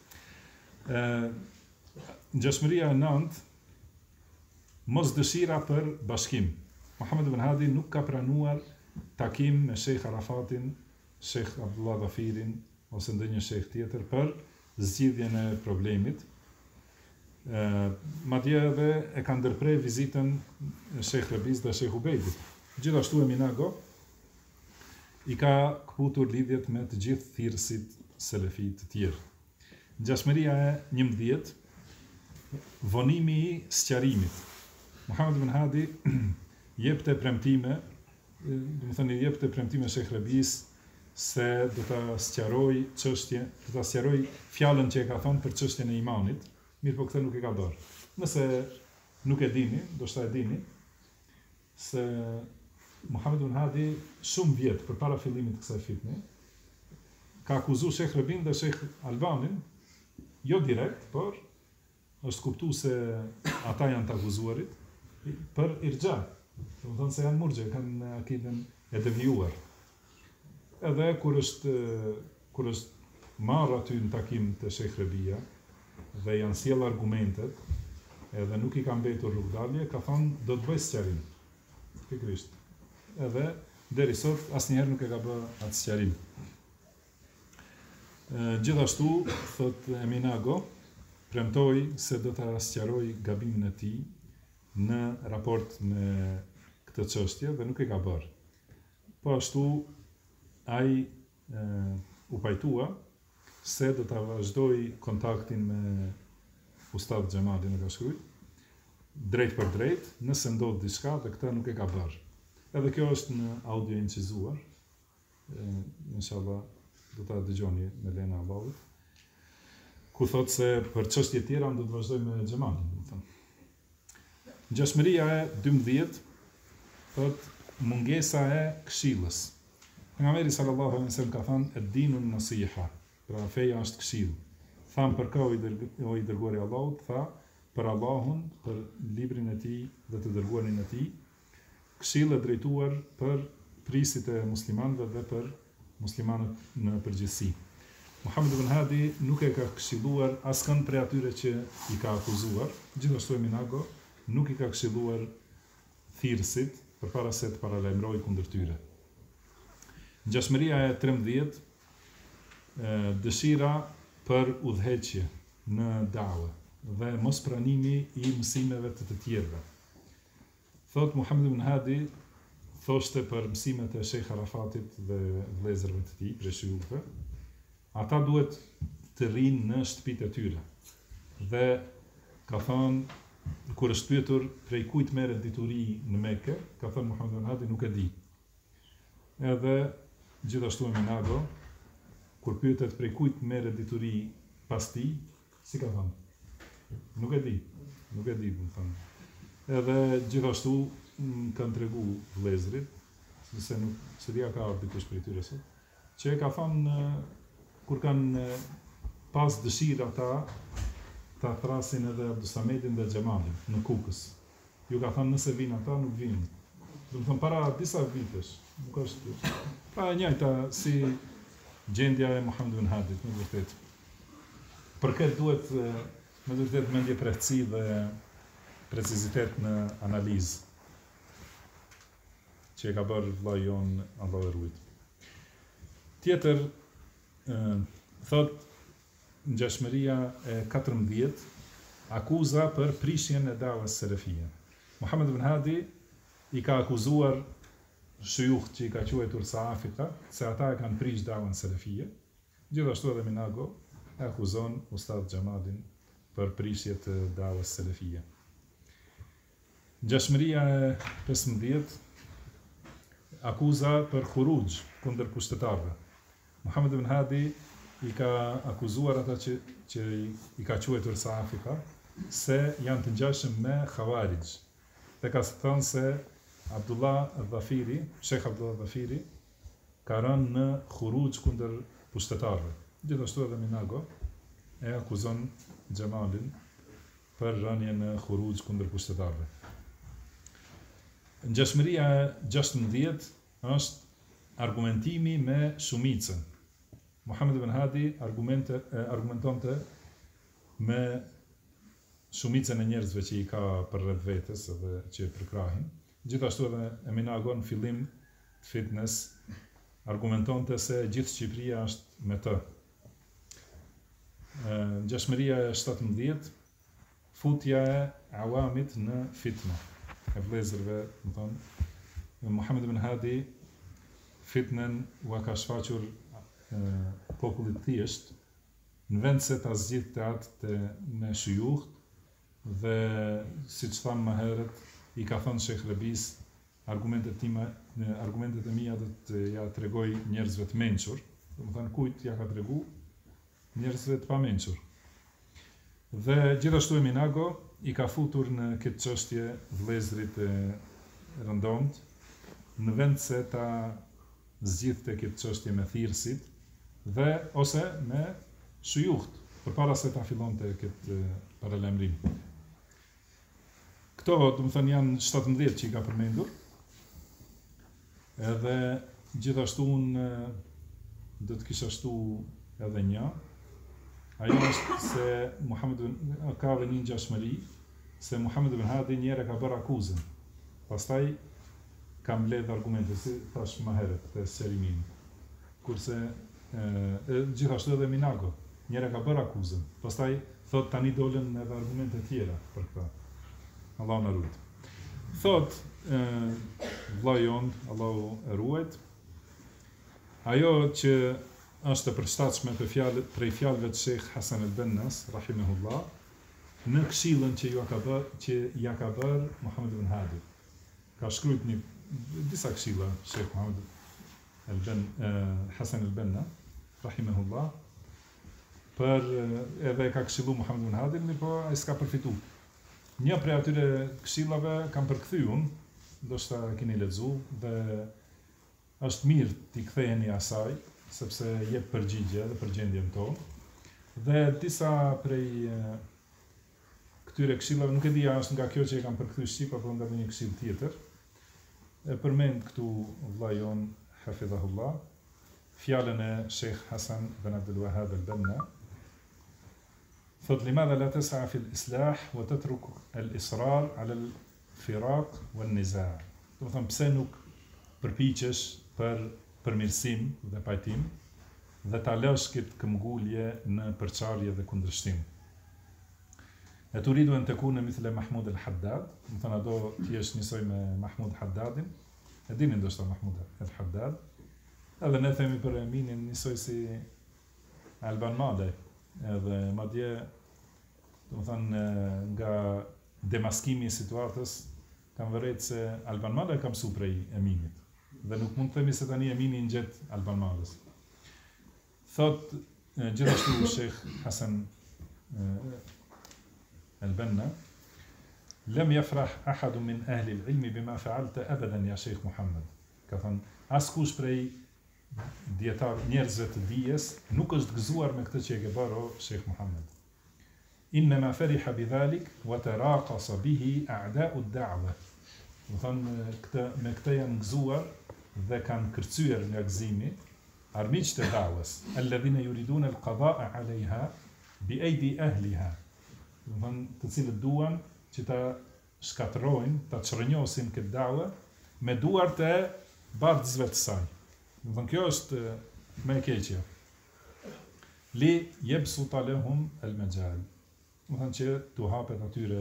Ngjashmëria e 9, mos dëshira për bashkim. Muhammed ibn Hadi nuk ka pranuar takim me Sheikh Arafatin, Sheikh Abdullah Dhafirin ose ndonjë sheikh tjetër për zgjidhjen e problemit. Madje edhe e ka ndërprer vizitën Sheh Rebis dhe Sheh Ubejdit. Gjithashtu Eminago i ka kputur lidhjet me të gjithë thirrësit selefi të tjerë. Ngjashmëria e 11, vonimi i sqarimit. Muhammed ibn Hadi jepte premtime, i jepte premtime Sheh Rebis se do ta sqaroj çështje, do ta sqaroj fjalën që e ka thonë për çështjen e imanit, mirë po këtë nuk e ka dorë. Nëse nuk e dini, do shta e dini, se Muhammed ibn Hadi shumë vjet përpara fillimit të kësaj fitne ka akuzuar Sheh Rebin dhe Sheh Albanin, jo direkt, por është kuptuar se ata janë të akuzuarit për irxha. Do të thonë se janë murxhe, kanë akiden e devijuar. Edhe kur është marrë aty në takim të Sheh Rebia dhe janë sjell argumentet, edhe nuk i ka mbetur rrugdalje, ka thonë do të bëj sqarim. Pikërisht. Edhe deri sot asnjëherë nuk e ka bërë atë sqarim. Gjithashtu, thot Eminago, premtoi se do ta sqaroj gabimin e tij në raport me këtë çështje dhe nuk e ka bërë. Po ashtu ai u pajtua se do ta vazhdoi kontaktin me Ustad Xhamadin e ka shkruajtur drejt për drejt, nëse ndodh diçka dhe këtë nuk e ka bërë. Edhe kjo është në audio incizuar. Inshallah do ta dëgjoni me lena e Allahut. Ku thot se për çështje tjera do të vazhdoj me Xhamadin, do të thonë. Ngjashmëria e 12 thot mungesa e këshillës. Pejgamberi sallallahu alaihi wasallam ka thënë ad-dinun nasiha. Pra feja është këshill. Tham për ka o i dërguari i Allahut, tha për Allahun, për librin e tij dhe të dërguarin e tij, këshill e drejtuar për prisit e muslimanëve dhe për muslimanët në përgjithësi. Muhammed ibn Hadi nuk e ka këshilluar askën prej atyre që i ka akuzuar, gjithashtu Eminago nuk i ka këshilluar thirrësit përpara se të paralajmërojë kundër tyre. Ngjashmëria e 13, dëshira për udhëheqje në dawe dhe mos pranimi i mësimeve të tjerëve. Thot Muhammed ibn Hadi thoshte për mësimet e Sheikh Arafatit dhe vëllezërve të tij, preshujve, ata duhet të rrinë në shtëpitë e tyre. Dhe ka thonë, kur është pyetur prej kujt merret dituri në Mekë, ka thonë Muhammed ibn Hadi nuk e di. Edhe gjithashtu Eminago, kur pyetet prej kujt merret dituri pas tij, si ka thonë? Nuk e di, do të thonë. Edhe gjithashtu kanë tregu vëllezrit, se dia ka ardhur dikush prej tyre sot, që ka thonë kur kanë pas dëshirë ata ta thrasin edhe Abdusamedin dhe Xhamadin në Kukës. Ju ka thonë nëse vinë ata, nuk vinë. Do të thonë para disa vitesh, nuk është. Pra e njëjta si gjendja e Muhammed ibn Hadit, me vërtet. Për këtë duhet me vërtet mendje prehtësi dhe precizitet në analizë që e ka bërë vllai jon Allahu e ruajt. Tjetër thot ngjashmëria e 14, akuza për prishjen e davës selefie. Muhammed ibn Hadi i ka akuzuar shuyukh që i ka quajtur Saafika se ata e kanë prish davën selefie. Gjithashtu edhe Minago e akuzon Ustad Xhamadin për prishje të davës selefie. Ngjashmëria e 15, akuza për khuruj kundër pushtetarëve. Muhammed ibn Hadi i ka akuzuar ata që i ka quajtur Saafika se janë të ngjashëm me Khawarij. Dhe ka thënë se Abdullah al-Dhafiri, Sheikh Abdullah al-Dhafiri, ka rënë në khuruj kundër pushtetarëve. Gjithashtu edhe Minago e akuzon Xhamadin për rënje në khuruj kundër pushtetarëve. Ngjashmëria e 16 është argumentimi me shumicën. Muhammed ibn Hadi argumentonte me shumicën e njerëzve që i ka përreth vetes edhe që e përkrahin. Gjithashtu edhe Eminago në fillim të fitnes argumentonte se gjithë Shqipëria është me të. Ngjashmëria e 17 futja e awamit në fitnë, e vëllezërve, më thonë, Muhammed ibn Hadi fitnën u ka shfaqur popullit thjesht, në vend se ta zgjidhte atë me shujuht, dhe siç thamë më herët, i ka thënë Sheikh Rebis, argumentet e mia do të ja tregoj njerëzve të mençur, domethënë kujt ja ka tregu njerëzve të pamençur. Dhe gjithashtu Minago i ka futur në këtë çështje vëllezërit e rëndomt, në vend se ta zgjidhte këtë çështje me thirrësit dhe ose me shujuht, përpara se ta fillonte këtë paralajmërim. Këto, do të thënë, janë 17 që i ka përmendur. Edhe gjithashtu unë do të kisha shtu edhe një. Ajo është se ka dhe një ngjashmëri, se Muhammed ibn Hadi njëherë ka bërë akuzën. Pastaj ka mbledh argumente, si thash më herët te sqarimin. Kurse gjithashtu edhe Minago njëherë ka bërë akuzën. Pastaj thot tani dolën edhe argumente tjera për këtë. Allah në ruajt. Thot vllai jon, Allahu e ruajt, ajo që është e përshtatshme prej fjalëve të Sheikh Hasan al-Bannas, rahimahullah, në këshillën që ja ka bërë Muhammed ibn Hadi. Ka shkruajt disa këshilla Sheikh Hasan al-Banna, rahimahullah, edhe ka këshillu Muhammed ibn Hadi, po ai s'ka përfituar. Një prej atyre këshillave kam përkthy unë, ndoshta keni lexu, dhe është mirë t'i ktheheni asaj, sepse jep përgjigje dhe për gjendjen tonë. Dhe disa prej këtyre këshillave, nuk e di a është nga kjo që e kam përkthy shqip apo nga një këshill tjetër. E përmend këtu vllai jon hafidhahullah, fjalën e Sheikh Hasan ibn Abdul Wahhab al-Banna. Thot limadha la tas'a fi al-islah wa tatruk al-israr 'ala al-firaq wan-niza'. Do të them pse nuk përpiqesh për përmirësim dhe pajtim dhe ta lësh këtë këmbgulje në përçarje dhe kundërshtim. E turidu an takuna mithla Mahmud al-Haddad, do të do të jesh njësoj me Mahmud Haddadin. E dini ndoshta Mahmud al-Haddad. Edhe ne themi për Eminin njësoj si Alban Male. Edhe madje, do të thënë, nga demaskimi i situatës kam vërejtë se Alban Male ka mësu prej Eminit. Dhe nuk mund të themi se tani Emini ngjet Alban Males. Thot gjithashtu Sheikh Hasan al-Banna, lem jafrah ahadu min ahli al-ilmi bima fa'alta abadan ya Sheikh Muhammad. Ka thënë, askush prej njerëzve të dijes nuk është gëzuar me këtë që e ke bërë o Sheikh Muhammad. Innama fariha bidhalik wa taraqasa bihi a'da'u ad-da'wa. Do thonë me këtë janë gëzuar dhe kanë kërcyer nga gëzimi armiqtë e da'was, alladhina yuriduna al-qada'a 'alayha bi aydi ahliha. Do thonë të cilët duan që ta shkatërrojnë, ta çrënjosin këtë da'wa me duart e bardhësve të saj. Do thonë kjo është më e keqja. Li yabsuta lahum al-majal. Do thonë që tu hapet atyre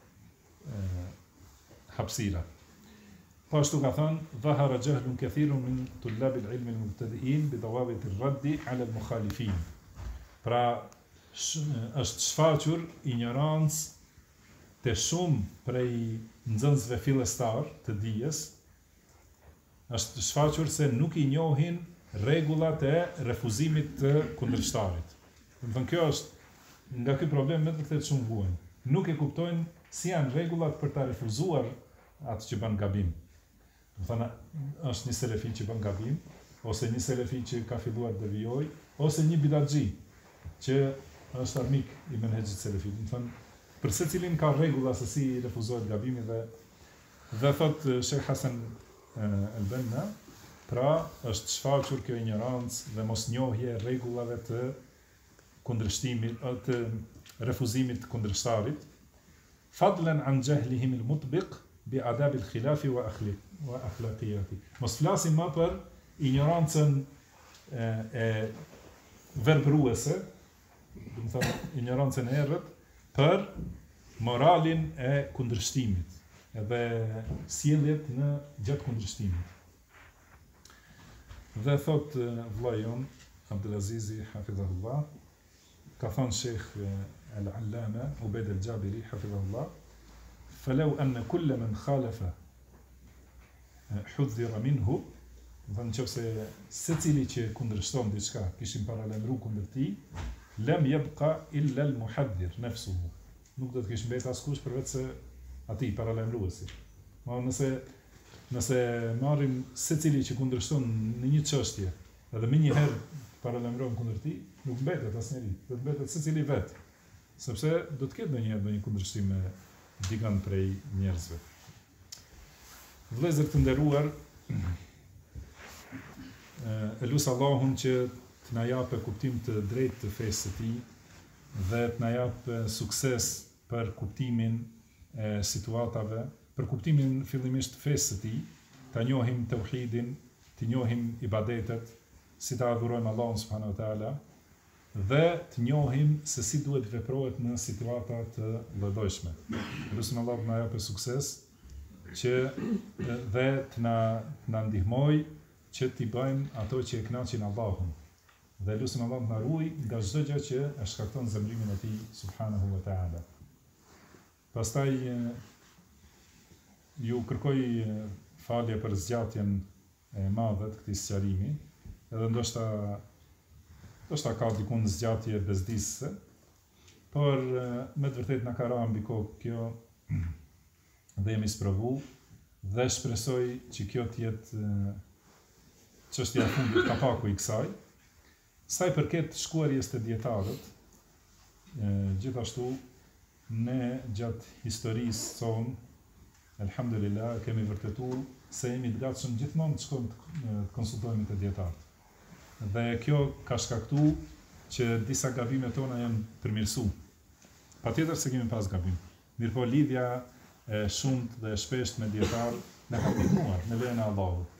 hapësira. Po ashtu ka thënë, dhahara jahlun kathirun min tullab al-ilm al-mubtadi'in bi dawabit al-radd 'ala al-mukhalifin. Pra është shfaqur ignorancë të shumë prej nxënësve fillestar të dijes. Është shfaqur se nuk i njohin rregullat e refuzimit të kundërshtarit. Do thënë kjo është nga ky problem me të vërtetë shumë vuajnë. Nuk e kuptojnë si janë rregullat për ta refuzuar atë që bën gabim. Do thënë është një selefi që bën gabim, ose një selefi që ka filluar të devijoj, ose një bidatxhi që është armik i menhexhit selefi. Do thënë për secilin ka rregulla se si refuzohet gabimi dhe thot Sheikh Hasan al-Banna, pra është shfaqur kjo ignorancë dhe mosnjohje rregullave të kundërshtimit, të refuzimit të kundërshtarit, fadlan an jahlihim al-mutbiq bi adab al-khilaf wa akhlaqiyati. Mos flasim më për ignorancën e verbruese, do të thonë ignorancën e errët, për moralin e kundërshtimit, edhe sjelljet në gjatë kundërshtimit. Dhe thot vllai jon Abdulazizi hafidhahullah, ka thënë Sheikh al-Allama Ubayd al-Jabiri hafidhahullah, falau anna kull man khalafa hudhira minhu, dhe nëse secili që kundërshton diçka kishin paralajmëruar kundër tij, lam yabqa illa al-muhadhdhir nafsuhu. Nuk do të kishte mbetur askush përveç se atij paralajmëruesi. Nëse marrim secili që kundërshton në një çështje, edhe më një herë paralajmërohen kundër tij, nuk mbetet asnjëri, do të mbetet secili vet, sepse do të ketë ndonjë kundërshtim me dikën prej njerëzve. Vëllezër të nderuar, elus Allahun që të na japë kuptim të drejtë të fesë së tij dhe të na japë sukses për kuptimin e situatave, për kuptimin fillimisht të fesë së tij, ta njohim tauhidin, të njohim ibadetet, si ta adhurojmë Allahun subhanahu wa taala, dhe të njohim se si duhet veprohet në situata të lloj-llojshme. Lutim Allahu të na japë sukses që dhe të na ndihmoj që t'i bëjmë ato që e kënaqin Allahun. Dhe lutim Allahun të na ruaj nga çdo gjë që e shkakton zemrimin e tij subhanahu wa taala. Pastaj ju kërkoj falje për zgjatjen e madhe të këtij sqarimi, edhe ndoshta ka dikun zgjatje bezdisëse, por me të vërtetë na ka rënë mbi kokë kjo dhe jemi sprovu dhe shpresoj që kjo të jetë çështja e fundit kapaku i kësaj. Sa i përket shkuarjes të dietarët, gjithashtu ne gjatë historisë tonë, elhamdulillah, kemi vërtetuar se jemi të gatshëm gjithmonë të shkojmë të konsultojmë të dietarët. Dhe kjo ka shkaktuar që disa gabime tona janë përmirësuar. Patjetër se kemi pas gabim. Mirëpo lidhja e shumt dhe e shpesht me dietar na ka ndihmuar me lejen e Allahut.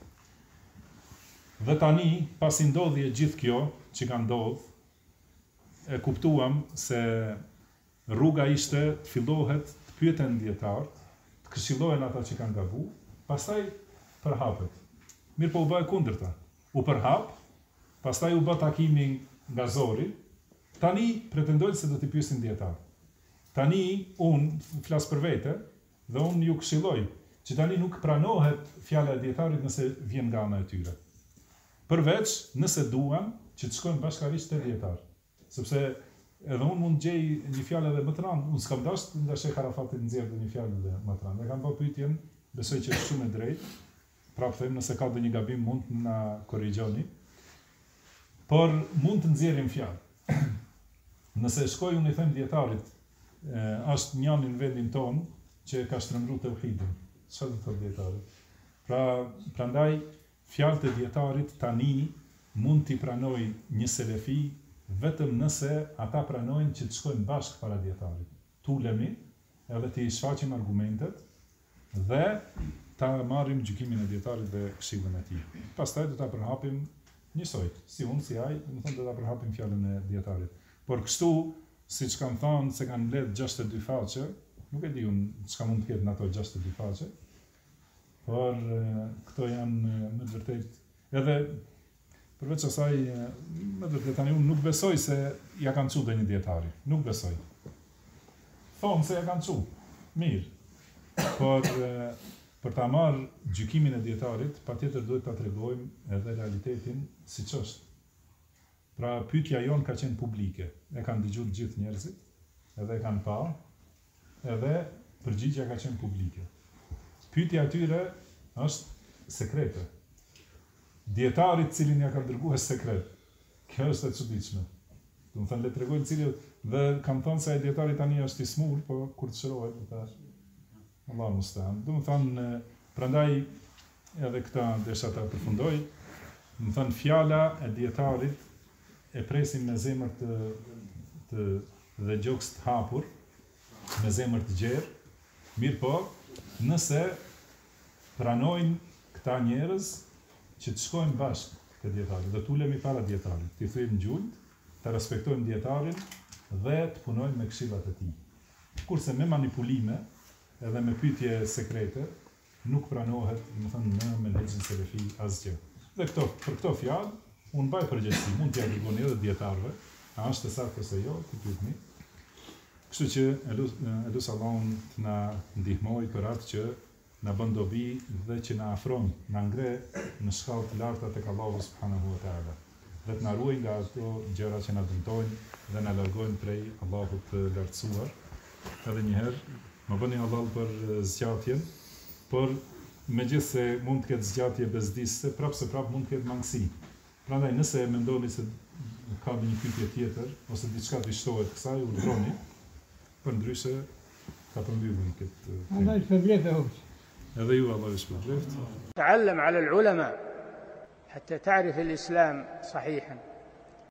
Dhe tani, pasi ndodhi e gjithë kjo që ka ndodhur, e kuptuam se rruga ishte të fillohet të pyeten dietarët, të këshillohen ata që kanë gabuar, pastaj përhapet. Mirëpo u bë e kundërta. U përhap, pastaj u bë takimi nga zori, tani pretendojnë se do t'i pyesin dietarët. Tani unë flas për vete dhe unë ju këshilloj që tani nuk pranohet fjala e dietarit nëse vjen nga ana e tyre. Përveç nëse duan që të shkojnë bashkërisht te dietar. Sepse edhe unë mund gjej një fjalë edhe më të rëndë, unë s'kam dashur nga Sheh Arafati të nxjerrë një fjalë edhe më të rëndë. Ne kam bërë pyetjen, besoj që është shumë e drejtë. Prapë them, nëse ka ndonjë gabim mund të na korrigjoni. Por mund të nxjerrim fjalë. Nëse shkoj unë i them dietarit, është njëri në vendin ton që ka shtrembruar tauhidin. Çfarë do të thotë dietari? Prandaj fjalët e dietarit tani mund t'i pranoj një selefi vetëm nëse ata pranojnë që të shkojnë bashkë para dietarit. Tulemi edhe t'i shfaqim argumentet dhe ta marrim gjykimin e dietarit dhe këshillën e tij. Pastaj do ta përhapim njësoj, si unë, si ai, do të thonë do ta përhapim fjalën e dietarit. Por kështu, siç kanë thënë se kanë mbledh 62 faqe, nuk e di unë çka mund të ketë në ato 62 faqe, por këto janë me të vërtetë edhe përveç asaj me të vërtetë tani unë nuk besoj se ja kanë çuar një dietari, nuk besoj. Thonë se ja kanë çuar. Mirë. Por për ta marrë gjykimin e dietarit, patjetër duhet ta tregojmë edhe realitetin siç është. Pra pyetja jon ka qenë publike, e kanë dëgjuar të gjithë njerëzit, edhe e kanë pa, edhe përgjigjja ka qenë publike. Pyetja atyre është sekrete. Dietarit cilin ja ka dërguar sekret. Kjo është e çuditshme. Do të thënë le tregojnë cilë dhe kam thënë se ai dietari tani është i smur, po kur të shërohet do ta Allahu mustaan. Do të thënë prandaj edhe këtë desha ta përfundoj. Do të thënë fjala e dietarit e presim me zemër të dhe gjoks të hapur, me zemër të gjerë. Mirë po, nëse pranojnë këta njerëz që të shkojnë bashkë te dietari, dhe tulemi para dietarit, t'i thujmë gjult, të respektojmë dietarin dhe të punojmë me këshillat e tij. kurse me manipulime edhe me pyetje sekrete nuk pranohet, në menhexhin selefi asgjë. Dhe për këto fjalë unë mbaj përgjegjësi, mund t'ia dërgoni edhe dietarëve, a është e saktë ose jo, ti pyetni. Kështu që elus Allahun të na ndihmoj për atë që na bën dobi dhe që na afron, na ngre në shkallë të larta tek Allahu subhanahu wa taala. Dhe të na ruaj nga ato gjëra që na dëmtojnë dhe na largojnë prej Allahut të lartësuar. Edhe një herë, më bëni halal për zgjatjen, por megjithse mund të ketë zgjatje bezdisë, prapë mund të ketë mangësi. Prandaj nëse mendoni se ka një pyetje tjetër ose diçka të shtohet kësaj, urdhroni. Përndryshe ka përmbyllur këtë. Allah i shpërblet. Edhe ju Allah i shpërblet. تعلم على العلماء حتى تعرف الإسلام صحيحا.